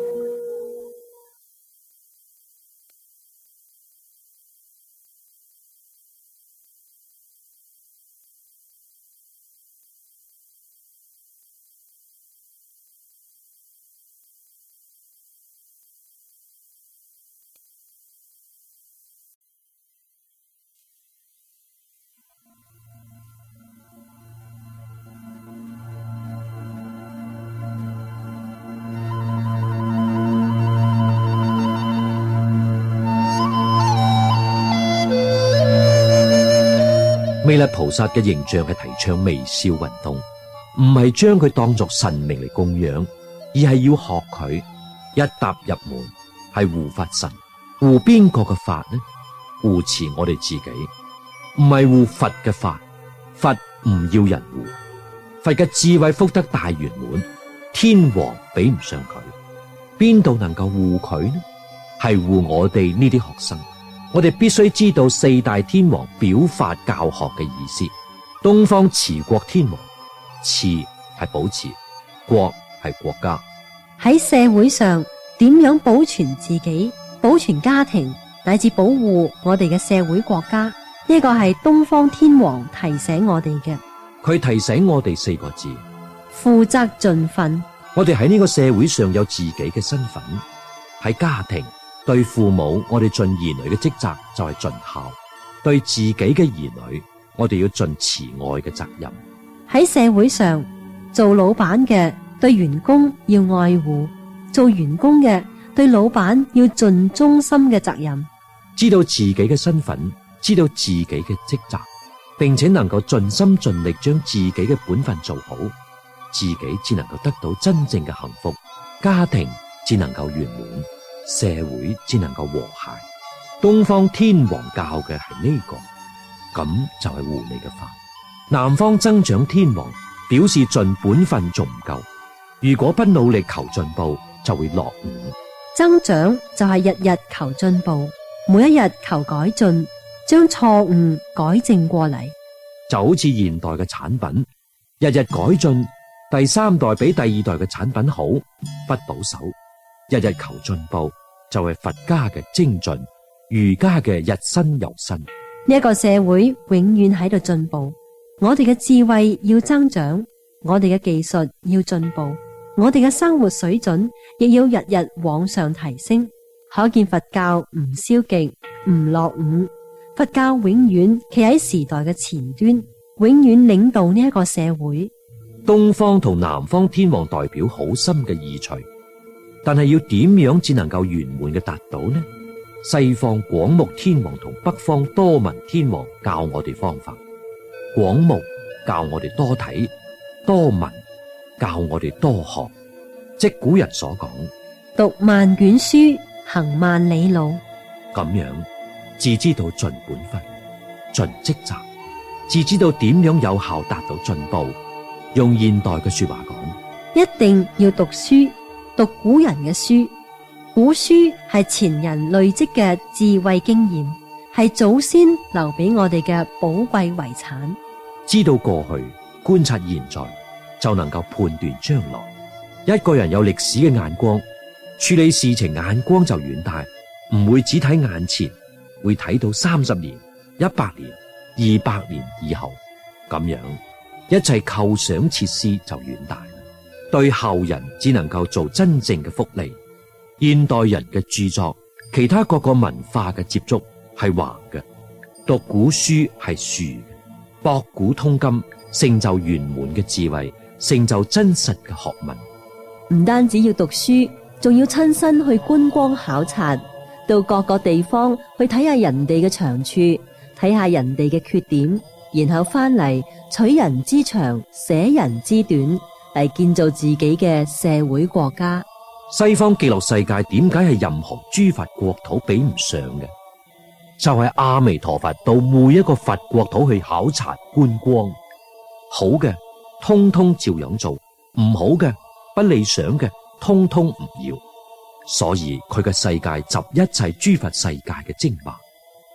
Speaker 3: 彌勒菩薩嘅形象係提倡微笑運動，唔係將佢當作神明嚟供養，而係要學佢。一踏入門係護法神，護邊個嘅法呢？護持我哋自己，唔係護佛嘅法。佛唔要人護，佛嘅智慧福德大圓滿，天王比唔上佢，邊度能夠護佢呢？係護我哋呢啲學生。我哋必須知道四大天王表法教學嘅意思。東方持國天王，持係保持，國係國家。
Speaker 1: 喺社會上點樣保存自己、保存家庭，乃至保護我哋嘅社會國家，呢個係東方天王提醒我哋嘅。
Speaker 3: 佢提醒我哋四個字：
Speaker 1: 負責盡分。
Speaker 3: 我哋喺呢個社會上有自己嘅身份，喺家庭對父母，我哋盡兒女嘅職責就係盡孝；對自己嘅兒女，我哋要盡慈愛嘅責任。
Speaker 1: 喺社會上，做老闆嘅對員工要愛護，做員工嘅對老闆要盡忠心嘅責任。
Speaker 3: 知道自己嘅身份，知道自己嘅職責，並且能夠盡心盡力將自己嘅本分做好，自己只能夠得到真正嘅幸福，家庭只能夠圓滿，社會只能夠和諧。東方天王教嘅係呢個，咁就係護你嘅法。南方增長天王表示盡本分仲唔夠，如果不努力求進步，就會落伍。
Speaker 1: 增長就係日日求進步，每一日求改進，將錯誤改正過嚟。
Speaker 3: 就好似現代嘅產品，日日改進，第三代比第二代嘅產品好，不保守。日日求進步，就係佛家嘅精進，儒家嘅日新又新。
Speaker 1: 呢一個社會永遠喺度進步，我哋嘅智慧要增長，我哋嘅技術要進步，我哋嘅生活水準亦要日日往上提升。可見佛教唔消極，唔落伍，佛教永遠企喺時代嘅前端，永遠領導呢一個社會。
Speaker 3: 東方同南方天王代表好深嘅意趣，但係要點樣只能夠圓滿嘅達到呢？西方廣目天王同北方多聞天王教我哋方法。廣目教我哋多睇，多聞教我哋多學。即古人所講，
Speaker 1: 讀萬卷書，行萬里路。
Speaker 3: 咁樣自知道盡本分，盡職責，自知道點樣有效達到進步。用現代嘅說話講，
Speaker 1: 一定要讀書，讀古人嘅書。古書係前人累積嘅智慧經驗，係祖先留俾我哋嘅寶貴遺產。
Speaker 3: 知道過去，觀察現在，就能夠判斷將來。一個人有歷史嘅眼光，處理事情眼光就遠大，唔會只睇眼前，會睇到三十年、一百年、二百年以後。咁樣一切構想設施就遠大，對後人只能夠做真正嘅福利。現代人嘅著作，其他各個文化嘅接觸係橫嘅，讀古書係豎嘅，博古通今，成就圓滿嘅智慧，成就真實嘅學問。
Speaker 1: 唔單止要讀書，仲要親身去觀光考察，到各個地方去睇下人哋嘅長處，睇下人哋嘅缺點，然後翻嚟取人之長，捨人之短，嚟建造自己嘅社會國家。
Speaker 3: 西方極樂世界點解係任何諸佛國土比唔上嘅？就係阿彌陀佛到每一個佛國土去考察觀光，好嘅通通照樣做，唔好嘅不理想嘅通通唔要。所以佢嘅世界集一切諸佛世界嘅精華。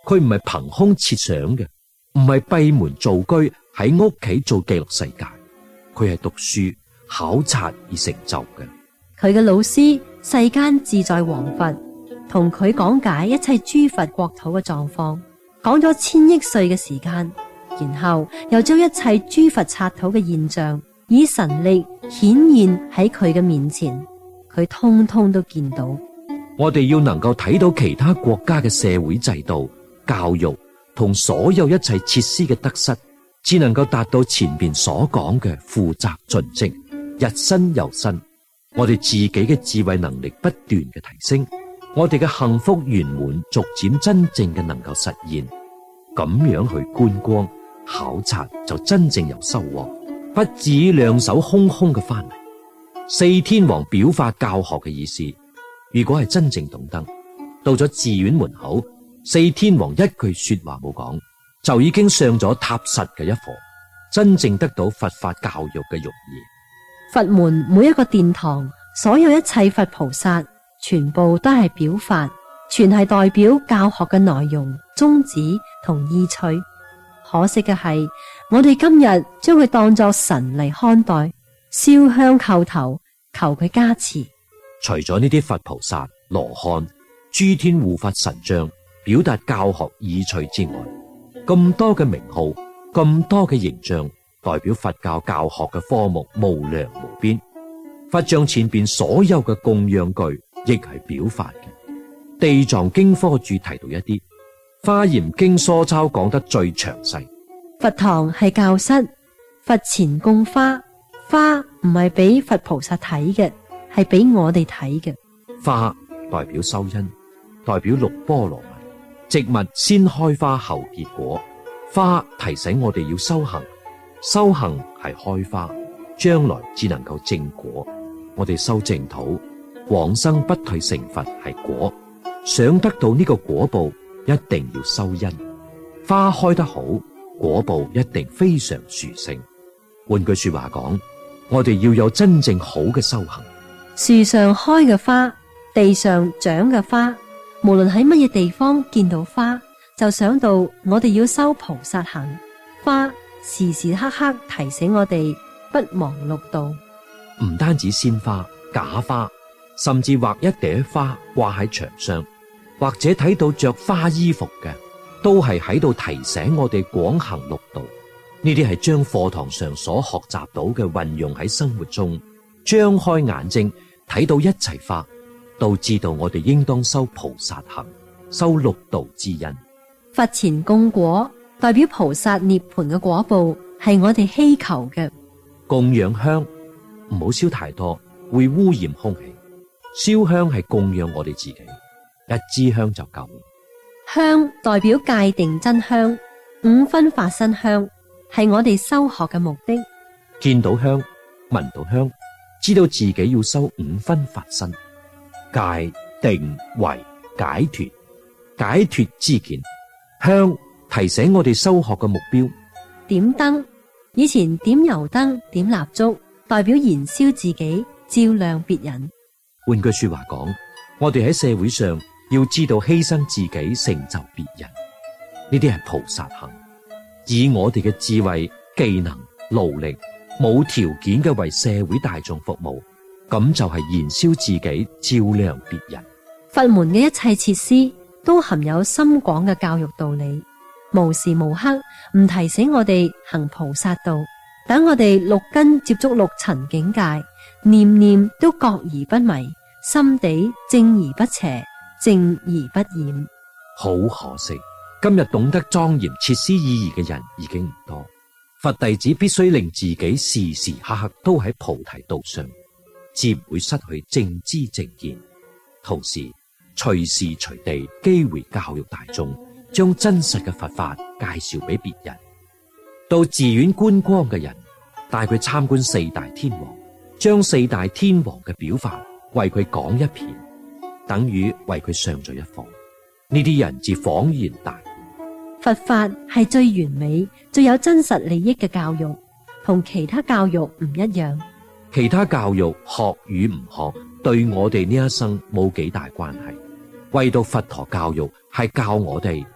Speaker 3: 佢唔係憑空設想嘅，唔係閉門造車喺屋企做記錄世界，佢係讀書考察而成就嘅。
Speaker 1: 佢嘅老師世間自在王佛同佢講解一切諸佛國土嘅狀況，講咗千億歲嘅時間，然後又將一切諸佛剎土嘅現象以神力顯現喺佢嘅面前，佢通通都見到。
Speaker 3: 我哋要能夠睇到其他國家嘅社會制度、教育同所有一切設施嘅得失，只能夠達到前邊所講嘅負責盡職，日新又新。我哋自己嘅智慧能力不斷嘅提升，我哋嘅幸福圓滿逐漸真正嘅能夠實現。咁樣去觀光考察就真正有收穫，不至於兩手空空嘅翻嚟。四天王表法教學嘅意思，如果係真正懂得，到咗寺院門口，四天王一句說話冇講，就已經上咗踏實嘅一課，真正得到佛法教育嘅容易。
Speaker 1: 佛門每一個殿堂，所有一切佛菩薩，全部都係表法，全係代表教學嘅內容、宗旨同意趣。可惜嘅係，我哋今日將佢當作神嚟看待，燒香叩頭，求佢加持。
Speaker 3: 除咗呢啲佛菩薩、羅漢、諸天護法神像表達教學意趣之外，咁多嘅名號，咁多嘅形象，代表佛教教學嘅科目無量無邊。佛像前邊所有嘅供養具，亦係表法嘅。地藏經科注提到一啲，華嚴經疏鈔講得最詳細。
Speaker 1: 佛堂係教室，佛前供花，花唔係俾佛菩薩睇嘅，係俾我哋睇嘅。
Speaker 3: 花代表修因，代表六波羅蜜。植物先開花後結果，花提醒我哋要修行，修行係開花，將來只能夠正果。我哋修淨土，往生不退成佛係果，想得到呢個果報，一定要修因。花開得好，果報一定非常殊勝。換句說話講，我哋要有真正好嘅修行。
Speaker 1: 樹上開嘅花，地上長嘅花，無論喺乜嘢地方見到花，就想到我哋要修菩薩行。花時時刻刻提醒我哋不忘六道。
Speaker 3: 唔單止鮮花、假花，甚至畫一朵花掛喺牆上，或者睇到着花衣服嘅，都係喺度提醒我哋廣行六道。呢啲係將課堂上所學習到嘅運用喺生活中，張開眼睛睇到一切花，都知道我哋應當修菩薩行，修六道之因。
Speaker 1: 佛前供果，代表菩薩涅槃嘅果報，係我哋希求嘅。
Speaker 3: 供養香唔好燒太多，會污染空氣。燒香係供養我哋自己，一支香就夠。
Speaker 1: 香代表界定真香，五分法身香係我哋修學嘅目的。
Speaker 3: 見到香，聞到香，知道自己要修五分法身。戒、定、慧、解脫，解脫之見。香提醒我哋修學嘅目標。
Speaker 1: 點燈，以前點油燈、點蠟燭，代表燃燒自己，照亮別人。
Speaker 3: 換句說話講，我哋喺社會上要知道犧牲自己成就別人，呢啲係菩薩行。以我哋嘅智慧、技能、勞力，冇條件嘅為社會大眾服務，咁就係燃燒自己，照亮別人。
Speaker 1: 佛門嘅一切設施都含有深廣嘅教育道理，無時無刻唔提醒我哋行菩薩道，等我哋六根接觸六塵境界，念念都覺而不迷，心地正而不邪，靜而不染。
Speaker 3: 好可惜，今日懂得莊嚴設施意義嘅人已經唔多。佛弟子必須令自己時時刻刻都喺菩提道上，至唔會失去正知正見。同時隨時隨地機會教育大眾，將真實嘅佛法介紹俾別人。到寺院觀光嘅人，帶佢參觀四大天王，將四大天王嘅表法為佢講一遍，等於為佢上咗一課。呢啲人至恍然大悟。
Speaker 1: 佛法係最完美、最有真實利益嘅教育，同其他教育唔一樣。
Speaker 3: 其他教育學與唔學，對我哋呢一生冇幾大關係。唯獨佛陀教育係教我哋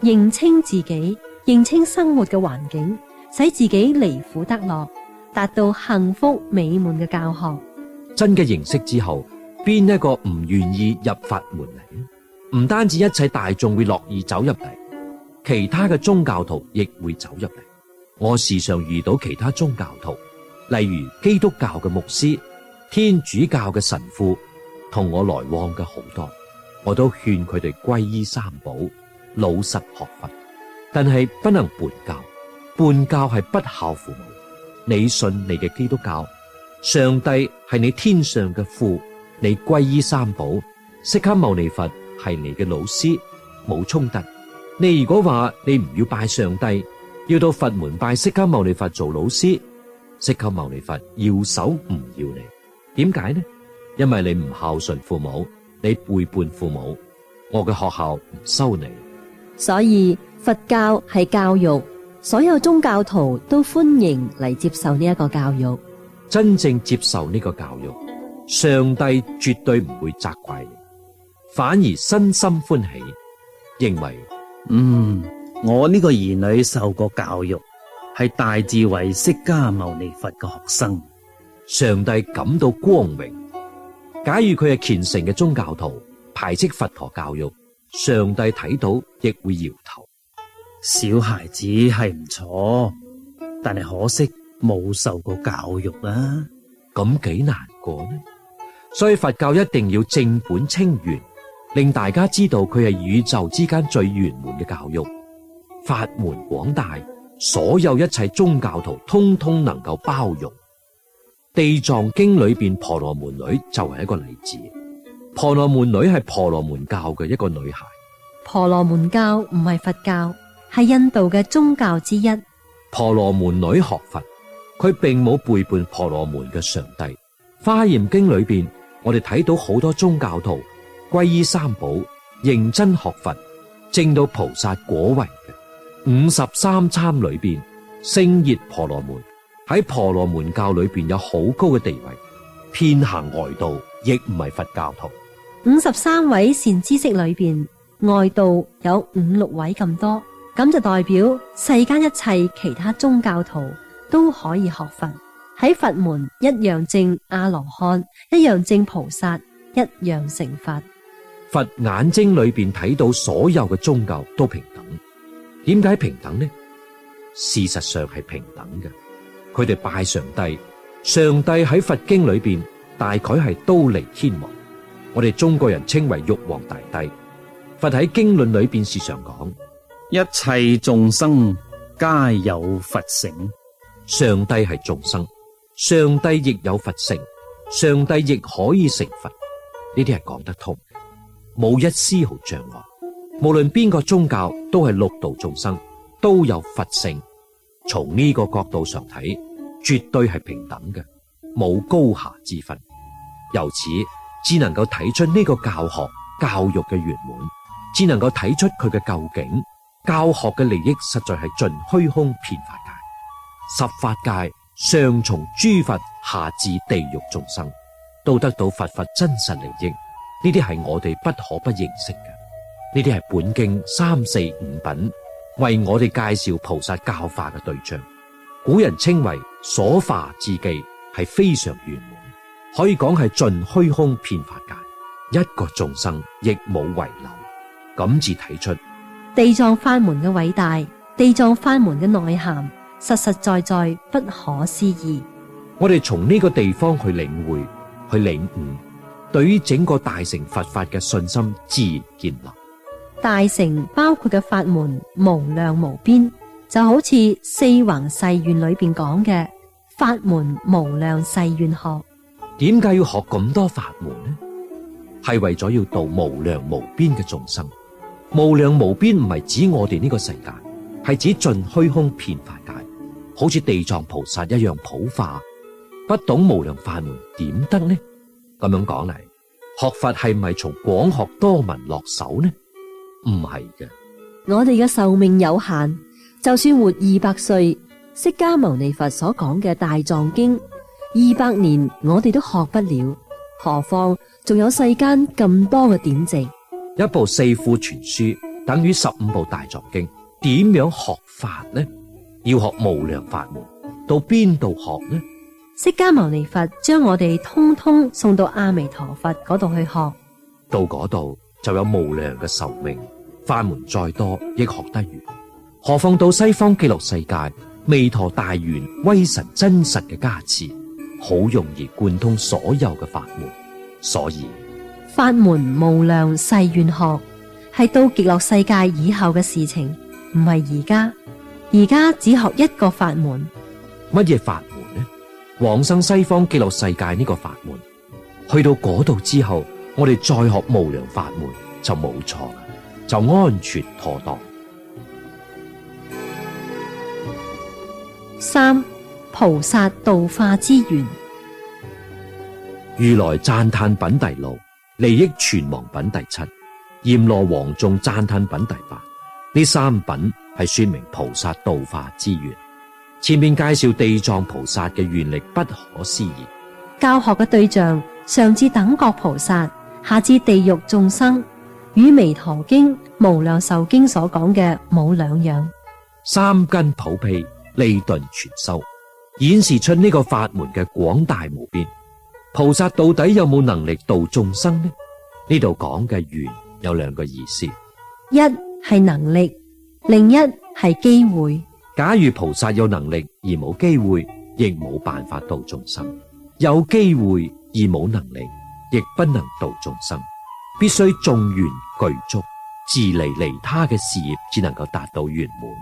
Speaker 1: 認清自己，認清生活嘅環境，使自己離苦得樂，達到幸福美滿嘅教學。
Speaker 3: 真嘅認識之後，邊一個唔願意入法門嚟？唔單止一切大眾會樂意走入嚟，其他嘅宗教徒亦會走入嚟。我時常遇到其他宗教徒，例如基督教嘅牧師、天主教嘅神父，同我來往嘅好多，我都勸佢哋皈依三寶，老實學佛。但係不能叛教，叛教係不孝父母。你信你嘅基督教，上帝係你天上嘅父，你皈依三寶，釋迦牟尼佛係你嘅老師，冇衝突。你如果話你唔要拜上帝，要到佛門拜釋迦牟尼佛做老師，釋迦牟尼佛搖手唔要你。點解呢？因為你唔孝順父母，你背叛父母，我嘅學校唔收你。
Speaker 1: 所以佛教係教育，所有宗教徒都歡迎嚟接受呢一個教育。
Speaker 3: 真正接受呢個教育，上帝絕對唔會責怪你，反而身心歡喜，認為
Speaker 5: 嗯，我呢個兒女受過教育，係大智慧釋迦牟尼佛嘅學生，
Speaker 3: 上帝感到光榮。假如佢係虔誠嘅宗教徒，排斥佛陀教育，上帝睇到亦會搖頭。
Speaker 5: 小孩子係唔錯，但係可惜冇受過教育啊，
Speaker 3: 咁幾難過呢？所以佛教一定要正本清源，令大家知道佢係宇宙之間最圓滿嘅教育，法門廣大，所有一切宗教徒通通能夠包容。地藏經裏邊婆羅門女就係一個例子。婆羅門女係婆羅門教嘅一個女孩。
Speaker 1: 婆羅門教唔係佛教，係印度嘅宗教之一。
Speaker 3: 婆羅門女學佛，佢並冇背叛婆羅門嘅上帝。華嚴經裏邊，我哋睇到好多宗教徒皈依三寶，認真學佛，證到菩薩果位嘅。五十三參裏邊，星熱婆羅門喺婆羅門教裏邊有好高嘅地位，遍行外道，亦唔係佛教徒。
Speaker 1: 五十三位善知識裏邊，外道有五六位咁多，咁就代表世間一切其他宗教徒都可以學佛，喺佛門一樣證阿羅漢，一樣證菩薩，一樣成佛。
Speaker 3: 佛眼睛裏邊睇到所有嘅宗教都平等。點解平等呢？事實上係平等嘅。佢哋拜上帝，上帝喺佛經裏邊大概係都離天王，我哋中國人稱為玉皇大帝。佛喺經論裏邊時常講，
Speaker 5: 一切眾生皆有佛性。
Speaker 3: 上帝係眾生，上帝亦有佛性，上帝亦可以成佛。呢啲係講得通嘅，冇一絲毫障礙。無論邊個宗教都係六道眾生，都有佛性。從呢個角度上睇，絕對係平等嘅，冇高下之分。由此只能夠睇出呢個教學教育嘅圓滿，只能夠睇出佢嘅究竟。教學嘅利益實在係盡虛空遍法界。十法界上從諸佛下至地獄眾生，都得到佛法真實利益。呢啲係我哋不可不認識嘅。呢啲係本經三四五品為我哋介紹菩薩教化嘅對象。古人稱為所化之機，係非常圓滿，可以講係盡虛空遍法界，一個眾生亦冇遺留。咁至睇出
Speaker 1: 地藏法門嘅偉大，地藏法門嘅內涵，實實在在不可思議。
Speaker 3: 我哋從呢個地方去領會，去領悟，對於整個大乘佛法嘅信心自然建立。
Speaker 1: 大乘包括嘅法門無量無邊，就好似四弘誓願裏邊講嘅法門無量誓願學。
Speaker 3: 點解要學咁多法門呢？係為咗要度無量無邊嘅眾生。無量無邊唔係指我哋呢個世界，係指盡虛空遍法界，好似地藏菩薩一樣普化。不懂無量法門點得呢？咁樣講嚟，學佛係唔係從廣學多聞落手呢？唔係嘅。
Speaker 1: 我哋嘅壽命有限，就算活二百歲，釋迦牟尼佛所講嘅大藏經二百年，我哋都學不了，何況仲有世間咁多嘅典籍。
Speaker 3: 一部四庫全書等於十五部大藏經。點樣學法呢？要學無量法門，到邊度學呢？
Speaker 1: 釋迦牟尼佛將我哋通通送到阿彌陀佛嗰度去學，
Speaker 3: 到嗰度就有無量嘅壽命，法門再多亦學得完。何況到西方極樂世界，彌陀大願威神真實嘅加持，好容易貫通所有嘅法門。所以
Speaker 1: 法門無量誓願學，係到極樂世界以後嘅事情，唔係而家。而家只學一個法門。
Speaker 3: 乜嘢法門呢？往生西方極樂世界呢個法門。去到嗰度之後，我哋再學無量法門就冇錯啦，就安全妥當。
Speaker 1: 三、菩薩度化之緣。
Speaker 3: 如來讚歎品第六，利益存亡品第七，閻羅王眾讚歎品第八。呢三品係說明菩薩度化之緣。前面介紹地藏菩薩嘅願力不可思議，
Speaker 1: 教學嘅對象上至等覺菩薩，下至地獄眾生，與彌陀經、無量壽經所講嘅冇兩樣。
Speaker 3: 三根普被，利鈍全收，顯示出呢個法門嘅廣大無邊。菩薩到底有冇能力度眾生呢？呢度講嘅緣有兩個意思，
Speaker 1: 一係能力，另一係機會。
Speaker 3: 假如菩薩有能力而冇機會，亦冇辦法度眾生；有機會而冇能力，亦不能度眾生。必須眾緣具足，自利利他嘅事業，只能夠達到圓滿。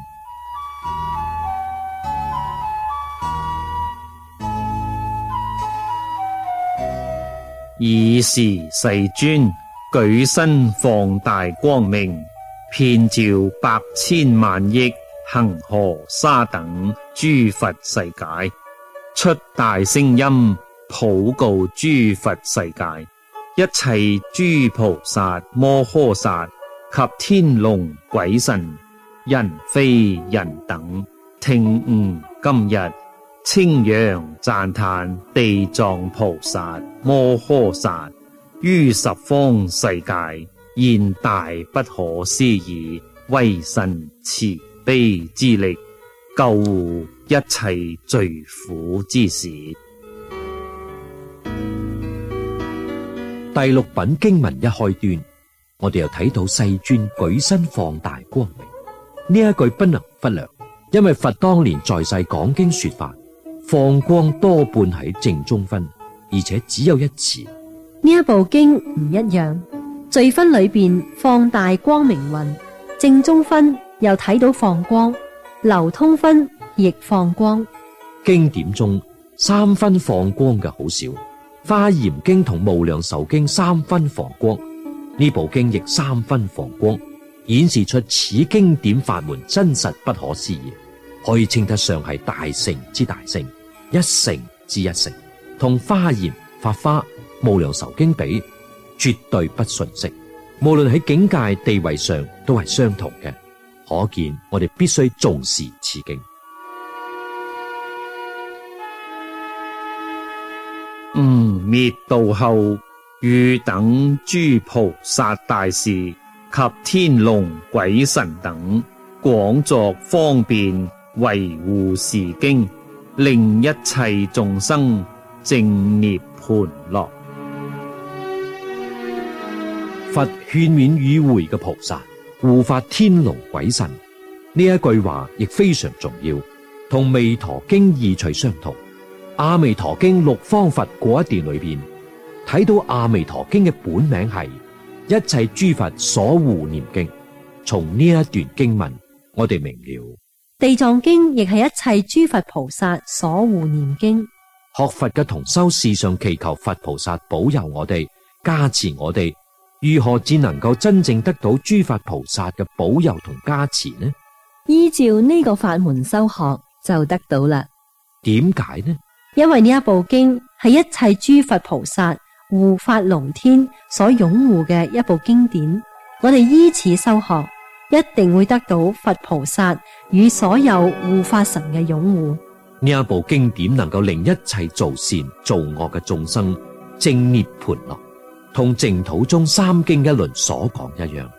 Speaker 4: 爾時世尊舉身放大光明，遍照百千萬億恒河沙等諸佛世界，出大聲音普告諸佛世界，一切諸菩薩摩訶薩及天龍鬼神人非人等，聽悟今日，稱揚讚歎地藏菩薩摩訶薩於十方世界現大不可思議威神慈悲之力，救護一切罪苦之事。
Speaker 3: 第六品經文一開端，我哋又睇到世尊舉身放大光明，呢一句不能忽略，因為佛當年在世講經說法，放光多半喺正中分，而且只有一詞。
Speaker 1: 呢一部經唔一樣，序分裏邊放大光明雲，正中分又睇到放光，流通分亦放光。
Speaker 3: 經典中三分放光嘅好少，華嚴經同無量壽經三分放光，呢部經亦三分放光，顯示出此經典法門真實不可思議，可以稱得上係大乘之大乘，一乘之一乘，同華嚴、法華、無量壽經比，絕對不遜色。無論喺境界地位上都係相同嘅，可見我哋必須重視此經。
Speaker 4: 吾滅度後，汝等諸菩薩大士及天龍鬼神等，廣作方便維護是經，令一切眾生證涅槃樂。
Speaker 3: 佛勸勉與會嘅菩薩護法天龍鬼神，呢一句話亦非常重要，同彌陀經異趣相同。阿彌陀經六方佛嗰一段裏邊睇到阿彌陀經嘅本名係一切諸佛所護念經，從呢一段經文我哋明了
Speaker 1: 地藏經亦係一切諸佛菩薩所護念經。
Speaker 3: 學佛嘅同修時常祈求佛菩薩保佑我哋，加持我哋，如何只能夠真正得到諸佛菩薩嘅保佑同加持呢？
Speaker 1: 依照呢個法門修學就得到啦。
Speaker 3: 點解呢？
Speaker 1: 因為呢一部經係一切諸佛菩薩護法龍天所擁護嘅一部經典，我哋依此修學，一定會得到佛菩薩與所有護法神嘅擁護。
Speaker 3: 呢一部經典能夠令一切做善做惡嘅眾生證涅槃樂，同淨土中三經一論所講一樣。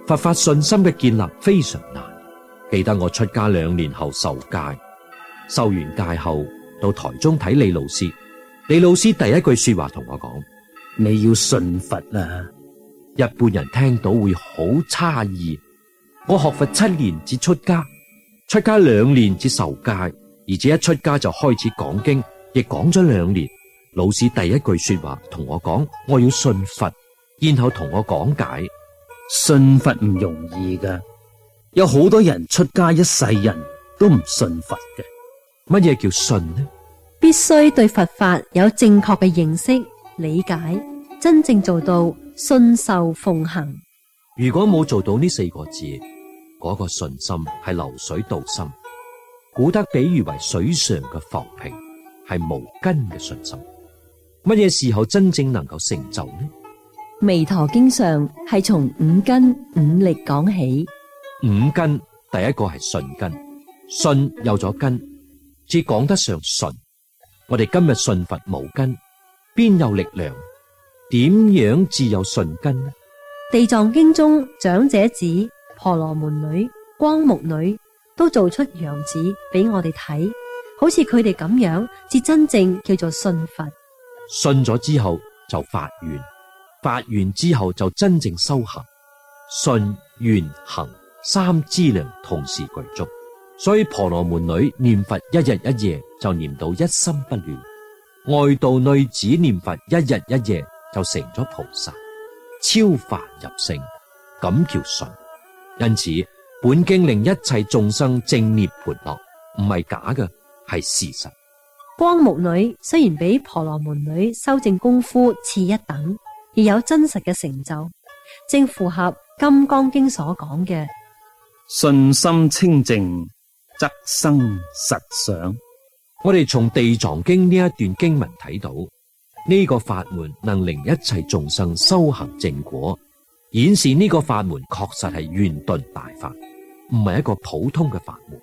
Speaker 3: 佛法信心嘅建立非常難。記得我出家兩年後受戒，受完戒後到台中睇李老師，李老師第一句說話同我講：
Speaker 5: 你要信佛啊！
Speaker 3: 一般人聽到會好詫異。我學佛七年至出家，出家兩年至受戒，而且一出家就開始講經，亦講咗兩年。老師第一句說話同我講：我要信佛，然後同我講解。
Speaker 5: 信佛唔容易噶，有好多人出家一世人都唔信佛嘅。
Speaker 3: 乜嘢叫信呢？
Speaker 1: 必須對佛法有正確嘅認識、理解，真正做到信受奉行。
Speaker 3: 如果冇做到呢四個字，嗰個信心係流水道心。古德比喻為水上嘅浮萍，係無根嘅信心。乜嘢時候真正能夠成就呢？
Speaker 1: 彌陀經上係從五根五力講起。
Speaker 3: 五根第一個係信根，信有咗根，至講得上信。我哋今日信佛無根，邊有力量？點樣至有信根呢？
Speaker 1: 地藏經中長者子、婆羅門女、光目女都做出樣子俾我哋睇，好似佢哋咁樣，至真正叫做信佛。
Speaker 3: 信咗之後就發願，發願之後就真正修行。信、願、行三資糧同時具足，所以婆羅門女念佛一日一夜就念到一心不亂，外道女子念佛一日一夜就成咗菩薩，超凡入聖，咁叫信。因此本經令一切眾生正涅槃樂，唔係假嘅，係事實。
Speaker 1: 光目女雖然比婆羅門女修正功夫次一等，而有真實嘅成就，正符合金剛經所講嘅
Speaker 5: 信心清淨則生實相。
Speaker 3: 我哋從地藏經呢一段經文睇到，呢個法門能令一切眾生修行正果，顯示呢個法門確實係圓頓大法，唔係一個普通嘅法門。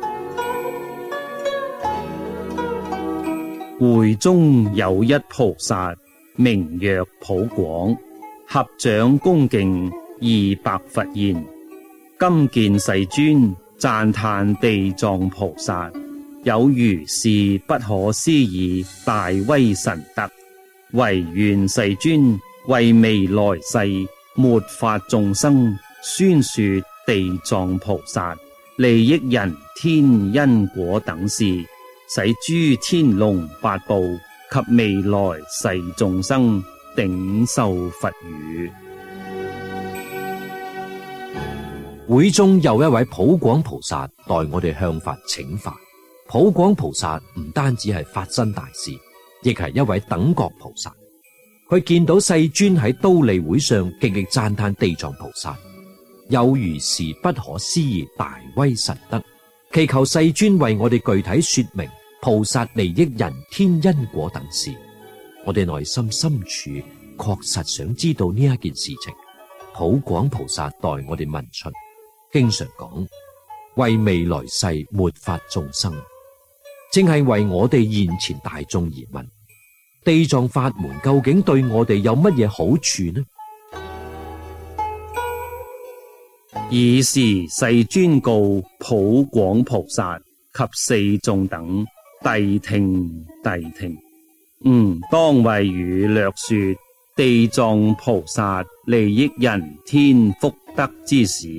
Speaker 5: 會中有一菩薩，名曰普廣，合掌恭敬，二白佛言：今見世尊讚歎地藏菩薩有如是不可思議大威神德，唯願世尊為未來世末法眾生宣說地藏菩薩利益人天因果等事，使諸天龍八部及未來世眾生頂受佛語。
Speaker 3: 會中有一位普廣菩薩代我哋向佛請法。普廣菩薩唔單止係法身大士，亦係一位等覺菩薩。佢見到世尊喺刀利會上極力讚歎地藏菩薩有如是不可思議大威神德，祈求世尊為我哋具體說明菩薩利益人天因果等事。我哋內心深處確實想知道呢一件事情。普廣菩薩代我哋問出，經常講為未來世末法眾生，正係為我哋現前大眾而問，地藏法門究竟對我哋有乜嘢好處呢？
Speaker 5: 爾時世尊告普廣菩薩及四眾等：諦聽，諦聽。吾當為汝略說地藏菩薩利益人天福德之事。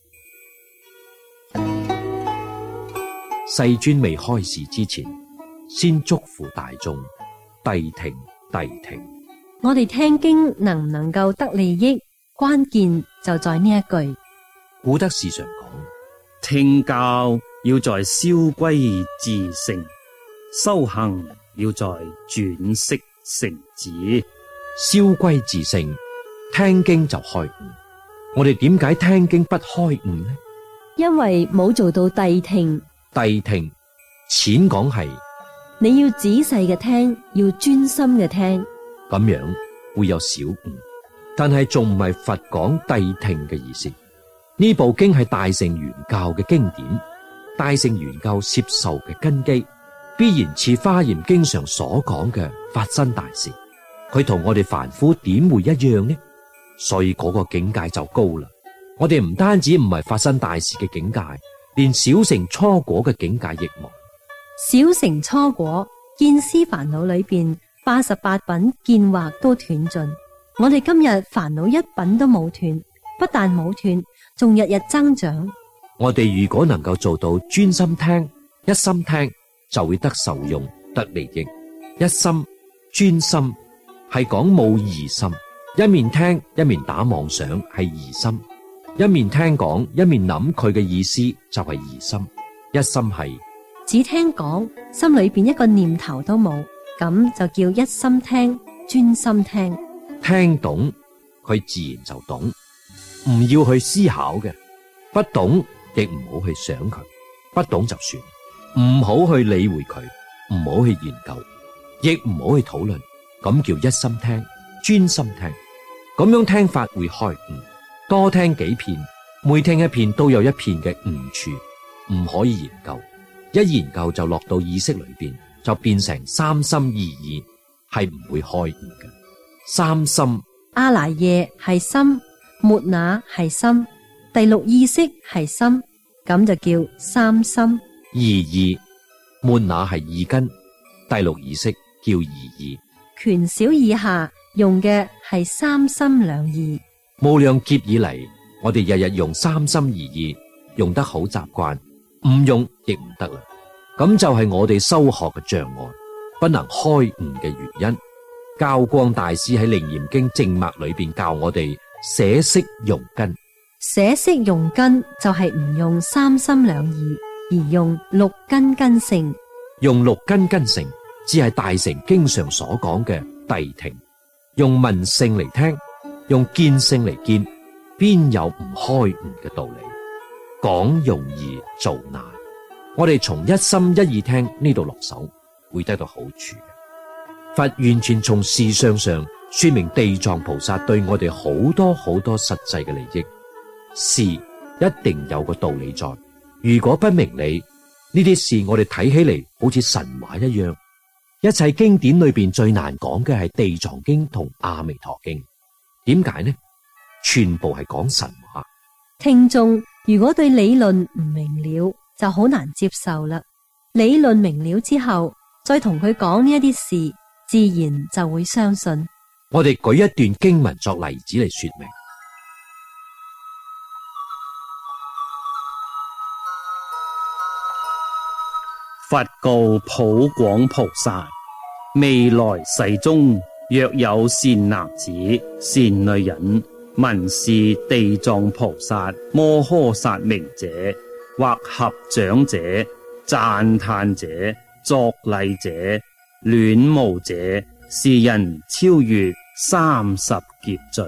Speaker 3: 世尊未開示之前，先囑咐大眾諦聽，諦聽。
Speaker 1: 我哋聽經能唔能夠得利益，關鍵就在呢一句。
Speaker 3: 古德時常講，
Speaker 5: 聽教要在蕭歸自性，修行要在轉識成智。
Speaker 3: 蕭歸自性，聽經就開悟。我哋點解聽經不開悟呢？
Speaker 1: 因為冇做到諦聽。
Speaker 3: 諦聽，淺講係
Speaker 1: 你要仔細嘅聽，要專心嘅聽，
Speaker 3: 咁樣會有小悟，但係仲唔係佛講諦聽嘅意思。呢部經係大乘圓教嘅經典，大乘圓教攝受嘅根基，必然似華嚴經上所講嘅法身大士。佢同我哋凡夫點會一樣呢？所以嗰個境界就高啦。 我哋唔單止唔係發生大事嘅境界，連小乘初果嘅境界亦無。
Speaker 1: 小乘初果見思煩惱裏邊八十八品見惑都斷盡，我哋今日煩惱一品都冇斷，不但冇斷，仲日日增長。
Speaker 3: 我哋如果能夠做到專心聽，一心聽，就會得受用，得利益。一心專心係講冇疑心，一面聽一面打妄想係疑心，一面聽講一面諗佢嘅意思就係疑心。一心係
Speaker 1: 只聽講，心裏邊一個念頭都冇，咁就叫一心聽，專心聽。
Speaker 3: 聽懂佢自然就懂，唔要去思考嘅，不懂亦唔好去想佢，不懂就算，唔好去理會佢，唔好去研究，亦唔好去討論，咁叫一心聽，專心聽。咁樣聽法會開悟，多聽幾遍，每聽一遍都有一片嘅悟處，唔可以研究，一研究就落到意識裏邊，就變成三心二意，係唔會開悟嘅。三心
Speaker 1: 阿賴耶係心，末那係心，第六意識係心，咁就叫三心。
Speaker 3: 二意，末那係意根，第六意識叫二意。
Speaker 1: 權小以下用嘅係三心兩意。
Speaker 3: 無量劫以嚟，我哋日日用三心二意，用得好習慣，唔用亦唔得啦。咁就係我哋修學嘅障礙，不能開悟嘅原因。教光大師喺《楞嚴經》正脈裏邊教我哋捨色用根。
Speaker 1: 捨色用根就係唔用三心兩意，而用六根根性。
Speaker 3: 用六根根性，只係大乘經常所講嘅諦聽。用聞性嚟聽，用見性嚟見，邊有唔開悟嘅道理？講容易做難。我哋從一心一意聽呢度落手，會得到好處。佛完全從事相上說明地藏菩薩對我哋好多好多實際嘅利益。事一定有個道理在，如果不明理，呢啲事我哋睇起嚟好似神話一樣。一切經典裏邊最難講嘅係地藏經同阿彌陀經，點解呢？全部係講神話。
Speaker 1: 聽眾如果對理論唔明了，就好難接受啦。理論明了之後，再同佢講呢一啲事，自然就會相信。
Speaker 3: 我哋舉一段經文作例子嚟說明。
Speaker 5: 佛告普廣菩薩：未來世中，若有善男子、善女人，聞是地藏菩薩摩訶薩名者，或合掌者、讚歎者、作禮者、戀慕者，是人超越三十劫罪。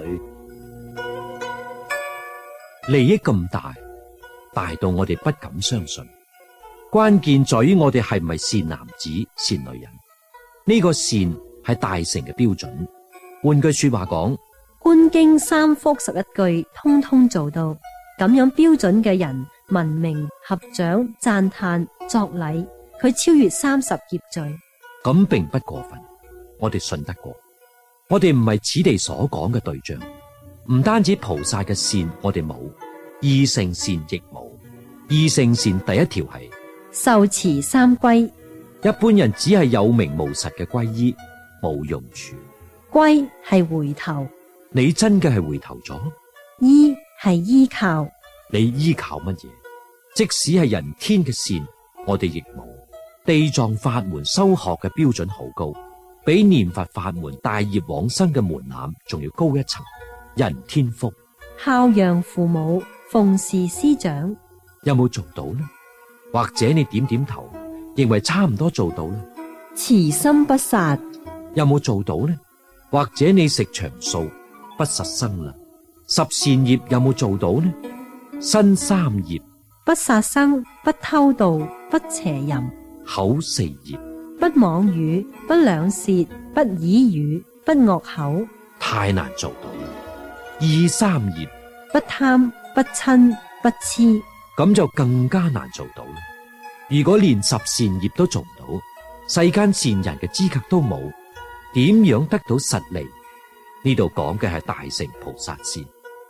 Speaker 3: 利益咁大，大到我哋不敢相信。關鍵在於我哋係唔係善男子、善女人。呢個善係大乘嘅標準。換句說話講，
Speaker 1: 觀經三覆十一句，通通做到。咁樣標準嘅人，聞名、合掌、讚歎、作禮，佢超越三十劫罪。
Speaker 3: 咁並不過分，我哋信得過。我哋唔係此地所講嘅對象。唔單止菩薩嘅善我哋冇，二乘善亦冇。二乘善第一條係
Speaker 1: 受持三歸。
Speaker 3: 一般人只係有名無實嘅皈依，冇用處。
Speaker 1: 歸係回頭，
Speaker 3: 你真嘅係回頭咗？
Speaker 1: 依係依靠，
Speaker 3: 你依靠乜嘢？即使係人天嘅善，我哋亦冇。地藏法門修學嘅標準好高，比念佛法門大業往生嘅門檻仲要高一層。人天福，
Speaker 1: 孝養父母，奉事師長，
Speaker 3: 有冇做到呢？或者你點點頭，認為差唔多做到呢？
Speaker 1: 慈心不殺，
Speaker 3: 有冇做到呢？或者你食長素，不殺生啦。十善業有冇做到呢？身三業，
Speaker 1: 不殺生，不偷盜，不邪淫。
Speaker 3: 口四業，
Speaker 1: 不妄語，不兩舌，不綺語，不惡口。
Speaker 3: 太難做到啦。意三業，
Speaker 1: 不貪，不嗔，不痴。
Speaker 3: 咁就更加難做到啦。如果連十善業都做唔到，世間善人嘅資格都冇，點樣得到實利？呢度講嘅係大乘菩薩善。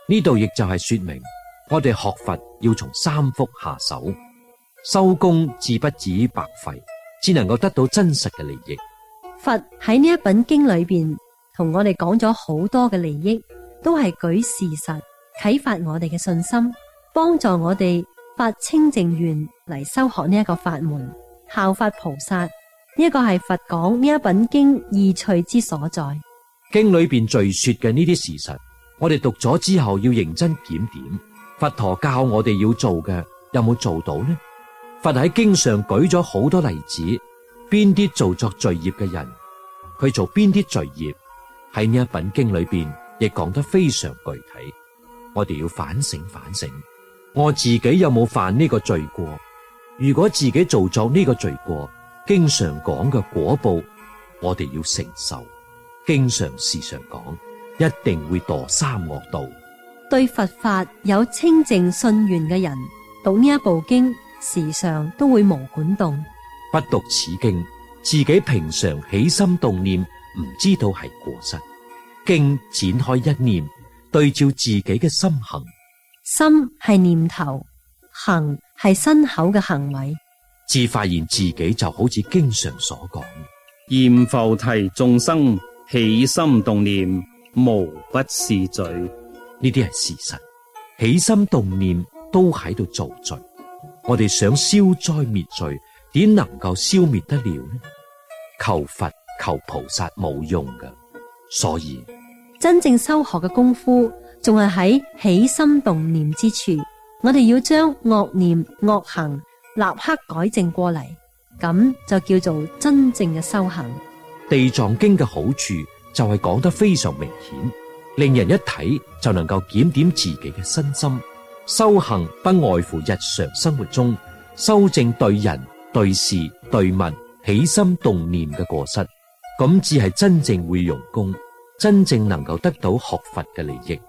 Speaker 3: 呢度亦就係說明，我哋學佛要從三福下手，修功至不至於白費，只能夠得到真實嘅利益。
Speaker 1: 佛喺呢一品經裏邊同我哋講咗好多嘅利益，都係舉事實啟發我哋嘅信心，幫助我哋發清淨願嚟修學呢一個法門，效法菩薩。呢一個係佛講呢一品經意趣之所在。
Speaker 3: 經裏邊敘說嘅呢啲事實，我哋讀咗之後要認真檢點，佛陀教我哋要做嘅有冇做到呢？佛喺經上舉咗好多例子，邊啲做作罪業嘅人，佢做邊啲罪業，喺呢一品經裏邊亦講得非常具體。我哋要反省反省，我自己有冇犯呢個罪過？如果自己做作呢個罪過，經常講嘅果報，我哋要承受。經常時常講，一定會墮三惡道。
Speaker 1: 對佛法有清淨信願嘅人，讀呢一部經，時常都會無管動。
Speaker 3: 不讀此經，自己平常起心動念，唔知道係過失。經展開一念，對照自己嘅心行。
Speaker 1: 心係念頭，行係身口嘅行為，
Speaker 3: 至發現自己就好似經常所講，
Speaker 5: 閻浮提眾生起心動念，無不是罪。
Speaker 3: 呢啲係事實，起心動念都喺度造罪。我哋想消災滅罪，點能夠消滅得了呢？求佛求菩薩冇用噶，所以
Speaker 1: 真正修學嘅功夫仲係喺起心動念之處。我哋要將惡念惡行立刻改正過嚟，咁就叫做真正嘅修行。
Speaker 3: 地藏經嘅好處就係講得非常明顯，令人一睇就能夠檢點自己嘅身心。修行不外乎日常生活中修正對人對事對物起心動念嘅過失，咁至係真正會用功，真正能夠得到學佛嘅利益。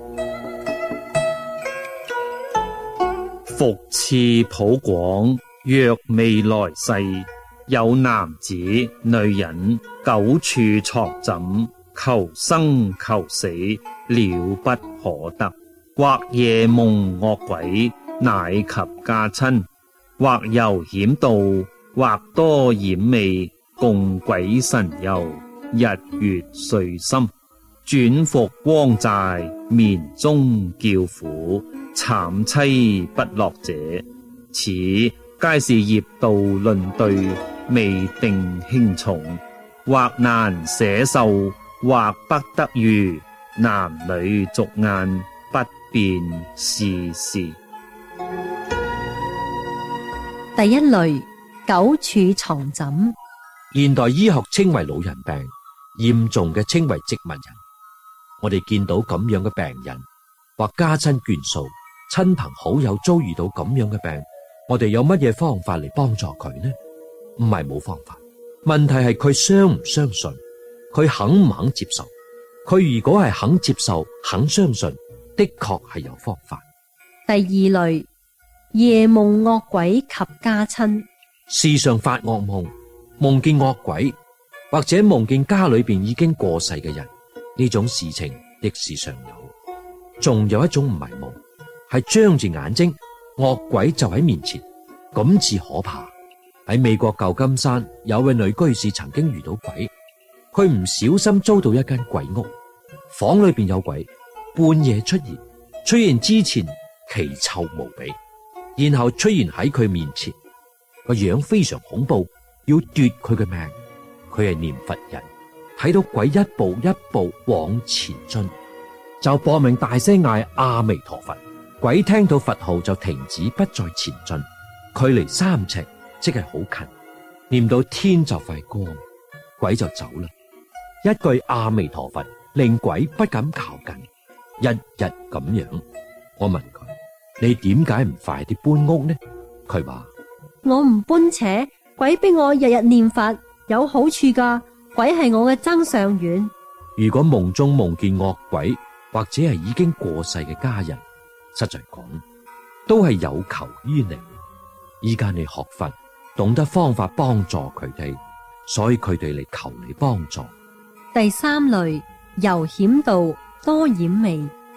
Speaker 5: 復次普廣，若未來世有男子女人久處床枕，求生求死，了不可得，或夜夢惡鬼，乃及家親，或遊險道，或多染味，共鬼神遊，日月歲深，轉復光寨，眠中叫苦，慘淒不樂者，此皆是業道輪對，未定輕重，或難捨受，或不得遇，男女俗眼，不辨是事。
Speaker 1: 第一類，久處床枕。
Speaker 3: 現代醫學稱為老人病，嚴重嘅稱為植物人。我哋見到咁樣嘅病人，或家親眷屬、親朋好友遭遇到咁樣嘅病，我哋有乜嘢方法嚟幫助佢呢？唔係冇方法，問題係佢相唔相信，佢肯唔肯接受。佢如果係肯接受、肯相信，的確係有方法。
Speaker 1: 第二類，夜夢惡鬼及家親。
Speaker 3: 時常發惡夢，夢見惡鬼，或者夢見家裏邊已經過世嘅人，呢種事情亦時常有。仲有一種唔係夢，係張住眼睛，惡鬼就喺面前，咁至可怕。喺美國舊金山有位女居士曾經遇到鬼，佢唔小心遭到一間鬼屋，房裏邊有鬼，半夜出現，出現之前奇臭無比，然後出現喺佢面前，個樣非常恐怖，要奪佢嘅命。佢係念佛人，睇到鬼一步一步往前進，就搏命大聲嗌阿彌陀佛。鬼聽到佛號就停止，不再前進，距離三尺，即係好近，念到天就快光，鬼就走啦。一句阿彌陀佛令鬼不敢靠近，日日咁樣。我問佢：你點解唔快啲搬屋呢？佢話：
Speaker 1: 我唔搬扯，鬼逼我日日念佛，有好處噶。鬼係我嘅增上緣。
Speaker 3: 如果夢中夢見惡鬼，或者係已經過世嘅家人，實在講都係有求於你。依家你學佛，懂得方法幫助佢哋，所以佢哋嚟求你幫助。
Speaker 1: 第三類，遊險道，多染味，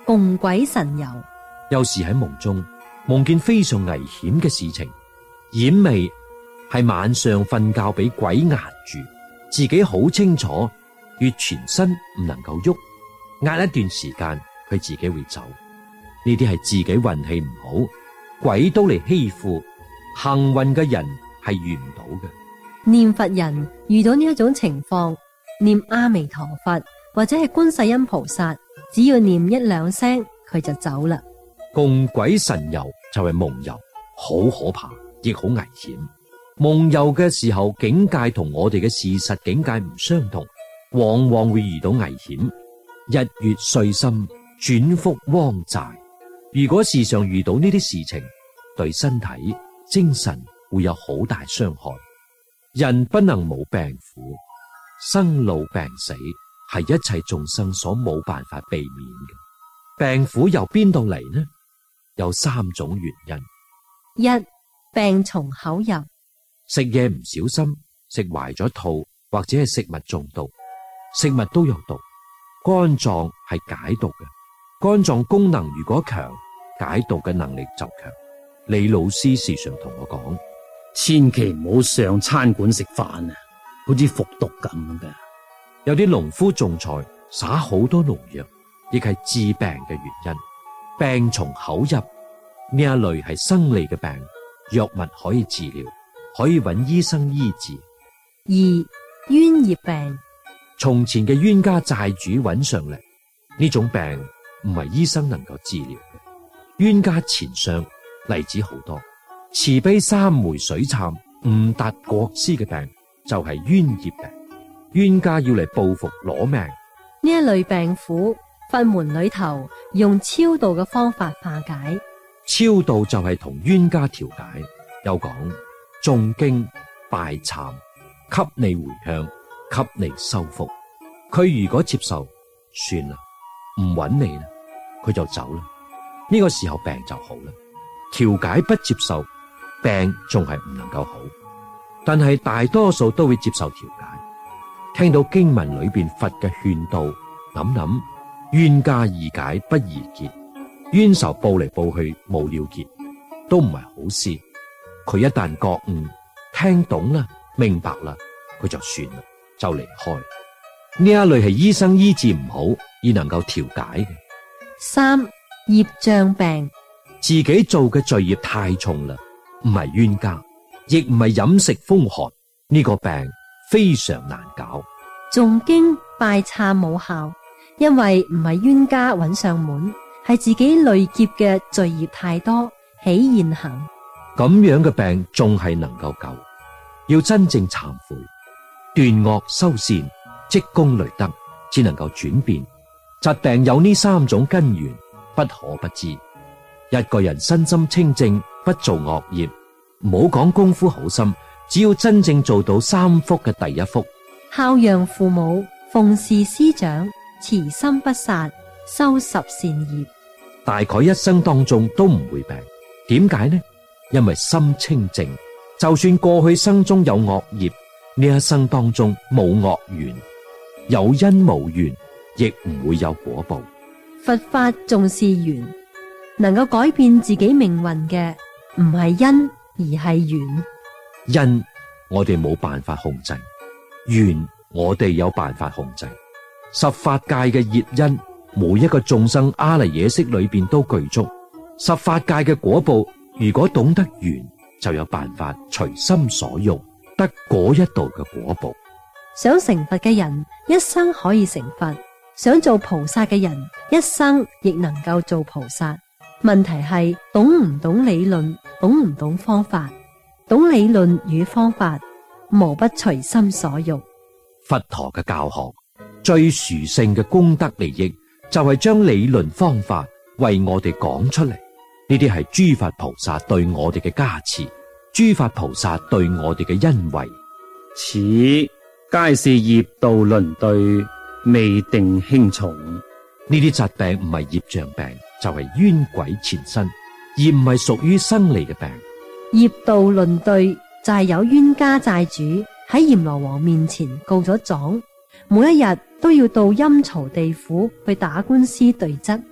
Speaker 1: 共鬼神遊。
Speaker 3: 有時喺夢中夢見非常危險嘅事情，魘魅係晚上瞓覺俾鬼壓住，自己好清楚，越全身唔能夠喐，壓一段時間佢自己會走。呢啲係自己運氣唔好，鬼都嚟欺負，幸運嘅人係遇唔到嘅。
Speaker 1: 念佛人遇到呢一種情況，念阿彌陀佛或者係觀世音菩薩，只要念一兩聲，佢就走啦。
Speaker 3: 共鬼神遊就係夢遊，好可怕，亦好危險。夢遊嘅時候，境界同我哋嘅事實境界唔相同，往往會遇到危險。日月歲深，轉福汪寨。如果時常遇到呢啲事情，對身體、精神會有好大傷害。人不能冇病苦，生老病死係一切眾生所冇辦法避免嘅。病苦由邊度嚟呢？有三種原因。
Speaker 1: 一、病從口入。
Speaker 3: 食嘢唔小心食壞咗肚，或者係食物中毒，食物都有毒。肝臟係解毒嘅，肝臟功能如果強，解毒嘅能力就強。李老師時常同我講，
Speaker 5: 千祈唔好上餐館食飯啊，好似服毒咁噶。
Speaker 3: 有啲農夫種菜灑好多農藥，亦係治病嘅原因。病從口入呢一類係生理嘅病，藥物可以治療，可以揾醫生醫治。
Speaker 1: 二、冤業病。
Speaker 3: 從前嘅冤家債主揾上嚟，呢種病唔係醫生能夠治療嘅。冤家纏上例子好多，慈悲三昧水懺誤達國師嘅病就係冤業病。冤家要嚟報復攞命，
Speaker 1: 呢一類病苦，佛門裏頭用超度嘅方法化解。
Speaker 3: 超度就係同冤家調解，有講誦經拜懺，給你回向，給你修福。佢如果接受，算啦，唔揾你啦，佢就走啦。呢個時候病就好啦。調解不接受，病仲係唔能夠好。但係大多數都會接受調解。聽到經文裏邊佛嘅勸導，諗諗冤家易解不宜結，冤仇報嚟報去冇了結，都唔係好事。佢一旦覺悟，聽懂啦，明白啦，佢就算啦，就離開。呢一類係醫生醫治唔好而能夠調解嘅。
Speaker 1: 三、業障病。
Speaker 3: 自己做嘅罪業太重啦，唔係冤家，亦唔係飲食風寒，呢個病非常難搞。
Speaker 1: 誦經拜懺冇效，因為唔係冤家揾上門，係自己累劫嘅罪業太多，起現行。
Speaker 3: 咁樣嘅病仲係能夠救，要真正懺悔，斷惡修善，積功累德，只能夠轉變。疾病有呢三種根源，不可不知。一個人身心清淨，不做惡業，唔好講功夫好深，只要真正做到三福嘅第一福，
Speaker 1: 孝養父母，奉事師長，慈心不殺，修十善業，
Speaker 3: 大概一生當中都唔會病。點解呢？因為心清淨，就算過去生中有惡業，呢一生當中冇惡緣，有因無緣，亦唔會有果報。
Speaker 1: 佛法重視緣，能夠改變自己命運嘅唔係因而係緣。
Speaker 3: 因我哋冇辦法控制，緣我哋有辦法控制。十法界嘅業因，每一個眾生阿賴耶識裏邊都具足。十法界嘅果報，如果懂得緣，就有辦法隨心所欲得嗰一度嘅果報。
Speaker 1: 想成佛嘅人一生可以成佛，想做菩薩嘅人一生亦能夠做菩薩。問題係懂唔懂理論，懂唔懂方法。懂理論與方法，無不隨心所欲。
Speaker 3: 佛陀嘅教學最殊勝嘅功德利益，就係將理論方法為我哋講出嚟。呢啲係諸佛菩薩對我哋嘅加持，諸佛菩薩對我哋嘅恩惠。
Speaker 5: 此皆是業道輪對，未定輕重。
Speaker 3: 呢啲疾病唔係業障病，就係冤鬼纏身，而唔係屬於生理嘅病。
Speaker 1: 業道輪對就係有冤家債主喺閻羅王面前告咗狀，每一日都要到陰曹地府去打官司對質。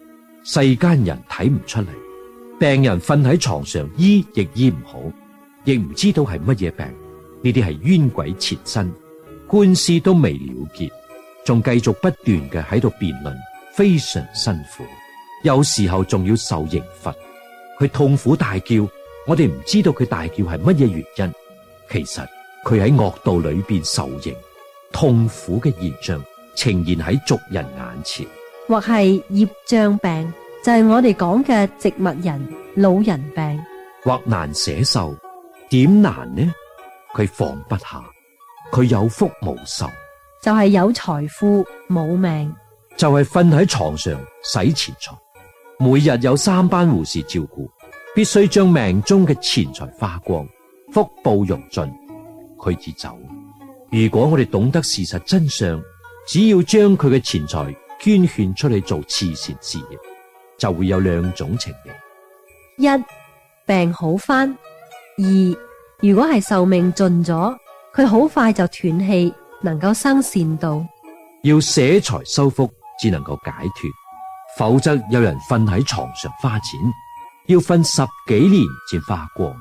Speaker 3: 世間人睇唔出嚟，病人瞓喺床上醫亦醫唔好，亦唔知道係乜嘢病。呢啲係冤鬼纏身，官司都未了結，仲繼續不斷嘅喺度辯論，非常辛苦。有時候仲要受刑罰，佢痛苦大叫，我哋唔知道佢大叫係乜嘢原因。其實佢喺惡道裏邊受刑，痛苦嘅現象呈現喺俗人眼前。
Speaker 1: 或係業障病，就係我哋講嘅植物人、老人病。
Speaker 3: 或難捨受，點難呢？佢放不下，佢有福無壽，
Speaker 1: 就係有財富冇命，
Speaker 3: 就係瞓喺床上洗錢財，每日有三班護士照顧，必須將命中嘅錢財花光，福報用盡，佢至走。如果我哋懂得事實真相，只要將佢嘅錢財捐獻出去做慈善事業，就會有兩種情形：
Speaker 1: 一、病好返；二、如果係壽命盡咗，佢好快就斷氣，能夠生善道。
Speaker 3: 要捨財修福，至能夠解脫，否則有人瞓喺床上花錢，要瞓十幾年先花光。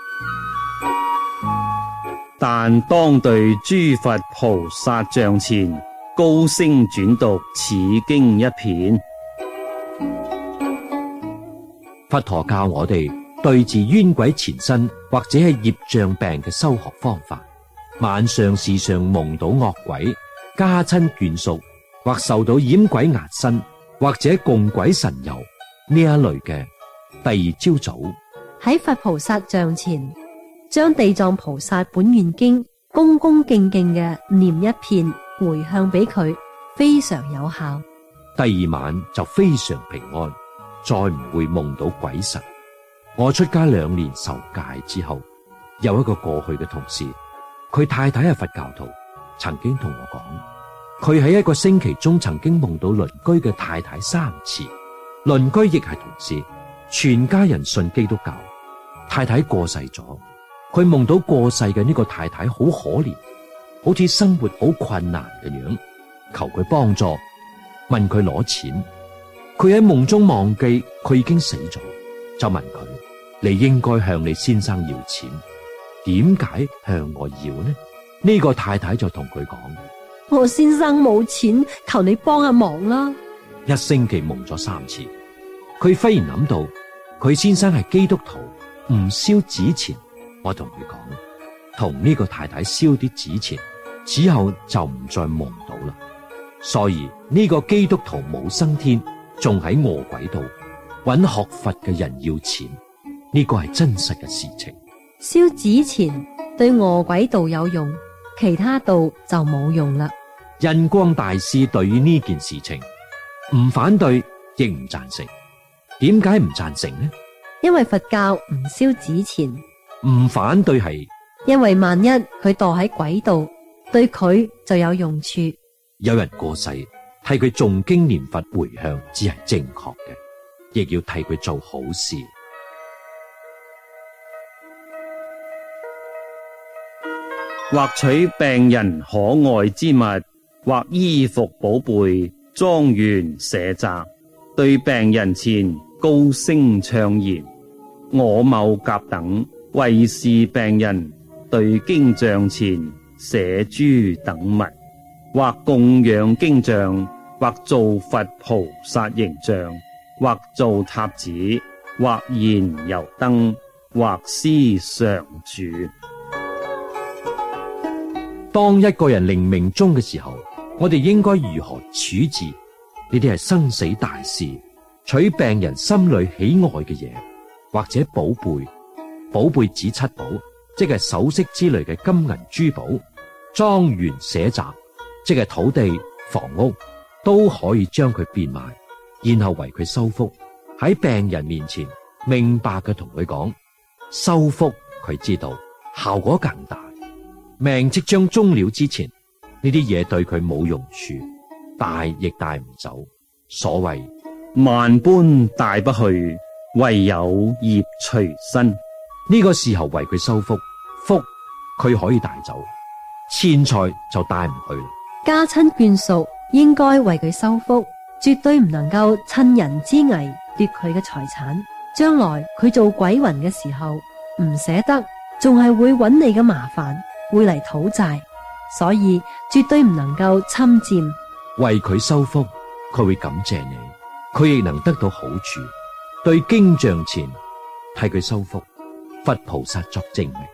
Speaker 5: 但當對諸佛菩薩像前，高聲轉讀此經一片。
Speaker 3: 佛陀教我哋對治冤鬼纏身或者係業障病嘅修學方法。晚上時常夢到惡鬼、家親眷屬，或受到魘鬼壓身，或者共鬼神遊呢一類嘅，第二朝早
Speaker 1: 喺佛菩薩像前，將地藏菩薩本願經恭恭敬敬嘅念一遍，回向俾佢，非常有效。
Speaker 3: 第二晚就非常平安，再唔會夢到鬼神。我出家兩年受戒之後，有一個過去嘅同事，佢太太係佛教徒，曾經同我講，佢喺一個星期中曾經夢到鄰居嘅太太三次，鄰居亦係同事，全家人信基督教。太太過世咗，佢夢到過世嘅呢個太太好可憐，好似生活好困難嘅樣，求佢幫助，問佢攞錢。佢喺夢中忘記佢已經死咗，就問佢：你應該向你先生要錢，點解向我要呢？呢個太太就同佢講：
Speaker 1: 我先生冇錢，求你幫下忙啦。
Speaker 3: 一星期夢咗三次，佢忽然諗到佢先生係基督徒，唔燒紙錢。我同佢講，同呢個太太燒啲紙錢之後就唔再夢到啦。所以呢個基督徒冇生天，仲喺餓鬼道揾學佛嘅人要錢，呢個係真實嘅事情。
Speaker 1: 燒紙錢對餓鬼道有用，其他道就冇用啦。
Speaker 3: 印光大師對於呢件事情唔反對，亦唔贊成。點解唔贊成呢？
Speaker 1: 因為佛教唔燒紙錢。
Speaker 3: 唔反對係
Speaker 1: 因為萬一佢墮喺鬼道，對佢就有用處。
Speaker 3: 有人過世，替佢誦經念佛回向，只係正確嘅，亦要替佢做好事。
Speaker 5: 或取病人可愛之物，或衣服寶貝、莊園舍宅，對病人前高聲唱言：我某甲等為是病人，對經像前寫諸等物，或供養經像，或造佛菩薩形象，或造塔子，或燃油燈，或施常住。
Speaker 3: 當一個人臨命終嘅時候，我哋應該如何處置？呢啲係生死大事，取病人心裏喜愛嘅嘢，或者寶貝。寶貝指七寶，即係首飾之類嘅金銀珠寶。莊園舍宅，即係土地、房屋，都可以將佢變賣，然後為佢修福。喺病人面前明白嘅同佢講，修福佢知道效果更大。命即將終了之前，呢啲嘢對佢冇用處，帶亦帶唔走。所謂
Speaker 5: 萬般帶不去，唯有業隨身。
Speaker 3: 呢個時候為佢修福，福佢可以帶走，錢財就帶唔去啦。
Speaker 1: 家親眷屬應該為佢修福， 絕對唔能夠趁人之危奪佢嘅財產。將來佢做鬼魂嘅時候唔捨得，仲係會揾你嘅麻煩，會嚟討債，所以絕對唔能夠侵佔。
Speaker 3: 為佢修福，佢會感謝你，佢亦能得到好處。對經像前替佢修福，佛菩薩作證明。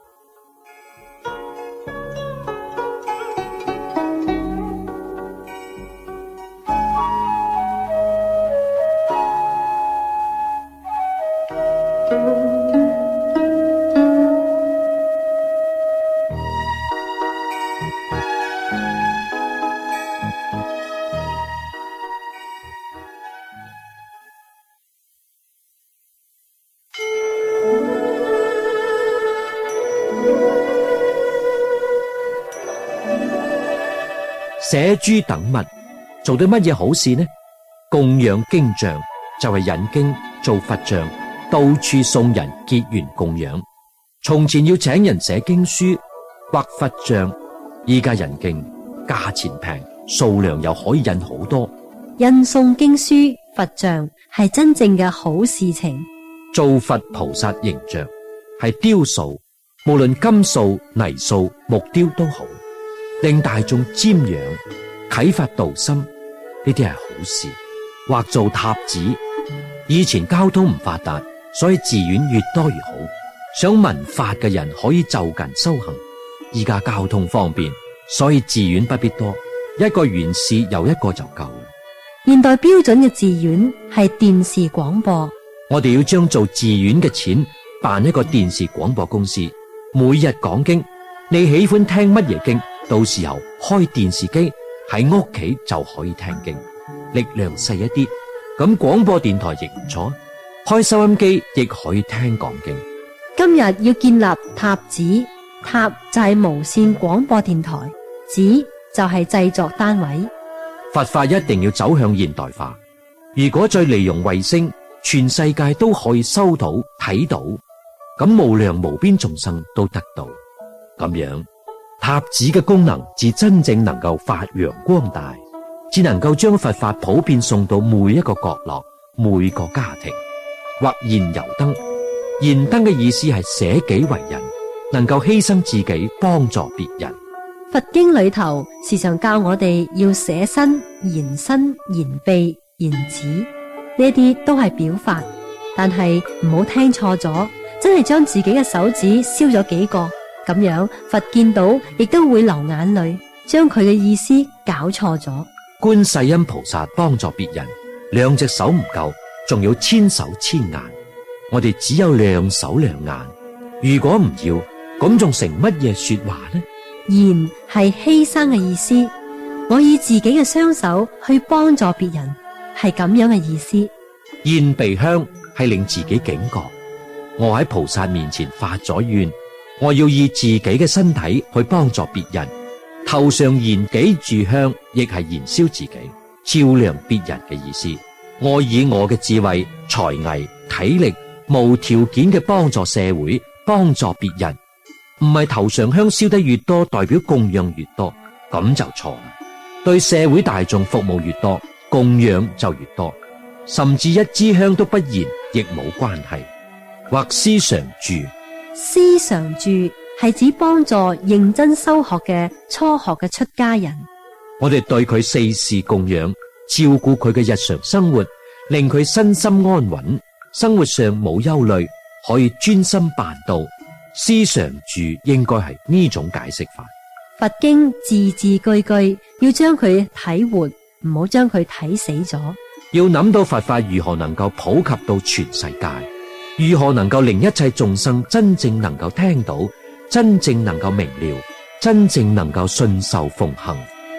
Speaker 3: 捨諸等物，做啲乜嘢好事呢？供養經像就係引經做佛像，到處送人結緣供養。從前要請人寫經書畫佛像，依家引經價錢平，數量又可以印好多。
Speaker 1: 印送經書佛像係真正嘅好事情。
Speaker 3: 做佛菩薩形象係雕塑，無論金塑、泥塑、木雕都好，令大眾瞻仰，啟發道心，呢啲係好事。或做塔子，以前交通唔發達，所以寺院越多越好，想聞法嘅人可以就近修行。依家交通方便，所以寺院不必多，一個院士有一個就夠。
Speaker 1: 現代標準嘅寺院係電視廣播，
Speaker 3: 我哋要將做寺院嘅錢辦一個電視廣播公司，每日講經，你喜歡聽乜嘢經，到時候開電視機喺屋企就可以聽經，力量細一啲，咁廣播電台亦唔錯，開收音機亦可以聽講經。
Speaker 1: 今日要建立塔子，塔就係無線廣播電台，子就係製作單位。
Speaker 3: 佛法一定要走向現代化，如果再利用衛星，全世界都可以收到睇到，咁無量無邊眾生都得到，咁樣塔子嘅功能至真正能夠發揚光大，只能夠將佛法普遍送到每一個角落、每個家庭。或燃油燈，燃燈嘅意思係捨己為人，能夠犧牲自己幫助別人。
Speaker 1: 佛經裏頭時常教我哋要捨身、燃身、燃臂、燃指，呢啲都係表法，但係唔好聽錯咗，真係將自己嘅手指燒咗幾個，咁樣佛見到亦都會流眼淚，將佢嘅意思搞錯咗。
Speaker 3: 觀世音菩薩幫助別人，兩隻手唔夠，仲要千手千眼，我哋只有兩手兩眼，如果唔要，咁仲成乜嘢說話呢？
Speaker 1: 燃係犧牲嘅意思，我以自己嘅雙手去幫助別人，係咁樣嘅意思。
Speaker 3: 燃鼻香係令自己警覺，我喺菩薩面前發咗願，我要以自己嘅身體去幫助別人。頭上燃幾炷香，亦係燃燒自己，照亮別人嘅意思。我以我嘅智慧、才藝、體力，無條件嘅幫助社會，幫助別人。唔係頭上香燒得越多，代表供養越多，咁就錯啦。對社會大眾服務越多，供養就越多，甚至一支香都不燃，亦冇關係。或師常住，
Speaker 1: 師常住係指幫助認真修學嘅初學嘅出家人。
Speaker 3: 我哋對佢四事供養，照顧佢嘅日常生活，令佢身心安穩，生活上冇憂慮，可以專心辦道。師常住應該係呢種解釋法。
Speaker 1: 佛經字字句句要將佢睇活，唔好將佢睇死咗。
Speaker 3: 要諗到佛法如何能夠普及到全世界，如何能夠令一切眾生真正能夠聽到，真正能夠明了，真正能夠信受奉行。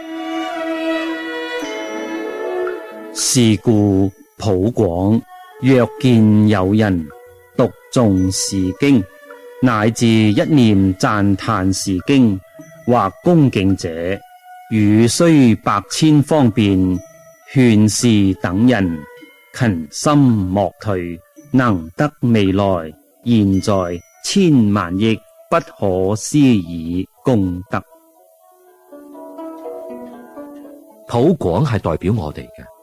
Speaker 5: 是故普廣，若見有人讀誦是經，乃至一念讚歎是經，或恭敬者，汝須百千方便，勸是等人勤心莫退，能得未來現在千萬億不可思議功德。
Speaker 3: 普廣係代表我哋嘅，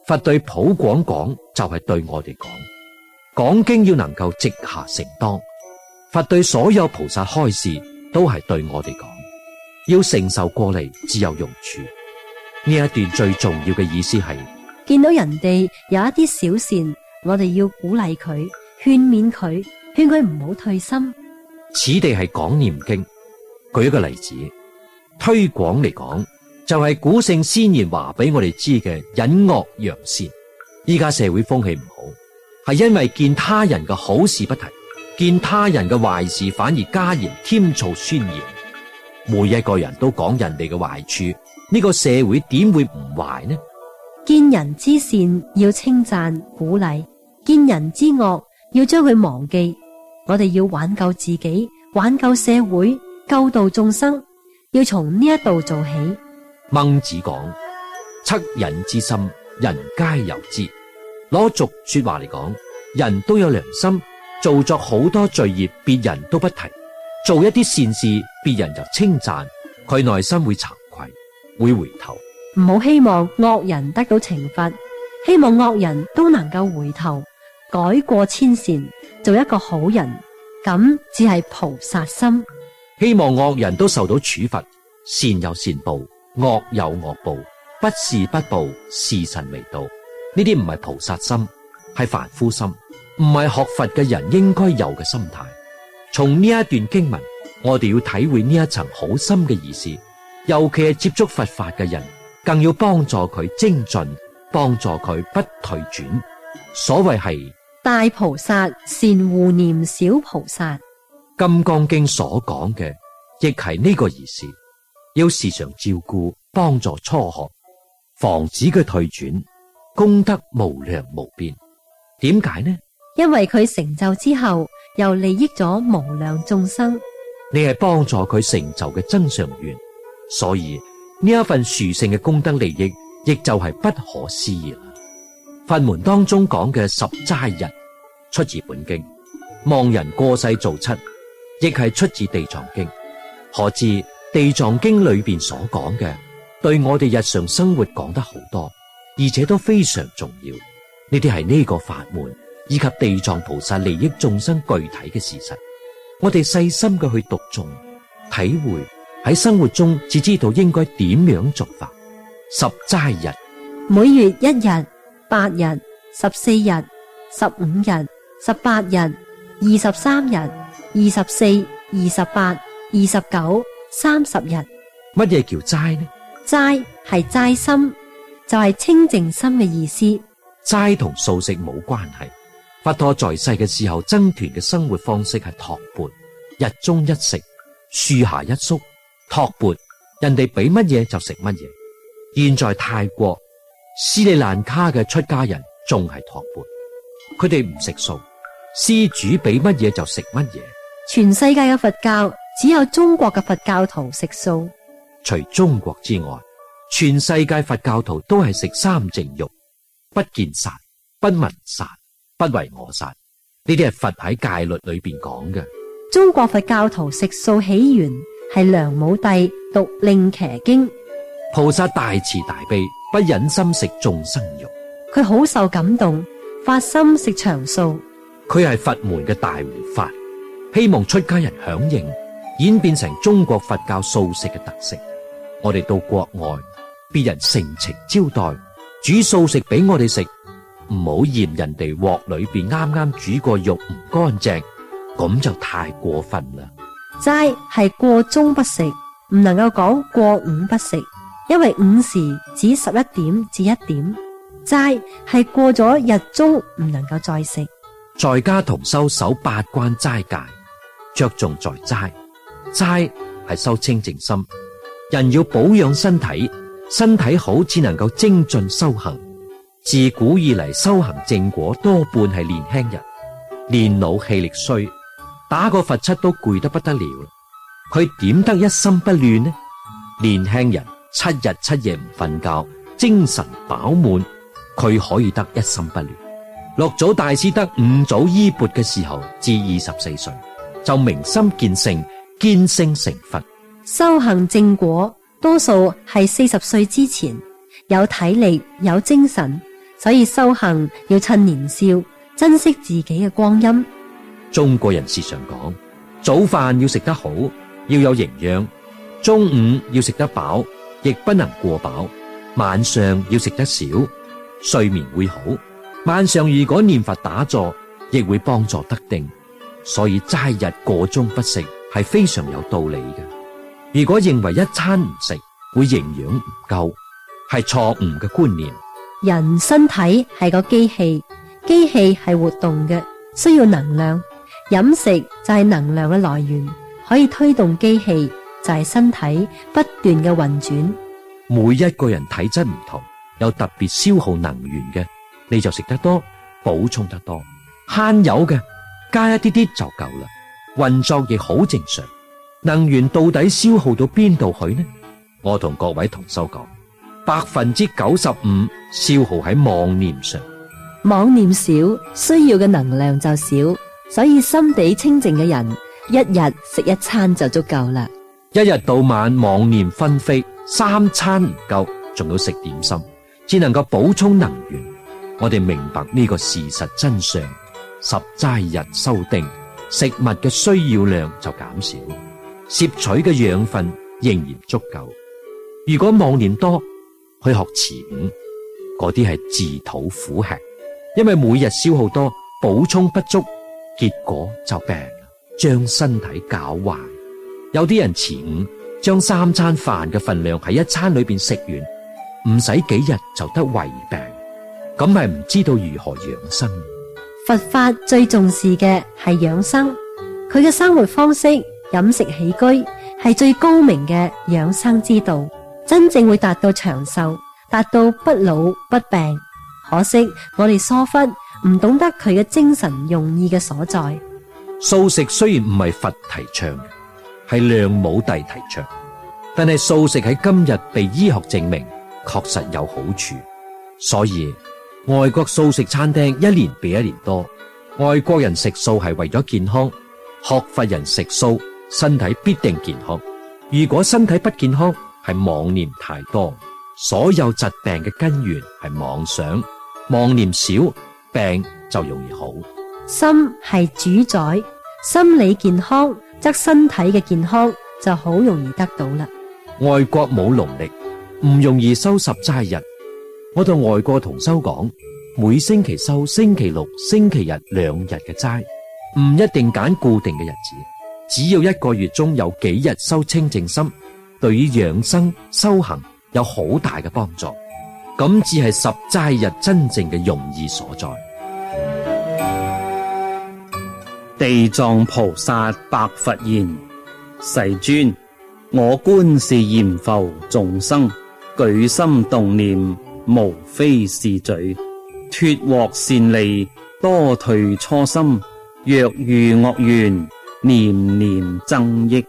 Speaker 3: 佛對普廣講就係對我哋講，講經要能夠直下承當。佛對所有菩薩開示都係對我哋講，要承受過嚟至有用處。呢一段最重要嘅意思係，
Speaker 1: 見到人哋有一啲小善，我哋要鼓勵佢，勸勉佢，勸佢唔好退心。
Speaker 3: 此地係講念經。舉一個例子，推廣嚟講就係古聖先賢話俾我哋知嘅隱惡揚善。依家社會風氣唔好，係因為見他人嘅好事不提，見他人嘅壞事反而加鹽添醋宣揚。每一個人都講人哋嘅壞處，呢個社會點會唔壞呢？
Speaker 1: 見人之善要稱讚鼓勵，見人之惡要將佢忘記。我哋要挽救自己，挽救社會，救度眾生，要從呢一度做起。
Speaker 3: 孟子講：惻隱之心，人皆有之。攞俗說話嚟講，人都有良心，做作好多罪孽，別人都不提；做一啲善事，別人就稱讚，佢內心會慚愧，會回頭。
Speaker 1: 唔好希望惡人得到懲罰，希望惡人都能夠回頭，改過遷善，做一個好人，咁只係菩薩心。
Speaker 3: 希望惡人都受到處罰，善有善報，惡有惡報，不是不報，時辰未到。呢啲唔係菩薩心，係凡夫心，唔係學佛嘅人應該有嘅心態。從呢一段經文，我哋要體會呢一層好深嘅意思，尤其係接觸佛法嘅人，更要幫助佢精進，幫助佢不退轉。所謂係
Speaker 1: 大菩薩善護念小菩薩，
Speaker 3: 金剛經所講嘅亦係呢個意思，要時常照顧幫助初學，防止佢退轉，功德無量無邊。點解呢？
Speaker 1: 因為佢成就之後又利益咗無量眾生，
Speaker 3: 你係幫助佢成就嘅增上緣，所以呢一份殊勝嘅功德利益，亦就係不可思議啦。佛門當中講嘅十齋日出自本經，望人過世做七，亦係出自地藏經。可知地藏經裏邊所講嘅，對我哋日常生活講得好多，而且都非常重要。呢啲係呢個法門以及地藏菩薩利益眾生具體嘅事實。我哋細心嘅去讀誦體會，喺生活中只知道應該點樣做法。十齋日，
Speaker 1: 每月一日、八日、十四日、十五日、十八日、二十三日、二十四、二十八、二十九、三十日。
Speaker 3: 乜嘢叫齋呢？
Speaker 1: 齋係齋心，就係清淨心嘅意思。
Speaker 3: 齋同素食冇關係。佛陀在世嘅時候，僧團嘅生活方式係托缽，日中一食，樹下一宿，托缽，人哋俾乜嘢就食乜嘢。現在泰國、斯里蘭卡嘅出家人仲係托缽，佢哋唔食素，施主俾乜嘢就食乜嘢。
Speaker 1: 全世界嘅佛教只有中國嘅佛教徒食素，
Speaker 3: 除中國之外，全世界佛教徒都係食三淨肉，不見殺，不聞殺，不為我殺。呢啲係佛喺戒律裏邊講嘅。
Speaker 1: 中國佛教徒食素起源係梁武帝讀令騎經，
Speaker 3: 菩薩大慈大悲，不忍心食眾生肉，
Speaker 1: 佢好受感動，發心食長素。
Speaker 3: 佢係佛門嘅大護法，希望出家人響應，演變成中國佛教素食嘅特色。我哋到國外，別人盛情招待，煮素食俾我哋食，唔好嫌人哋鑊裏邊啱啱煮過肉唔乾淨，咁就太過分啦。
Speaker 1: 齋係過中不食，唔能夠講過午不食，因為午時指十一點至一點，齋係過咗日中唔能夠再食。
Speaker 3: 在家同修守八關齋戒，着重在齋。齋係修清淨心，人要保養身體，身體好只能夠精進修行。自古以嚟修行正果多半係年輕人，年老氣力衰，打個佛七都攰得不得了。佢點得一心不亂呢？年輕人七日七夜唔瞓覺，精神飽滿，佢可以得一心不亂。六祖大師得五祖衣缽嘅時候，至二十四歲就明心見性，見性成佛。
Speaker 1: 修行正果多數係四十歲之前，有體力有精神， 所以修行要趁年少，珍惜自己嘅光陰。
Speaker 3: 中國人時常講，早飯要食得好，要有營養；中午要食得飽，亦不能過飽；晚上要食得少，睡眠會好。晚上如果念佛打坐，亦會幫助得定。所以齋日個中不食係非常有道理嘅。如果認為一餐唔食會營養唔夠，係錯誤嘅觀念。
Speaker 1: 人身體係個機器，機器係活動嘅，需要能量。飲食就係能量嘅來源，可以推動機器，就係身體不斷嘅運轉。
Speaker 3: 每一個人體質唔同，有特別消耗能源嘅，你就食得多，補充得多；慳油嘅，加一啲啲就夠啦。運作亦好正常。能源到底消耗到邊度去呢？我同各位同修講，百分之九十五消耗喺妄念上。
Speaker 1: 妄念少，需要嘅能量就少，所以心地清淨嘅人，一日食一餐就足夠啦。
Speaker 3: 一日到晚妄念紛飛，三餐唔夠，仲要食點心，只能夠補充能源。我哋明白呢個事實真相，十齋日修定，食物嘅需要量就減少，攝取嘅養分仍然足夠。如果妄念多，去學慈午，嗰啲係自討苦吃，因為每日消耗多，補充不足，結果就病，將身體搞壞。有啲人慈午將三餐飯嘅份量喺一餐裏邊食完，唔使幾日就得胃病，咁係唔知道如何養生。
Speaker 1: 佛法最重視嘅係養生，佢嘅生活方式、飲食起居係最高明嘅養生之道，真正會達到長壽，達到不老不病。可惜我哋疏忽，唔懂得佢嘅精神用意嘅所在。
Speaker 3: 素食雖然唔係佛提倡嘅，係梁武帝提倡，但係素食喺今日被醫學證明確實有好處。所以外國素食餐廳一年比一年多。外國人食素係為咗健康，學佛人食素身體必定健康。如果身體不健康，係妄念太多。所有疾病嘅根源係妄想，妄念少，病就容易好。
Speaker 1: 心係主宰，心理健康則身體嘅健康就好容易得到啦。
Speaker 3: 外國冇農曆，唔容易收十齋日。我同外國同修講，每星期收星期六、星期日兩日嘅齋，唔一定揀固定嘅日子，只要一個月中有幾日收清淨心，對於養生修行有好大嘅幫助。咁只係十齋日真正嘅用意所在。
Speaker 5: 地藏菩薩白佛言：世尊，我觀是閻浮眾生，舉心動念，無非是罪，脫獲善利，多退初心，若遇惡緣，念念增益。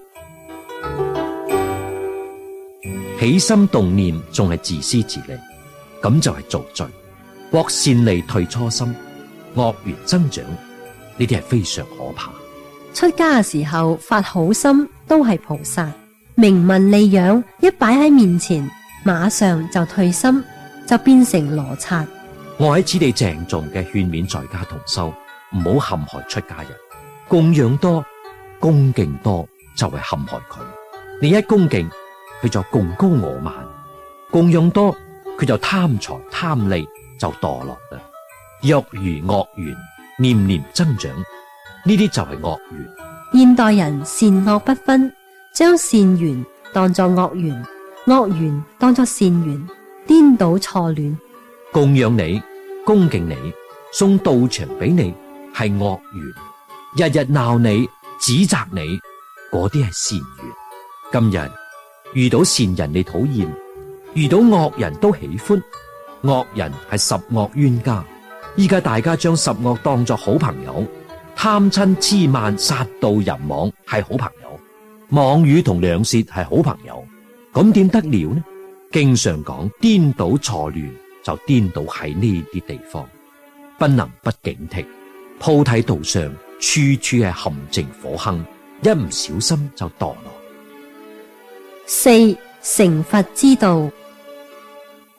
Speaker 3: 起心動念仲係自私自利，咁就係造罪。獲善利退初心，惡緣增長，呢啲係非常可怕。
Speaker 1: 出家嘅時候發好心都係菩薩，名聞利養一擺喺面前，馬上就退心，就變成羅剎。
Speaker 3: 我喺此地鄭重嘅勸勉在家同修，唔好陷害出家人。供養多、恭敬多就係陷害佢。你一恭敬，佢就貢高我慢；供養多，佢就貪財貪利，就墮落啦。若如惡緣，念念增長，呢啲就係惡緣。
Speaker 1: 現代人善惡不分，將善緣當作惡緣，惡緣當作善緣，顛倒錯亂。
Speaker 3: 供養你、恭敬你、送道場俾你係惡緣，日日鬧你、指責你，嗰啲係善緣。今日遇到善人你討厭，遇到惡人都喜歡。惡人係十惡冤家，依家大家將十惡當作好朋友，貪嗔癡慢殺盜淫妄係好朋友，妄語同兩舌係好朋友，咁點得了呢？經常講顛倒錯亂，就顛倒喺呢啲地方，不能不警惕。菩提道上處處係陷阱火坑，一唔小心就墮落。
Speaker 1: 四成佛之道，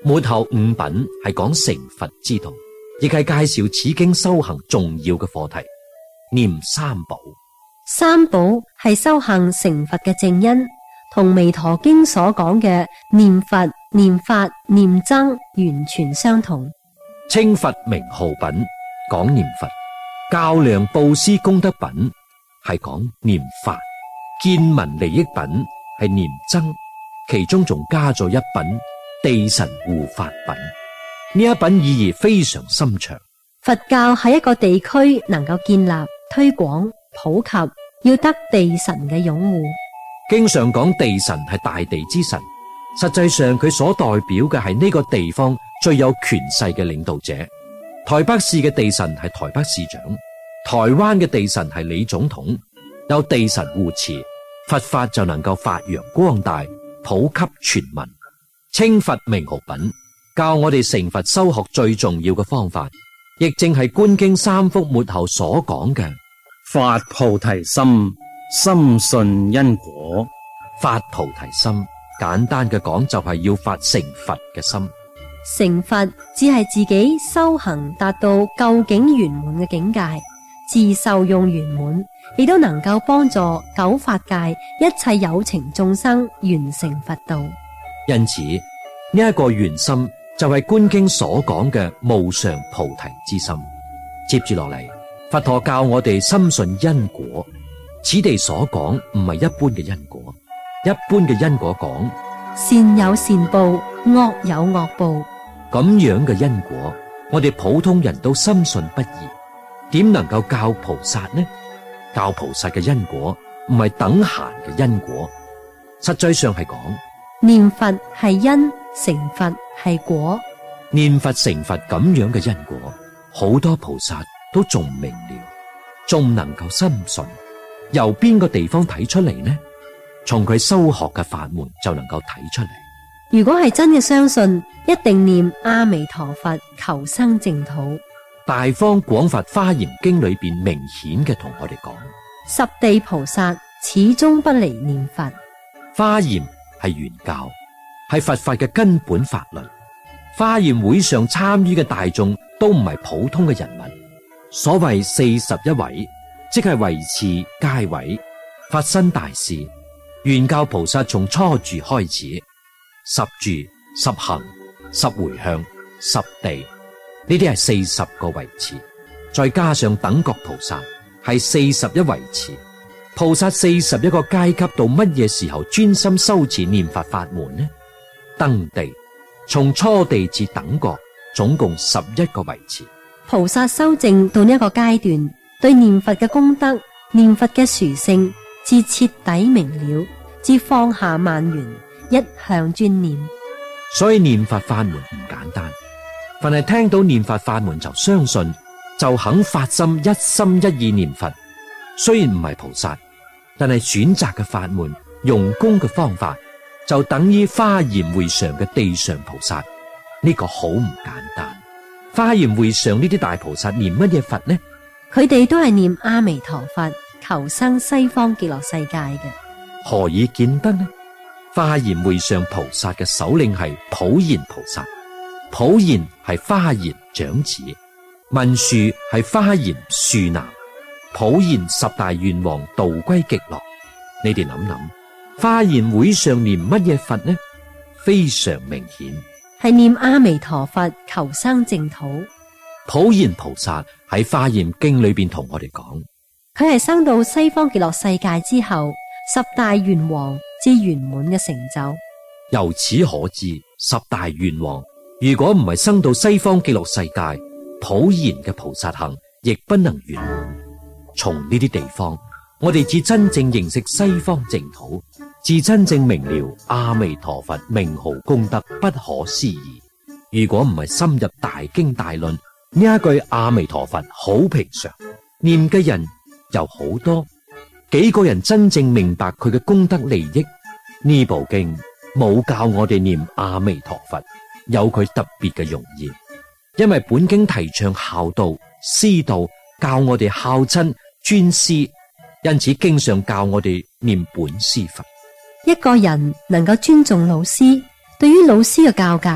Speaker 3: 末後五品係講成佛之道，亦係介紹此經修行重要嘅課題。念三寶，
Speaker 1: 三寶係修行成佛嘅正因，同彌陀經所講嘅念佛、念法、念僧完全相同。
Speaker 3: 稱佛名號品講念佛，較量布施功德品係講念法，見聞利益品係念僧，其中仲加咗一品地神護法品。呢一品意義非常深長。
Speaker 1: 佛教喺一個地區能夠建立、推廣、普及，要得地神嘅擁護。
Speaker 3: 經常講地神係大地之神，實際上佢所代表嘅係呢個地方最有權勢嘅領導者。台北市嘅地神係台北市長，台灣嘅地神係李總統。有地神護持，佛法就能夠發揚光大，普及全民。稱佛名號品教我哋成佛修學最重要嘅方法，亦正係觀經三福末後所講嘅
Speaker 5: 發菩提心，深信因果。
Speaker 3: 發菩提心，簡單嘅講就係要發成佛嘅心。
Speaker 1: 成佛只係自己修行達到究竟圓滿嘅境界，自受用圓滿，亦都能夠幫助九法界一切有情眾生完成佛道。
Speaker 3: 因此呢一、這個圓心就係觀經所講嘅無上菩提之心。接住落嚟，佛陀教我哋深信因果。此地所講唔係一般嘅因果，一般嘅因果講
Speaker 1: 善有善報，惡有惡報。
Speaker 3: 咁樣嘅因果，我哋普通人都深信不疑，點能夠教菩薩呢？教菩薩嘅因果唔係等閒嘅因果，實際上係講
Speaker 1: 念佛係因，成佛係果。
Speaker 3: 念佛成佛咁樣嘅因果，好多菩薩都仲明了，仲能夠深信。由邊個地方睇出嚟呢？從佢修學嘅法門就能夠睇出嚟。
Speaker 1: 如果係真嘅相信，一定念阿彌陀佛，求生淨土。
Speaker 3: 大方廣佛華嚴經裏邊明顯嘅同我哋講，
Speaker 1: 十地菩薩始終不離念佛。
Speaker 3: 華嚴係原教，係佛法嘅根本法律。華嚴會上參與嘅大眾都唔係普通嘅人物，所謂四十一位，即係維持階位、法身大士。原教菩薩從初住開始，十住、十行、十回向、十地，呢啲係四十個維持，再加上等覺菩薩係四十一維持。菩薩四十一個階級到乜嘢時候專心修持念佛法門呢？登地，從初地至等覺，總共十一個維持。
Speaker 1: 菩薩修證到呢一個階段，對念佛嘅功德、念佛嘅殊勝，至徹底明了，至放下萬緣，一向專念。
Speaker 3: 所以念佛法門唔簡單，凡係聽到念佛法門就相信，就肯發心一心一意念佛。雖然唔係菩薩，但係選擇嘅法門、用功嘅方法，就等於華嚴會上嘅地上菩薩。呢個好唔簡單。華嚴會上呢啲大菩薩念乜嘢佛呢？
Speaker 1: 佢哋都係念阿彌陀佛，求生西方極樂世界嘅。
Speaker 3: 何以見得呢？華嚴會上菩薩嘅首領係普賢菩薩，普賢係華嚴長子，文殊係華嚴庶男，普賢十大願王度歸極樂。你哋諗諗，華嚴會上念乜嘢佛呢？非常明顯
Speaker 1: 係念阿彌陀佛，求生淨土。
Speaker 3: 普賢菩薩喺華嚴經裏邊同我哋講，
Speaker 1: 佢係生到西方極樂世界之後，十大願王至圓滿嘅成就。
Speaker 3: 由此可知，十大願王如果唔係生到西方極樂世界，普賢嘅菩薩行亦不能圓滿。從呢啲地方，我哋至真正認識西方淨土，至真正明了阿彌陀佛名號功德不可思議。如果唔係深入大經大論，呢一句阿彌陀佛好平常，念嘅人又好多，幾個人真正明白佢嘅功德利益。呢部經冇教我哋念阿彌陀佛，有佢特別嘅用意，因為本經提倡孝道、師道，教我哋孝親尊師，因此經常教我哋念本師佛。
Speaker 1: 一個人能夠尊重老師，對於老師嘅教誡，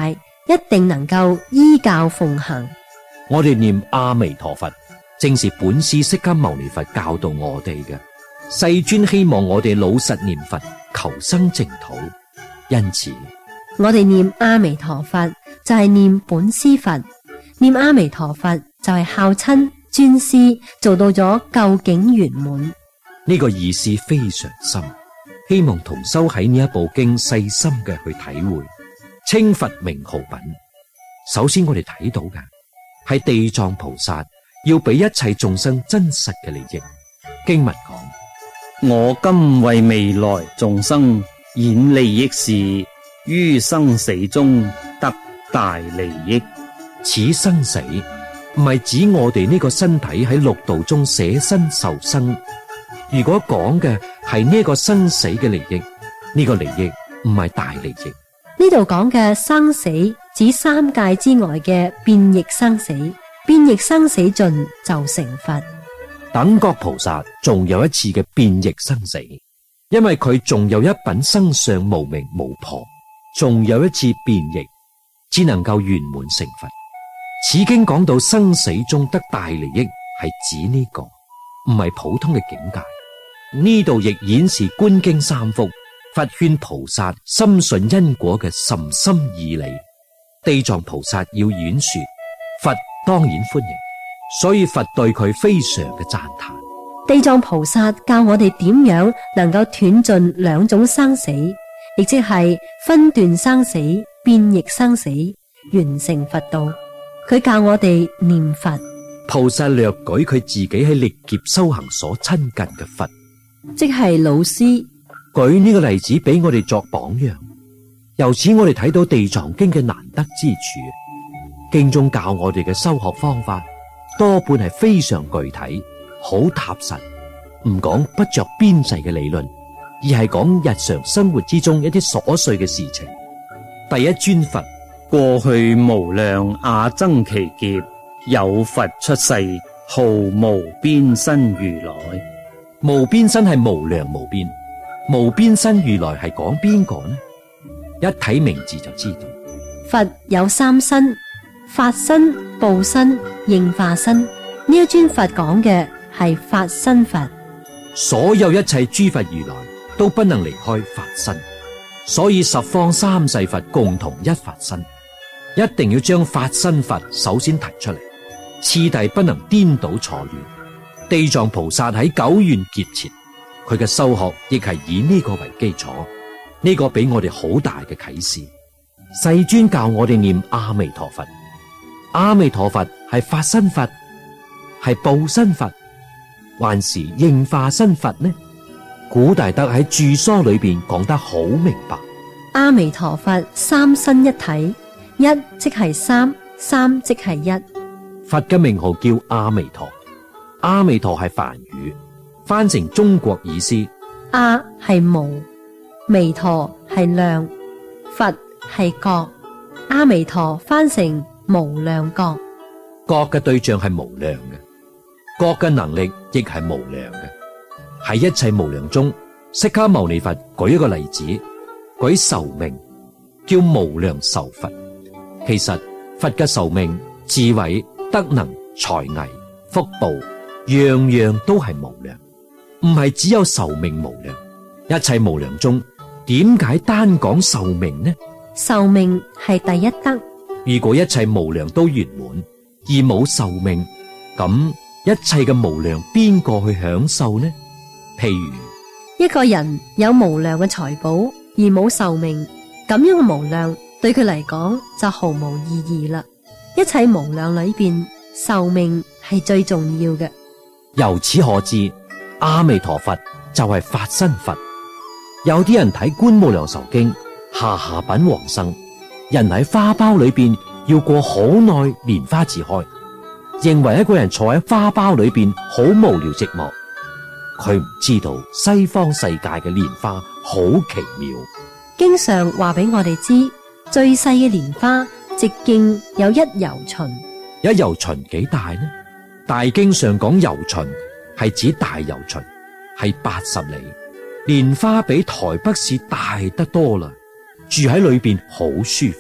Speaker 1: 一定能夠依教奉行。
Speaker 3: 我哋念阿彌陀佛，正是本師釋迦牟尼佛教導我哋嘅。世尊希望我哋老實念佛，求生淨土。因此，
Speaker 1: 我哋念阿彌陀佛就係念本師佛，念阿彌陀佛就係孝親尊師，做到咗究竟圓滿。
Speaker 3: 呢個意思非常深，希望同修喺呢一部經細心嘅去體會。稱佛名號品，首先我哋睇到嘅係地藏菩薩要俾一切眾生真實嘅利益。經文講：
Speaker 5: 我今為未來眾生演利益事，於生死中得大利益。
Speaker 3: 此生死唔係指我哋呢個身體喺六道中捨身受生。如果講嘅係呢個生死嘅利益，呢個利益唔係大利益。
Speaker 1: 呢度講嘅生死指三界之外嘅變易生死，變易生死盡就成佛。
Speaker 3: 等覺菩薩仲有一次嘅變易生死，因為佢仲有一品生相無明無破，仲有一次變易，只能夠圓滿成佛。此經講到生死中得大利益，係指呢個，唔係普通嘅境界。呢度亦顯示觀經三福，佛勸菩薩深信因果嘅甚深義理。地藏菩薩要演說，佛當然歡迎，所以佛對佢非常嘅讚嘆。
Speaker 1: 地藏菩薩教我哋點樣能夠斷盡兩種生死，亦即係分段生死、變易生死，完成佛道。佢教我哋念佛。
Speaker 3: 菩薩略舉佢自己喺歷劫修行所親近嘅佛，
Speaker 1: 即係老師。
Speaker 3: 舉呢個例子俾我哋作榜樣。由此我哋睇到地藏經嘅難得之處。經中教我哋嘅修學方法多半係非常具體，好踏實，唔講不着邊際嘅理論，而係講日常生活之中一啲瑣碎嘅事情。第一尊佛，
Speaker 5: 過去無量阿僧祇劫，有佛出世，號無邊身如來。
Speaker 3: 無邊身係無量無邊，無邊身如來係講邊個呢？一睇名字就知道。
Speaker 1: 佛有三身：法身、報身、應化身。呢一尊佛講嘅係法身佛。
Speaker 3: 所有一切諸佛如來都不能離開法身，所以十方三世佛共同一法身，一定要將法身佛首先提出嚟，次第不能顛倒錯亂。地藏菩薩喺久遠劫前，佢嘅修學亦係以呢個為基礎，呢個俾我哋好大嘅啟示。世尊教我哋念阿彌陀佛，阿彌陀佛係法身佛，係報身佛，還是應化身佛呢？古大德喺注疏裏邊講得好明白。
Speaker 1: 阿彌陀佛三身一體，一即係三，三即係一。
Speaker 3: 佛嘅名號叫阿彌陀，阿彌陀係梵語，翻成中國意思。
Speaker 1: 阿係無，彌陀係量，佛係覺。阿彌陀翻成無量覺，
Speaker 3: 覺嘅對象係無量嘅，覺嘅能力亦係無量嘅。喺一切無量中，釋迦牟尼佛舉一個例子，舉壽命，叫無量壽佛。其實佛嘅壽命、智慧、德能、才藝、福報，樣樣都係無量，唔係只有壽命無量。一切無量中，點解單講壽命呢？
Speaker 1: 壽命係第一德。
Speaker 3: 如果一切無量都圓滿，而冇壽命，咁一切嘅無量邊個去享受呢？譬如
Speaker 1: 一個人有無量嘅財寶而冇壽命，咁樣嘅無量對佢嚟講就毫無意義啦。一切無量裏邊，壽命係最重要嘅。
Speaker 3: 由此可知，阿彌陀佛就係法身佛。有啲人睇《觀無量壽經》，下下品往生，人喺花苞裏邊要過好耐蓮花自開，認為一個人坐喺花苞裏邊好無聊寂寞。佢唔知道西方世界嘅蓮花好奇妙。
Speaker 1: 經上話俾我哋知，最細嘅蓮花直徑有一由旬。
Speaker 3: 一由旬幾大呢？大經上講由旬係指大由旬，係八十里。蓮花比台北市大得多啦，住喺裏邊好舒服。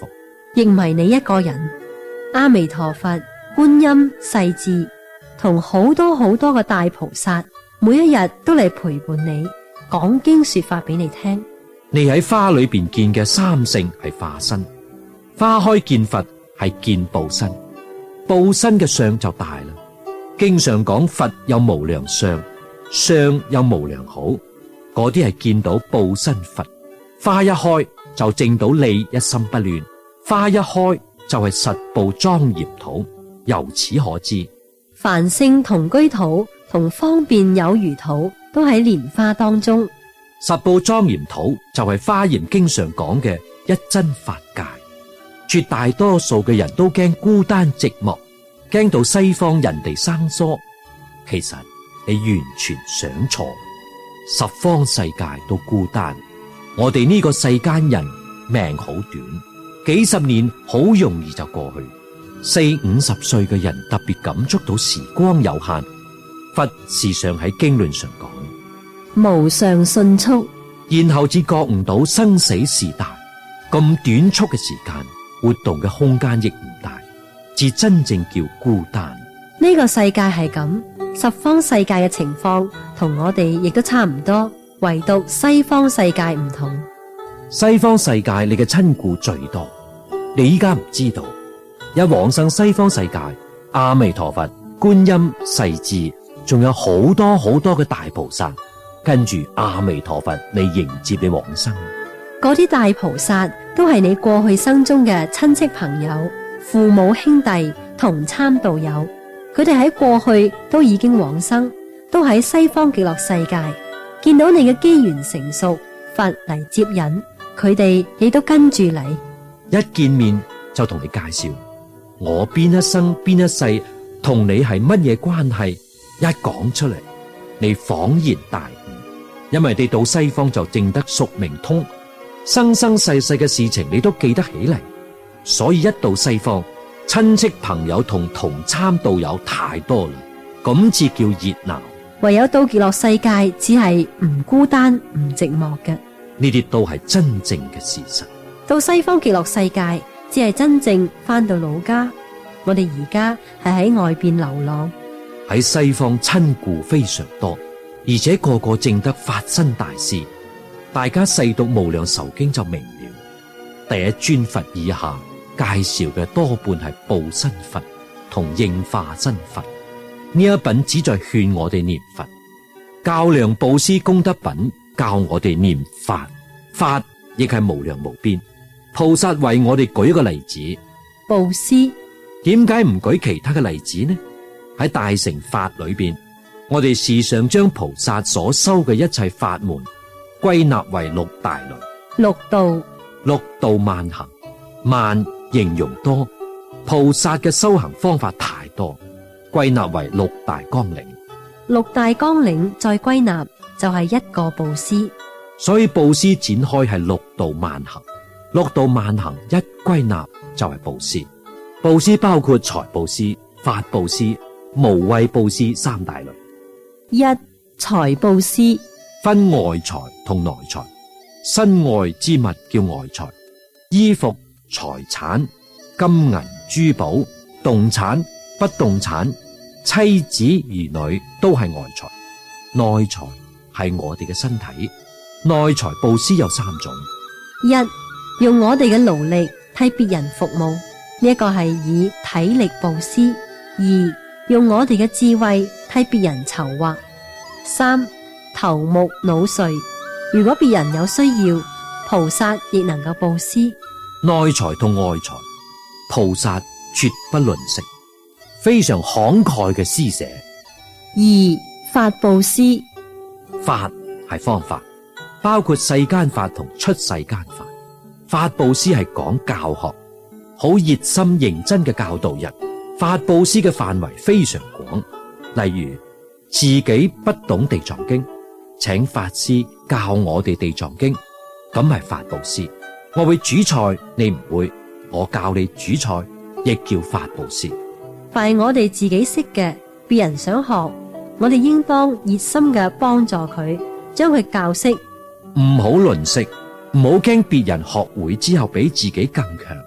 Speaker 1: 亦唔係你一個人。阿彌陀佛、觀音、勢至同好多好多嘅大菩薩，每一日都嚟陪伴你，講經說法俾你聽。
Speaker 3: 你喺花裏邊見嘅三聖係化身，花開見佛係見報身，報身嘅相就大啦。經常講佛有無量相，相有無量好，嗰啲係見到報身佛。花一開就證到你一心不亂，花一開就係實報莊嚴土。由此可知，
Speaker 1: 凡聖同居土同方便有餘土都喺蓮花當中。
Speaker 3: 實報莊嚴土就係華嚴經常講嘅一真法界。絕大多數嘅人都驚孤單寂寞，驚到西方人哋生疏。其實你完全想錯，十方世界都孤單。我哋呢個世間人命好短，幾十年好容易就過去。四五十歲嘅人特別感觸到時光有限。佛時常喺經論上講
Speaker 1: 無常迅速，
Speaker 3: 然後至覺悟到生死事大。咁短促嘅時間，活動嘅空間亦唔大，至真正叫孤單。
Speaker 1: 呢個世界係咁，十方世界嘅情況同我哋亦都差唔多，唯獨西方世界唔同。
Speaker 3: 西方世界你嘅親故最多，你依家唔知道，有往生西方世界，阿彌陀佛、觀音、勢至，仲有好多好多嘅大菩薩，跟住阿彌陀佛嚟迎接你往生。
Speaker 1: 嗰啲大菩薩都係你過去生中嘅親戚朋友、父母兄弟、同參道友，佢哋喺過去都已經往生，都喺西方極樂世界。見到你嘅機緣成熟，佛嚟接引，佢哋亦都跟住嚟。
Speaker 3: 一見面就同你介紹，我邊一生邊一世同你係乜嘢關係，一講出嚟，你恍然大悟，因為你到西方就證得宿命通，生生世世嘅事情你都記得起嚟，所以一到西方，親戚朋友同同參道友太多啦，咁至叫熱鬧。
Speaker 1: 唯有到極樂世界，只係唔孤單唔寂寞嘅。
Speaker 3: 呢啲都係真正嘅事實。
Speaker 1: 到西方極樂世界，只係真正翻到老家。我哋而家係喺外邊流浪。
Speaker 3: 喺西方親故非常多，而且個個證得法身大事。大家細讀無量壽經就明了，第一尊佛以下介紹嘅多半係報身佛同應化身佛。呢一品旨在勸我哋念佛，較量布施功德品教我哋念法，法亦係無量無邊。菩薩為我哋舉一個例子，
Speaker 1: 布施。
Speaker 3: 點解唔舉其他嘅例子呢？喺大乘法裏邊，我哋時常將菩薩所修嘅一切法門歸納為六大類。
Speaker 1: 六道，
Speaker 3: 六道萬行，萬形容多，菩薩嘅修行方法太多，歸納為六大綱領。
Speaker 1: 六大綱領再歸納就係一個布施。
Speaker 3: 所以布施展開係六道萬行，六道萬行一歸納就係布施。布施包括財布施、法布施、無畏布施三大類。
Speaker 1: 一、財布施，
Speaker 3: 分外財同內財。身外之物叫外財，衣服、財產、金銀珠寶、動產、不動產、妻子兒女都係外財。內財係我哋嘅身體。內財布施有三種：
Speaker 1: 一、用我哋嘅勞力替別人服務，呢一個係以體力布施；二、用我哋嘅智慧替別人籌劃；三、頭目腦髓。如果別人有需要，菩薩亦能夠布施。
Speaker 3: 內財同外財，菩薩絕不吝嗇，非常慷慨嘅施捨。
Speaker 1: 二、法布施，
Speaker 3: 法係方法，包括世間法同出世間法。法布施係講教學，好熱心認真嘅教導人。法布施嘅範圍非常廣，例如自己不懂地藏經，請法師教我哋地藏經，咁係法布施。我會煮菜，你唔會，我教你煮菜，亦叫法布施。
Speaker 1: 凡係我哋自己識嘅，別人想學，我哋應當熱心嘅幫助佢，將佢教識。唔
Speaker 3: 好吝嗇，唔好驚別人學會之後比自己更強，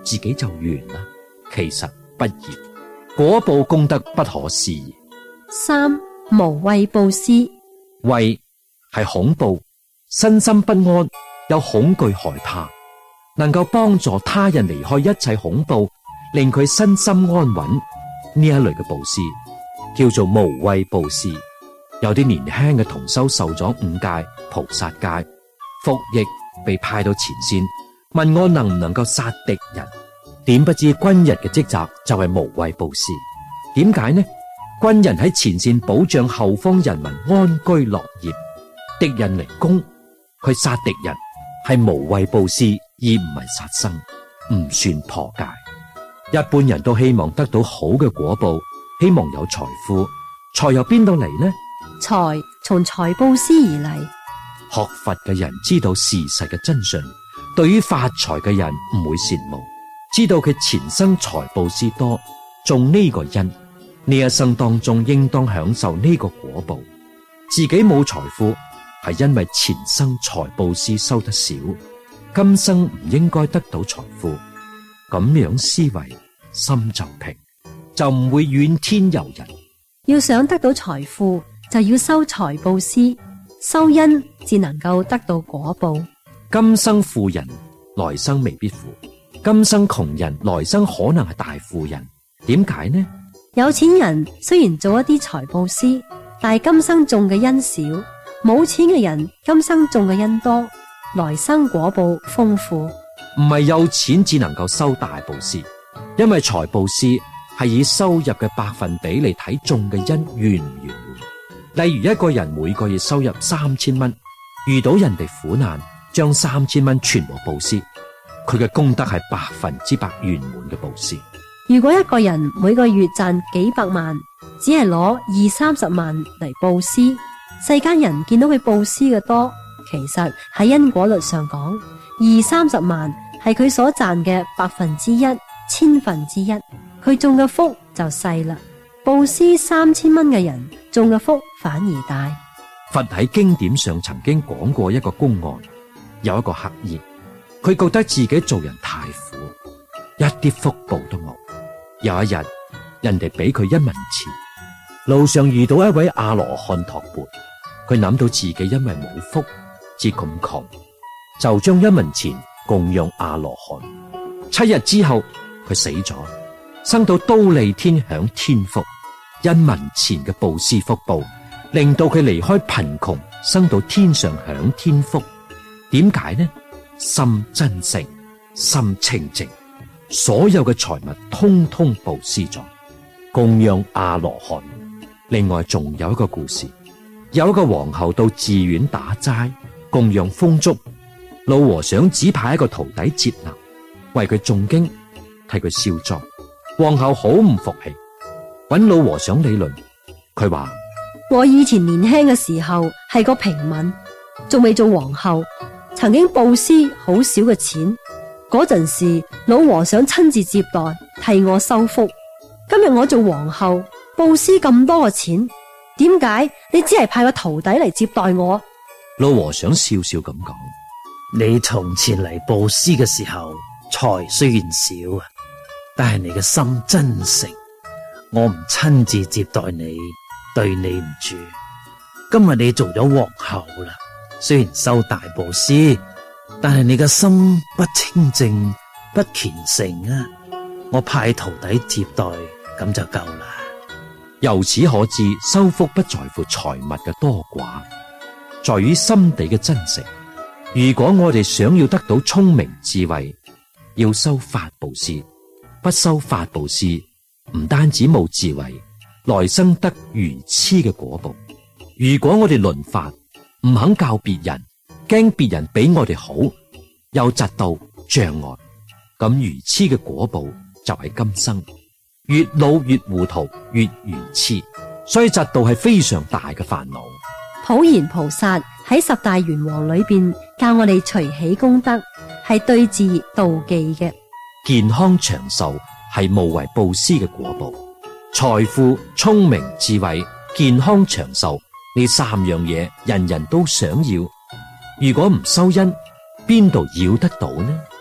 Speaker 3: 自己就完啦？其實不然，果報功德不可思議。
Speaker 1: 三、無畏布施。
Speaker 3: 畏係恐怖，身心不安，有恐懼害怕，能夠幫助他人離開一切恐怖，令佢身心安穩，呢一類嘅布施叫做無畏布施。有啲年輕嘅同修受咗五戒、菩薩戒，服役被派到前線，問我能唔能夠殺敵人，點不知軍人嘅職責就係無畏布施。點解呢？軍人喺前線保障後方人民安居樂業，敵人嚟攻，佢殺敵人係無畏布施，而唔係殺生，唔算破戒。一般人都希望得到好嘅果報，希望有財富，財由邊度嚟呢？
Speaker 1: 財從財布施而嚟。
Speaker 3: 學佛嘅人知道事實嘅真相，對於發財嘅人唔會羨慕，知道佢前生財布施多，種呢個因，呢一生當中應當享受呢個果報。自己冇財富係因為前生財布施收得少，今生唔應該得到財富。咁樣思維，心就平，就唔會怨天尤人。
Speaker 1: 要想得到財富，就要修財布施，修因至能夠得到果報。
Speaker 3: 今生富人，來生未必富；今生窮人，來生可能係大富人。點解呢？
Speaker 1: 有錢人雖然做一啲財布施，但係今生種嘅因少；冇錢嘅人今生種嘅因多，來生果報豐富。
Speaker 3: 唔係有錢只能夠修大布施，因為財布施係以收入嘅百分比嚟睇種嘅因圓唔圓滿。例如一個人每個月收入三千蚊，遇到人哋苦難，將三千蚊全部布施，佢嘅功德係百分之百圓滿嘅布施。
Speaker 1: 如果一個人每個月賺幾百萬，只係攞二三十萬嚟布施，世間人見到佢布施嘅多，其實喺因果律上講，二三十萬係佢所賺嘅百分之一、千分之一，佢種嘅福就細啦。布施三千蚊嘅人種嘅福反而大。
Speaker 3: 佛喺經典上曾經講過一個公案，有一個乞兒，佢覺得自己做人太苦，一啲福報都冇。有一日，人哋俾佢一文錢，路上遇到一位阿羅漢托缽，佢諗到自己因為冇福，至咁窮，就將一文錢供養阿羅漢。七日之後，佢死咗，生到忉利天享天福。一文錢嘅布施福報，令到佢離開貧窮，生到天上享天福。點解呢？心真誠，心清淨，所有嘅財物通通布施咗，供養阿羅漢。另外仲有一個故事，有一個皇后到寺院打齋，供養豐足，老和尚指派一個徒弟接納，為佢誦經，替佢消災。皇后好唔服氣，揾老和尚理論。佢話：
Speaker 1: 我以前年輕嘅時候係個平民，仲未做皇后，曾經布施好少嘅錢。嗰陣時，老和尚親自接待，替我收福。今日我做皇后，布施咁多嘅錢，點解你只係派個徒弟嚟接待我？
Speaker 3: 老和尚笑笑咁講：
Speaker 5: 你從前嚟布施嘅時候，財雖然少啊，但係你嘅心真誠。我唔親自接待你，對你唔住。今日你做咗皇后啦，雖然收大布施，但係你嘅心不清淨，不虔誠啊！我派徒弟接待咁就夠啦。
Speaker 3: 由此可知，修福不在乎財物嘅多寡，在於心地嘅真誠。如果我哋想要得到聰明智慧，要修法布施，不修法布施，唔單止冇智慧，來生得愚癡嘅果報。如果我哋論法，唔肯教別人，驚別人比我哋好，有嫉妒障礙，咁愚癡嘅果報就係今生，越老越糊塗，越愚癡。所以嫉妒係非常大嘅煩惱。
Speaker 1: 普賢菩薩喺十大願王裏邊教我哋隨喜功德，係對治妒忌嘅。
Speaker 3: 健康長壽係無為布施嘅果報。財富、聰明、智慧、健康長壽呢三樣嘢，人人都想要。如果唔修因，邊度要得到呢？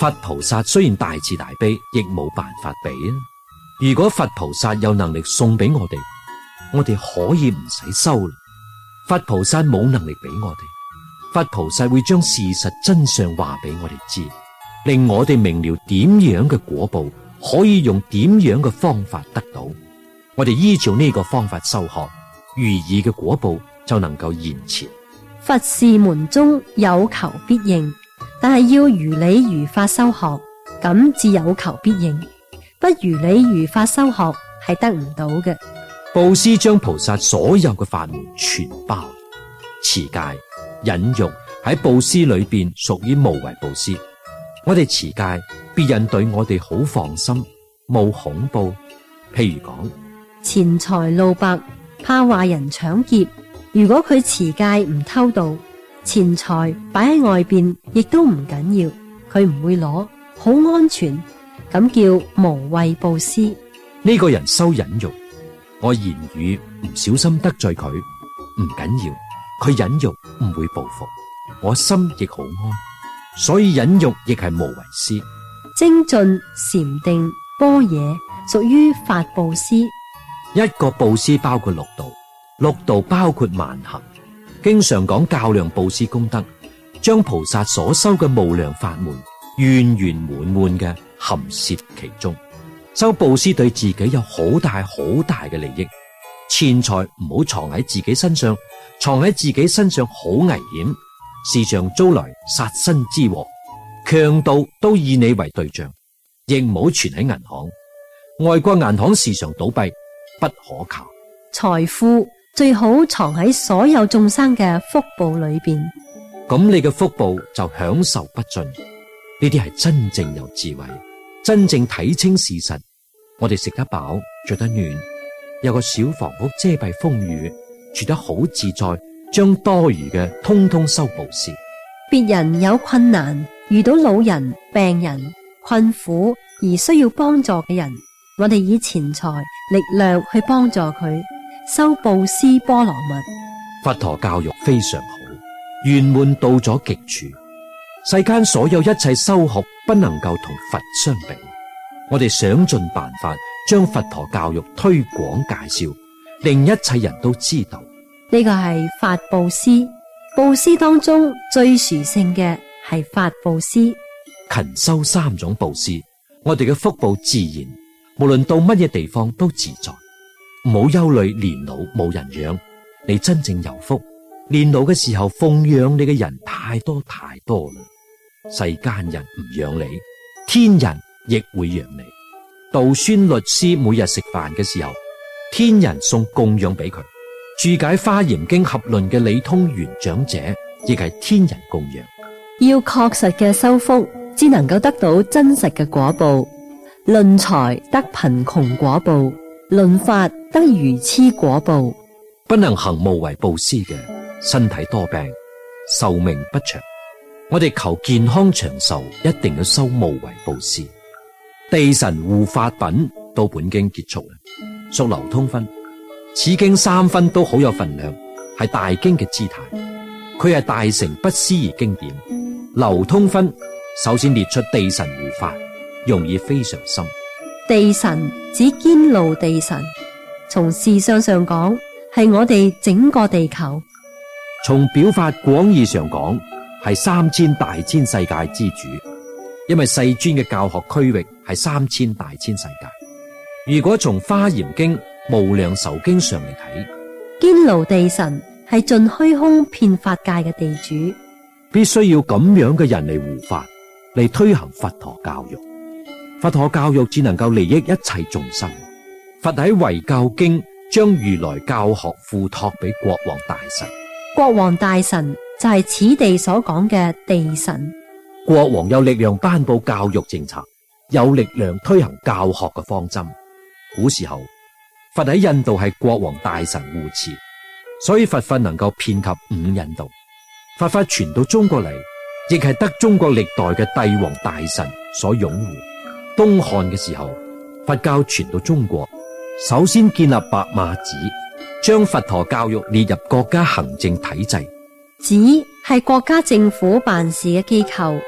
Speaker 3: 佛菩薩雖然大慈大悲，亦冇辦法比啊。如果佛菩薩有能力送俾我哋，我哋可以唔使收啦。佛菩薩冇能力俾我哋，佛菩薩會將事實真相話俾我哋知，令我哋明了點樣嘅果報可以用點樣嘅方法得到。我哋依照呢個方法修學，如意嘅果報就能夠現前。
Speaker 1: 佛事門中有求必應，但係要如理如法修學，咁至有求必應。不如理如法修學係得唔到嘅。
Speaker 3: 布施將菩薩所有嘅法門全包，持戒、忍辱喺布施裏邊屬於無為布施。我哋持戒，別人對我哋好放心，冇恐怖。譬如講，
Speaker 1: 錢財路伯怕壞人搶劫，如果佢持戒唔偷盜，錢財擺喺外邊亦都唔緊要，佢唔會攞，好安全，咁叫無畏布施。
Speaker 3: 呢個人修忍辱，我言語唔小心得罪佢，唔緊要，佢忍辱唔會報復，我心亦好安，所以忍辱亦係無為施。
Speaker 1: 精進、禪定、般若屬於法布施。
Speaker 3: 一個布施包括六道，六道包括萬行。經常講較量布施功德，將菩薩所修嘅無量法門圓圓滿滿嘅含攝其中。修布施對自己有好大好大嘅利益。錢財唔好藏喺自己身上，藏喺自己身上好危險，時常遭來殺身之禍。強盜都以你為對象，亦唔好存喺銀行。外國銀行時常倒閉，不可靠。
Speaker 1: 財富最好藏喺所有眾生嘅福報裏邊，
Speaker 3: 咁你嘅福報就享受不盡。呢啲係真正有智慧，真正睇清事實。我哋食得飽，着得暖，有個小房屋遮蔽風雨，住得好自在，將多餘嘅通通收布施。
Speaker 1: 別人有困難，遇到老人、病人、困苦而需要幫助嘅人，我哋以錢財、力量去幫助佢，修布施波羅蜜。
Speaker 3: 佛陀教育非常好，圓滿到咗極處。世間所有一切修學不能夠同佛相比。我哋想盡辦法將佛陀教育推廣介紹，令一切人都知道。
Speaker 1: 呢個係法布施，布施當中最殊勝嘅係法布施。
Speaker 3: 勤修三種布施，我哋嘅福報自然，無論到乜嘢地方都自在。唔好憂慮年老冇人養，你真正有福。年老嘅時候奉養你嘅人太多太多啦，世間人唔養你，天人亦會養你。道宣律師每日食飯嘅時候，天人送供養俾佢。注解《華嚴經合論》嘅理通園長者，亦係天人供養。
Speaker 1: 要確實嘅修福，只能夠得到真實嘅果報。論財得貧窮果報，論法得愚癡果報。
Speaker 3: 不能行無為布施嘅，身體多病，壽命不長。我哋求健康長壽，一定要修無為布施。地神護法品到本經結束啦，屬流通分。此經三分都好有分量，係大經嘅姿態。佢係大乘不思議經典。流通分首先列出地神護法，用意非常深。
Speaker 1: 地神指堅牢地神，從事相上講係我哋整個地球。
Speaker 3: 從表法廣義上講，係三千大千世界之主。因為世尊嘅教學區域係三千大千世界。如果從《華嚴經》無量壽經上嚟睇，
Speaker 1: 堅牢地神係盡虛空遍法界嘅地主，
Speaker 3: 必須要咁樣嘅人嚟護法，嚟推行佛陀教育。佛陀教育只能夠利益一切眾生。佛喺遺教經將如來教學付託俾國王大臣。
Speaker 1: 國王大臣就係此地所講嘅地神。
Speaker 3: 國王有力量頒布教育政策，有力量推行教學嘅方針。古時候，佛喺印度係國王大臣護持，所以佛法能夠遍及五印度。佛法傳到中國嚟，亦係得中國歷代嘅帝王大臣所擁護。東漢嘅時候，佛教傳到中國，首先建立白馬寺，將佛陀教育列入國家行政體制。
Speaker 1: 寺係國家政府辦事嘅機構。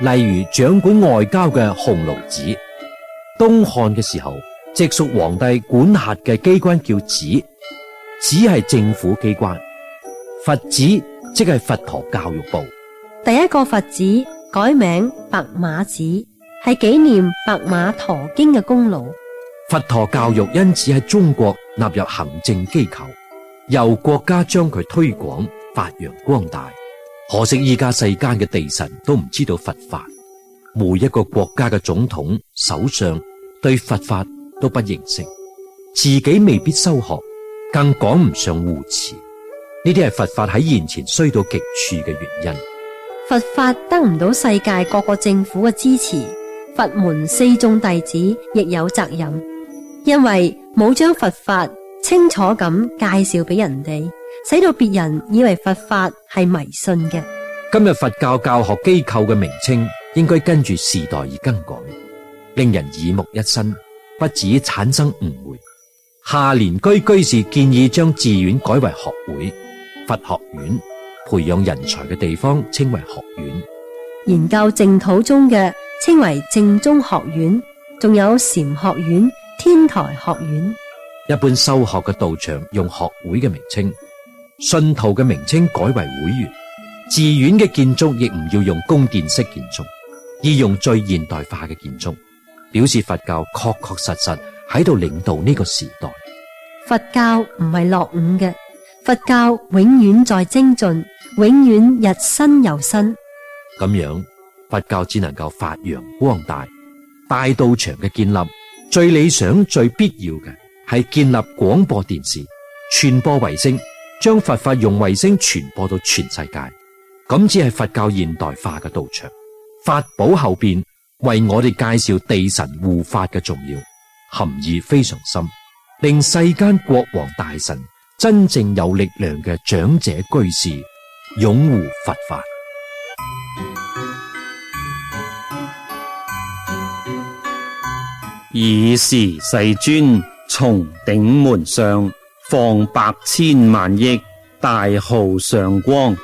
Speaker 3: 例如掌管外交嘅鴻臚子。東漢嘅時候，直屬皇帝管轄嘅機關叫寺，寺係政府機關。佛寺即係佛陀教育部。
Speaker 1: 第一個佛寺改名白馬寺，係紀念白馬馱經嘅功勞。
Speaker 3: 佛陀教育因此喺中國納入行政機構，由國家將佢推廣發揚光大。可惜依家世間嘅地神都唔知道佛法，每一個國家嘅總統、首相對佛法都不認識，自己未必修學，更講唔上護持。呢啲係佛法喺現前衰到極處嘅原因。
Speaker 1: 佛法得唔到世界各個政府嘅支持，佛門四眾弟子亦有責任，因為冇將佛法清楚咁介紹俾人哋，使到別人以為佛法係迷信嘅。
Speaker 3: 今日佛教教學機構嘅名稱應該跟住時代而更改，令人耳目一新，不止產生誤會。下聯居居士建議將寺院改為學會，佛學院培養人才嘅地方稱為學院。
Speaker 1: 研究淨土宗嘅稱為淨宗學院，仲有禪學院、天台學院。
Speaker 3: 一般修學嘅道場用學會嘅名稱，信徒嘅名稱改為會員。寺院嘅建築亦唔要用宮殿式建築，而用最現代化嘅建築，表示佛教確確實實喺度領導呢個時代。
Speaker 1: 佛教唔係落伍嘅，佛教永遠在精進，永遠日新又新。
Speaker 3: 咁樣佛教只能夠發揚光大。大道場嘅建立，最理想、最必要嘅係建立廣播電視、傳播衛星，將佛法用衛星傳播到全世界。咁只係佛教現代化嘅道場。法寶後邊為我哋介紹地神護法嘅重要，含義非常深，令世間國王大臣真正有力量嘅長者居士擁護佛法。
Speaker 5: 爾時世尊從頂門上放百千萬億大號上光。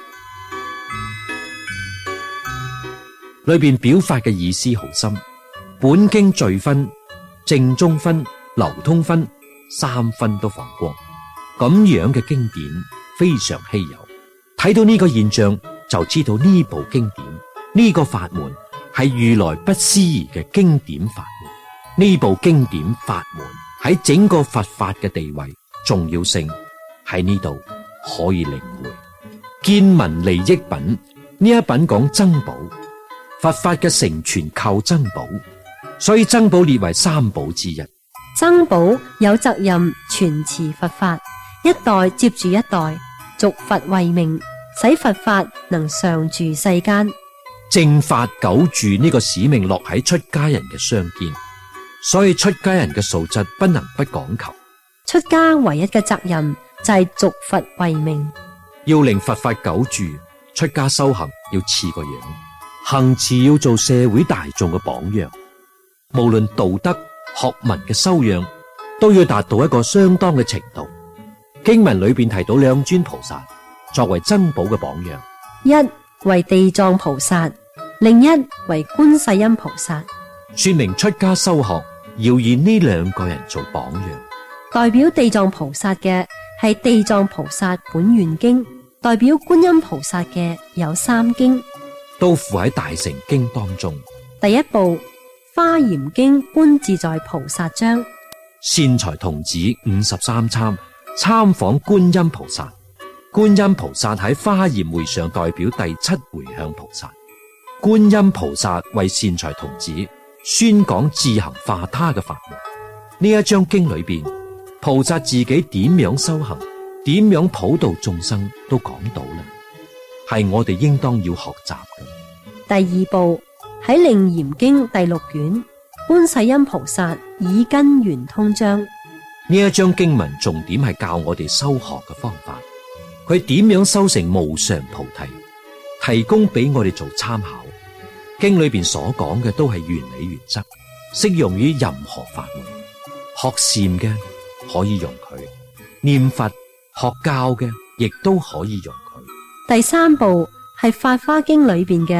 Speaker 3: 裏邊表法嘅意思好深，本經序分、正宗分、流通分三分都放光，咁樣嘅經典非常稀有。睇到呢個現象，就知道呢部經典、呢個法門係如來不思議嘅經典法門。呢部經典法門喺整個佛法嘅地位、重要性喺呢度可以領會。見聞利益品呢一品講僧寶。佛法嘅成全靠僧寶，所以僧寶列為三寶之一。
Speaker 1: 僧寶有責任傳持佛法，一代接住一代，續佛慧命，使佛法能常住世間。
Speaker 3: 正法久住呢個使命落喺出家人嘅雙肩，所以出家人嘅素質不能不講求。
Speaker 1: 出家唯一嘅責任就係續佛慧命，
Speaker 3: 要令佛法久住，出家修行要似個樣。行持要做社會大眾嘅榜樣，無論道德、學問嘅修養，都要達到一個相當嘅程度。經文裏邊提到兩尊菩薩作為僧寶嘅榜樣，
Speaker 1: 一為地藏菩薩，另一為觀世音菩薩，
Speaker 3: 說明出家修學要以呢兩個人做榜樣。
Speaker 1: 代表地藏菩薩嘅係地藏菩薩本願經，代表觀音菩薩嘅有三經。
Speaker 3: 都附喺大乘經當中。
Speaker 1: 第一部《華嚴經》觀自在菩薩章，
Speaker 3: 善財童子五十三參參訪觀音菩薩。觀音菩薩喺華嚴會上代表第七回向菩薩。觀音菩薩為善財童子宣講自行化他嘅法門。呢一章經裏邊，菩薩自己點樣修行，點樣普度眾生都講到啦。係我哋應當要學習嘅。
Speaker 1: 第二部喺《楞嚴經》第六卷，觀世音菩薩耳根圓通章。
Speaker 3: 呢一章經文重點係教我哋修學嘅方法，佢點樣修成無上菩提，提供俾我哋做參考。經裏邊所講嘅都係原理原則，適用於任何法門。學禪嘅可以用佢，念佛學教嘅亦都可以用佢。
Speaker 1: 第三部係《法華經》裏邊嘅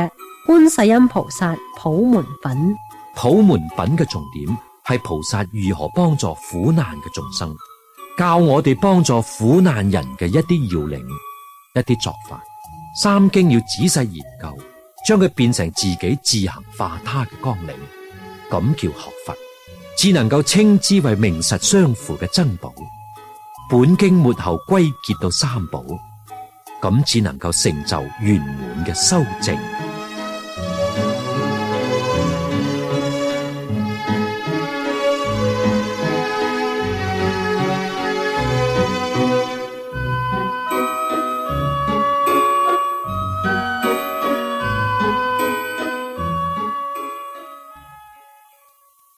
Speaker 6: 觀世音菩薩普門品。
Speaker 3: 普門品嘅重點係菩薩如何幫助苦難嘅眾生，教我哋幫助苦難人嘅一啲要領、一啲做法。三經要仔細研究，將佢變成自己自行化他嘅綱領，咁叫學佛，只能夠稱之為名實相符嘅珍寶。本經末後歸結到三寶，咁只能夠成就圓滿嘅修證。